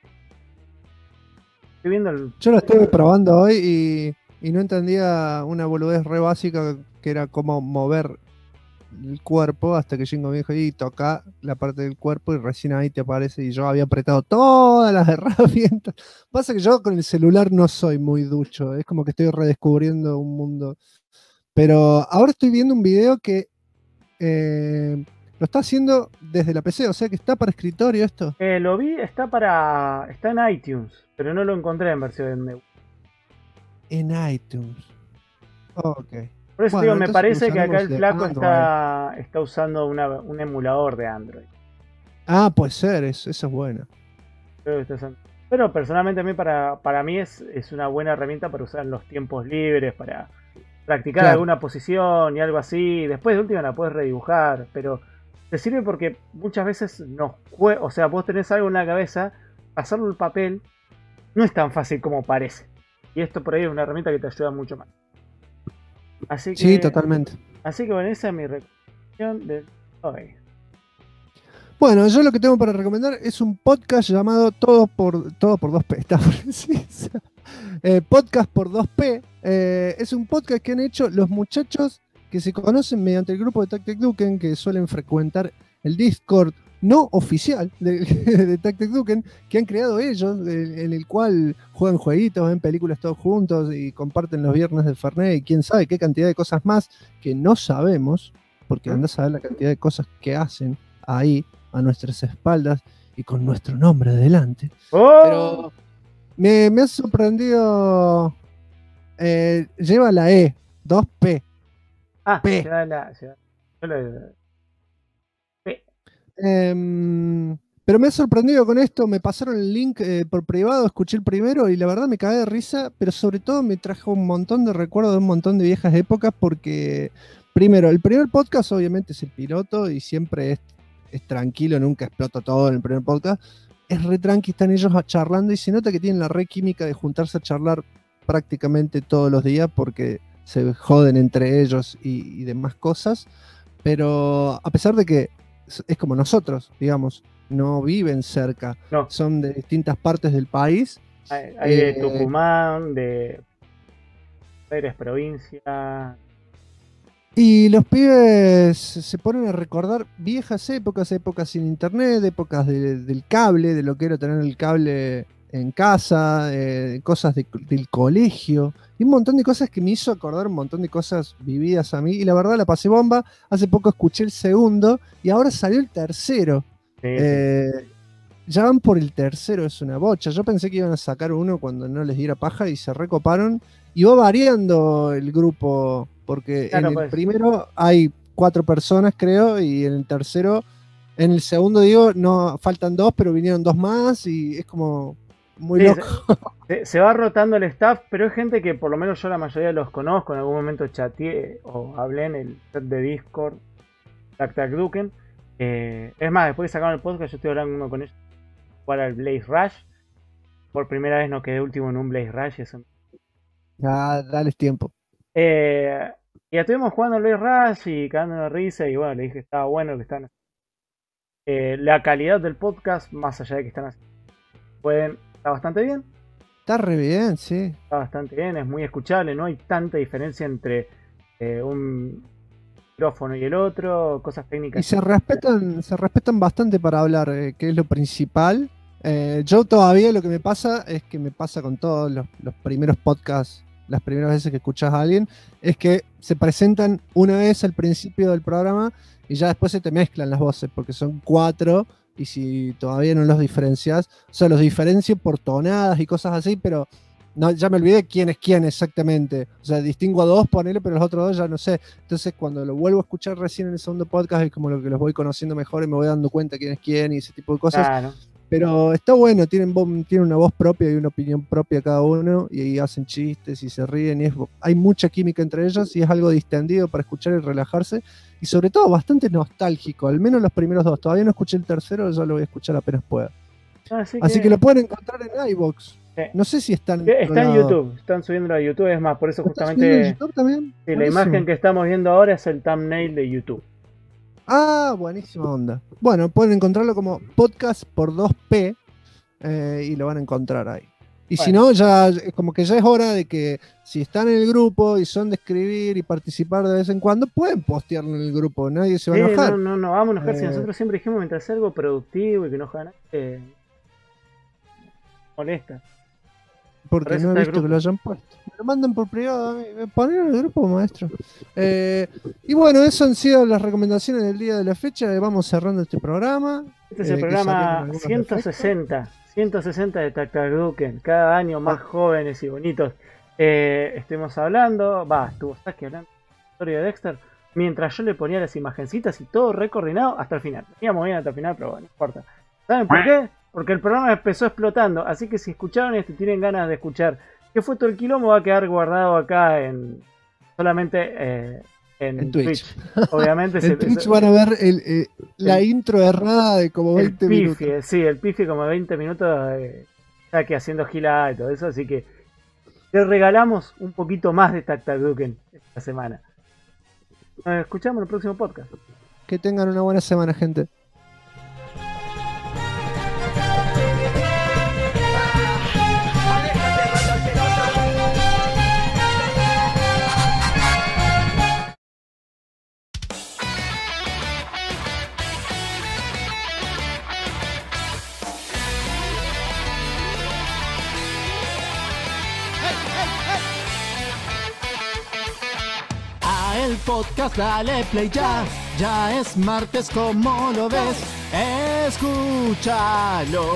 estoy viendo yo lo estuve probando hoy y no entendía una boludez re básica que era cómo mover el cuerpo, hasta que Jingo me dijo, y toca la parte del cuerpo y recién ahí te aparece, y yo había apretado todas las herramientas. Pasa que yo con el celular no soy muy ducho, es como que estoy redescubriendo un mundo. Pero ahora estoy viendo un video que lo está haciendo desde la PC, o sea que está para escritorio esto. Lo vi, está en iTunes, pero no lo encontré en versión de... En iTunes. Ok. Por eso Bueno, digo, me parece que acá el de flaco Android. está usando un emulador de Android. Ah, puede ser, eso es bueno. Pero personalmente a mí para mí es una buena herramienta para usar en los tiempos libres, para practicar alguna posición y algo así. Después de última la puedes redibujar, pero te sirve porque muchas veces o sea, vos tenés algo en la cabeza, pasarlo al papel no es tan fácil como parece. Y esto por ahí es una herramienta que te ayuda mucho más. Así que, sí, totalmente. Así que bueno, esa es mi recomendación de hoy. Bueno, yo lo que tengo para recomendar es un podcast llamado Todo por 2P. Está preciso. Podcast por 2P. Es un podcast que han hecho los muchachos que se conocen mediante el grupo de Tactic Duken, que suelen frecuentar el Discord no oficial de Tactic Duken, que han creado ellos, en el cual juegan jueguitos, ven películas todos juntos y comparten los viernes de Fernet y quién sabe qué cantidad de cosas más que no sabemos, porque andás a ver la cantidad de cosas que hacen ahí a nuestras espaldas y con nuestro nombre delante. Pero me ha sorprendido. Lleva la E, 2P. P. Lleva la P. Pero me he sorprendido con esto, me pasaron el link por privado, escuché el primero y la verdad me cagué de risa, pero sobre todo me trajo un montón de recuerdos de un montón de viejas épocas porque, primero, el primer podcast obviamente es el piloto y siempre es tranquilo, nunca explota todo en el primer podcast. Es re tranqui, están ellos charlando y se nota que tienen la re química de juntarse a charlar prácticamente todos los días porque se joden entre ellos y demás cosas. Pero a pesar de que es como nosotros, digamos, no viven cerca, no. Son de distintas partes del país. Hay de Tucumán, de Pérez, provincia. Y los pibes se ponen a recordar viejas épocas sin internet, épocas del cable, de lo que era tener el cable en casa, cosas del colegio, y un montón de cosas que me hizo acordar un montón de cosas vividas a mí, y la verdad la pasé bomba. Hace poco escuché el segundo, y ahora salió el tercero. Sí. Ya van por el tercero, es una bocha. Yo pensé que iban a sacar uno cuando no les diera paja, y se recoparon, y va variando el grupo, porque claro, en el primero hay 4 personas, creo, y en el tercero, en el segundo, digo, no faltan 2, pero vinieron 2 más, y es como muy loco. Se va rotando el staff, pero es gente que por lo menos yo la mayoría los conozco, en algún momento chateé o hablé en el chat de Discord, Tac Tac Duken. Es más, después de sacar el podcast, yo estoy hablando con ellos para el Blaze Rush. Por primera vez no quedé último en un Blaze Rush, eso. Dale tiempo. Y estuvimos jugando al Blaze Rush y cagando la risa, y bueno, le dije que estaba bueno lo que están haciendo. La calidad del podcast, más allá de que están haciendo, está bastante bien. Está re bien, sí. Está bastante bien, es muy escuchable, no hay tanta diferencia entre un micrófono y el otro, cosas técnicas. Y se respetan bastante para hablar, que es lo principal. Yo todavía lo que me pasa es que me pasa con todos los primeros podcasts, las primeras veces que escuchas a alguien, es que se presentan una vez al principio del programa y ya después se te mezclan las voces, porque son 4, y si todavía no los diferencias, o sea, los diferencio por tonadas y cosas así, pero no, ya me olvidé quién es quién exactamente. O sea, distingo a 2, ponele, pero los otros 2 ya no sé. Entonces, cuando lo vuelvo a escuchar recién en el segundo podcast, es como lo que los voy conociendo mejor y me voy dando cuenta quién es quién y ese tipo de cosas. Claro. Pero está bueno, tienen una voz propia y una opinión propia cada uno, y hacen chistes y se ríen, y hay mucha química entre ellos, y es algo distendido para escuchar y relajarse, y sobre todo bastante nostálgico, al menos los primeros 2. Todavía no escuché el tercero, ya lo voy a escuchar apenas pueda. Así que lo pueden encontrar en iVoox. No sé si están está en YouTube, están subiendo a YouTube, es más, por eso justamente YouTube también. Sí, la imagen que estamos viendo ahora es el thumbnail de YouTube. Ah, buenísima onda. Bueno, pueden encontrarlo como podcast por 2P, y lo van a encontrar ahí. Y bueno, si no, ya como que ya es hora de que si están en el grupo y son de escribir y participar de vez en cuando, pueden postearlo en el grupo, nadie se va a enojar. No vamos a enojar, si nosotros siempre dijimos mientras sea algo productivo y que no haga nada, molesta. Porque no he visto que lo hayan puesto. Me lo mandan por privado a mí. Me ponen en el grupo, maestro. Y bueno, eso han sido las recomendaciones del día de la fecha. Vamos cerrando este programa. Este es el programa 160. 160 de Tac Tac Duken. Cada año más jóvenes y bonitos. Estuvimos hablando. Estuvo Saki hablando de la historia de Dexter. Mientras yo le ponía las imagencitas y todo recoordinado hasta el final. Veníamos bien hasta el final, pero bueno, no importa. ¿Saben por qué? Porque el programa empezó explotando, así que si escucharon esto y tienen ganas de escuchar qué fue todo el quilombo, va a quedar guardado acá solamente en Twitch. Obviamente en Twitch van a ver la intro errada de como 20 minutos. Sí, el pifi como 20 minutos, ya que haciendo gilada y todo eso, así que te regalamos un poquito más de Tac Tac Duken esta semana. Nos escuchamos en el próximo podcast. Que tengan una buena semana, gente. El podcast dale play ya es martes como lo ves, escúchalo.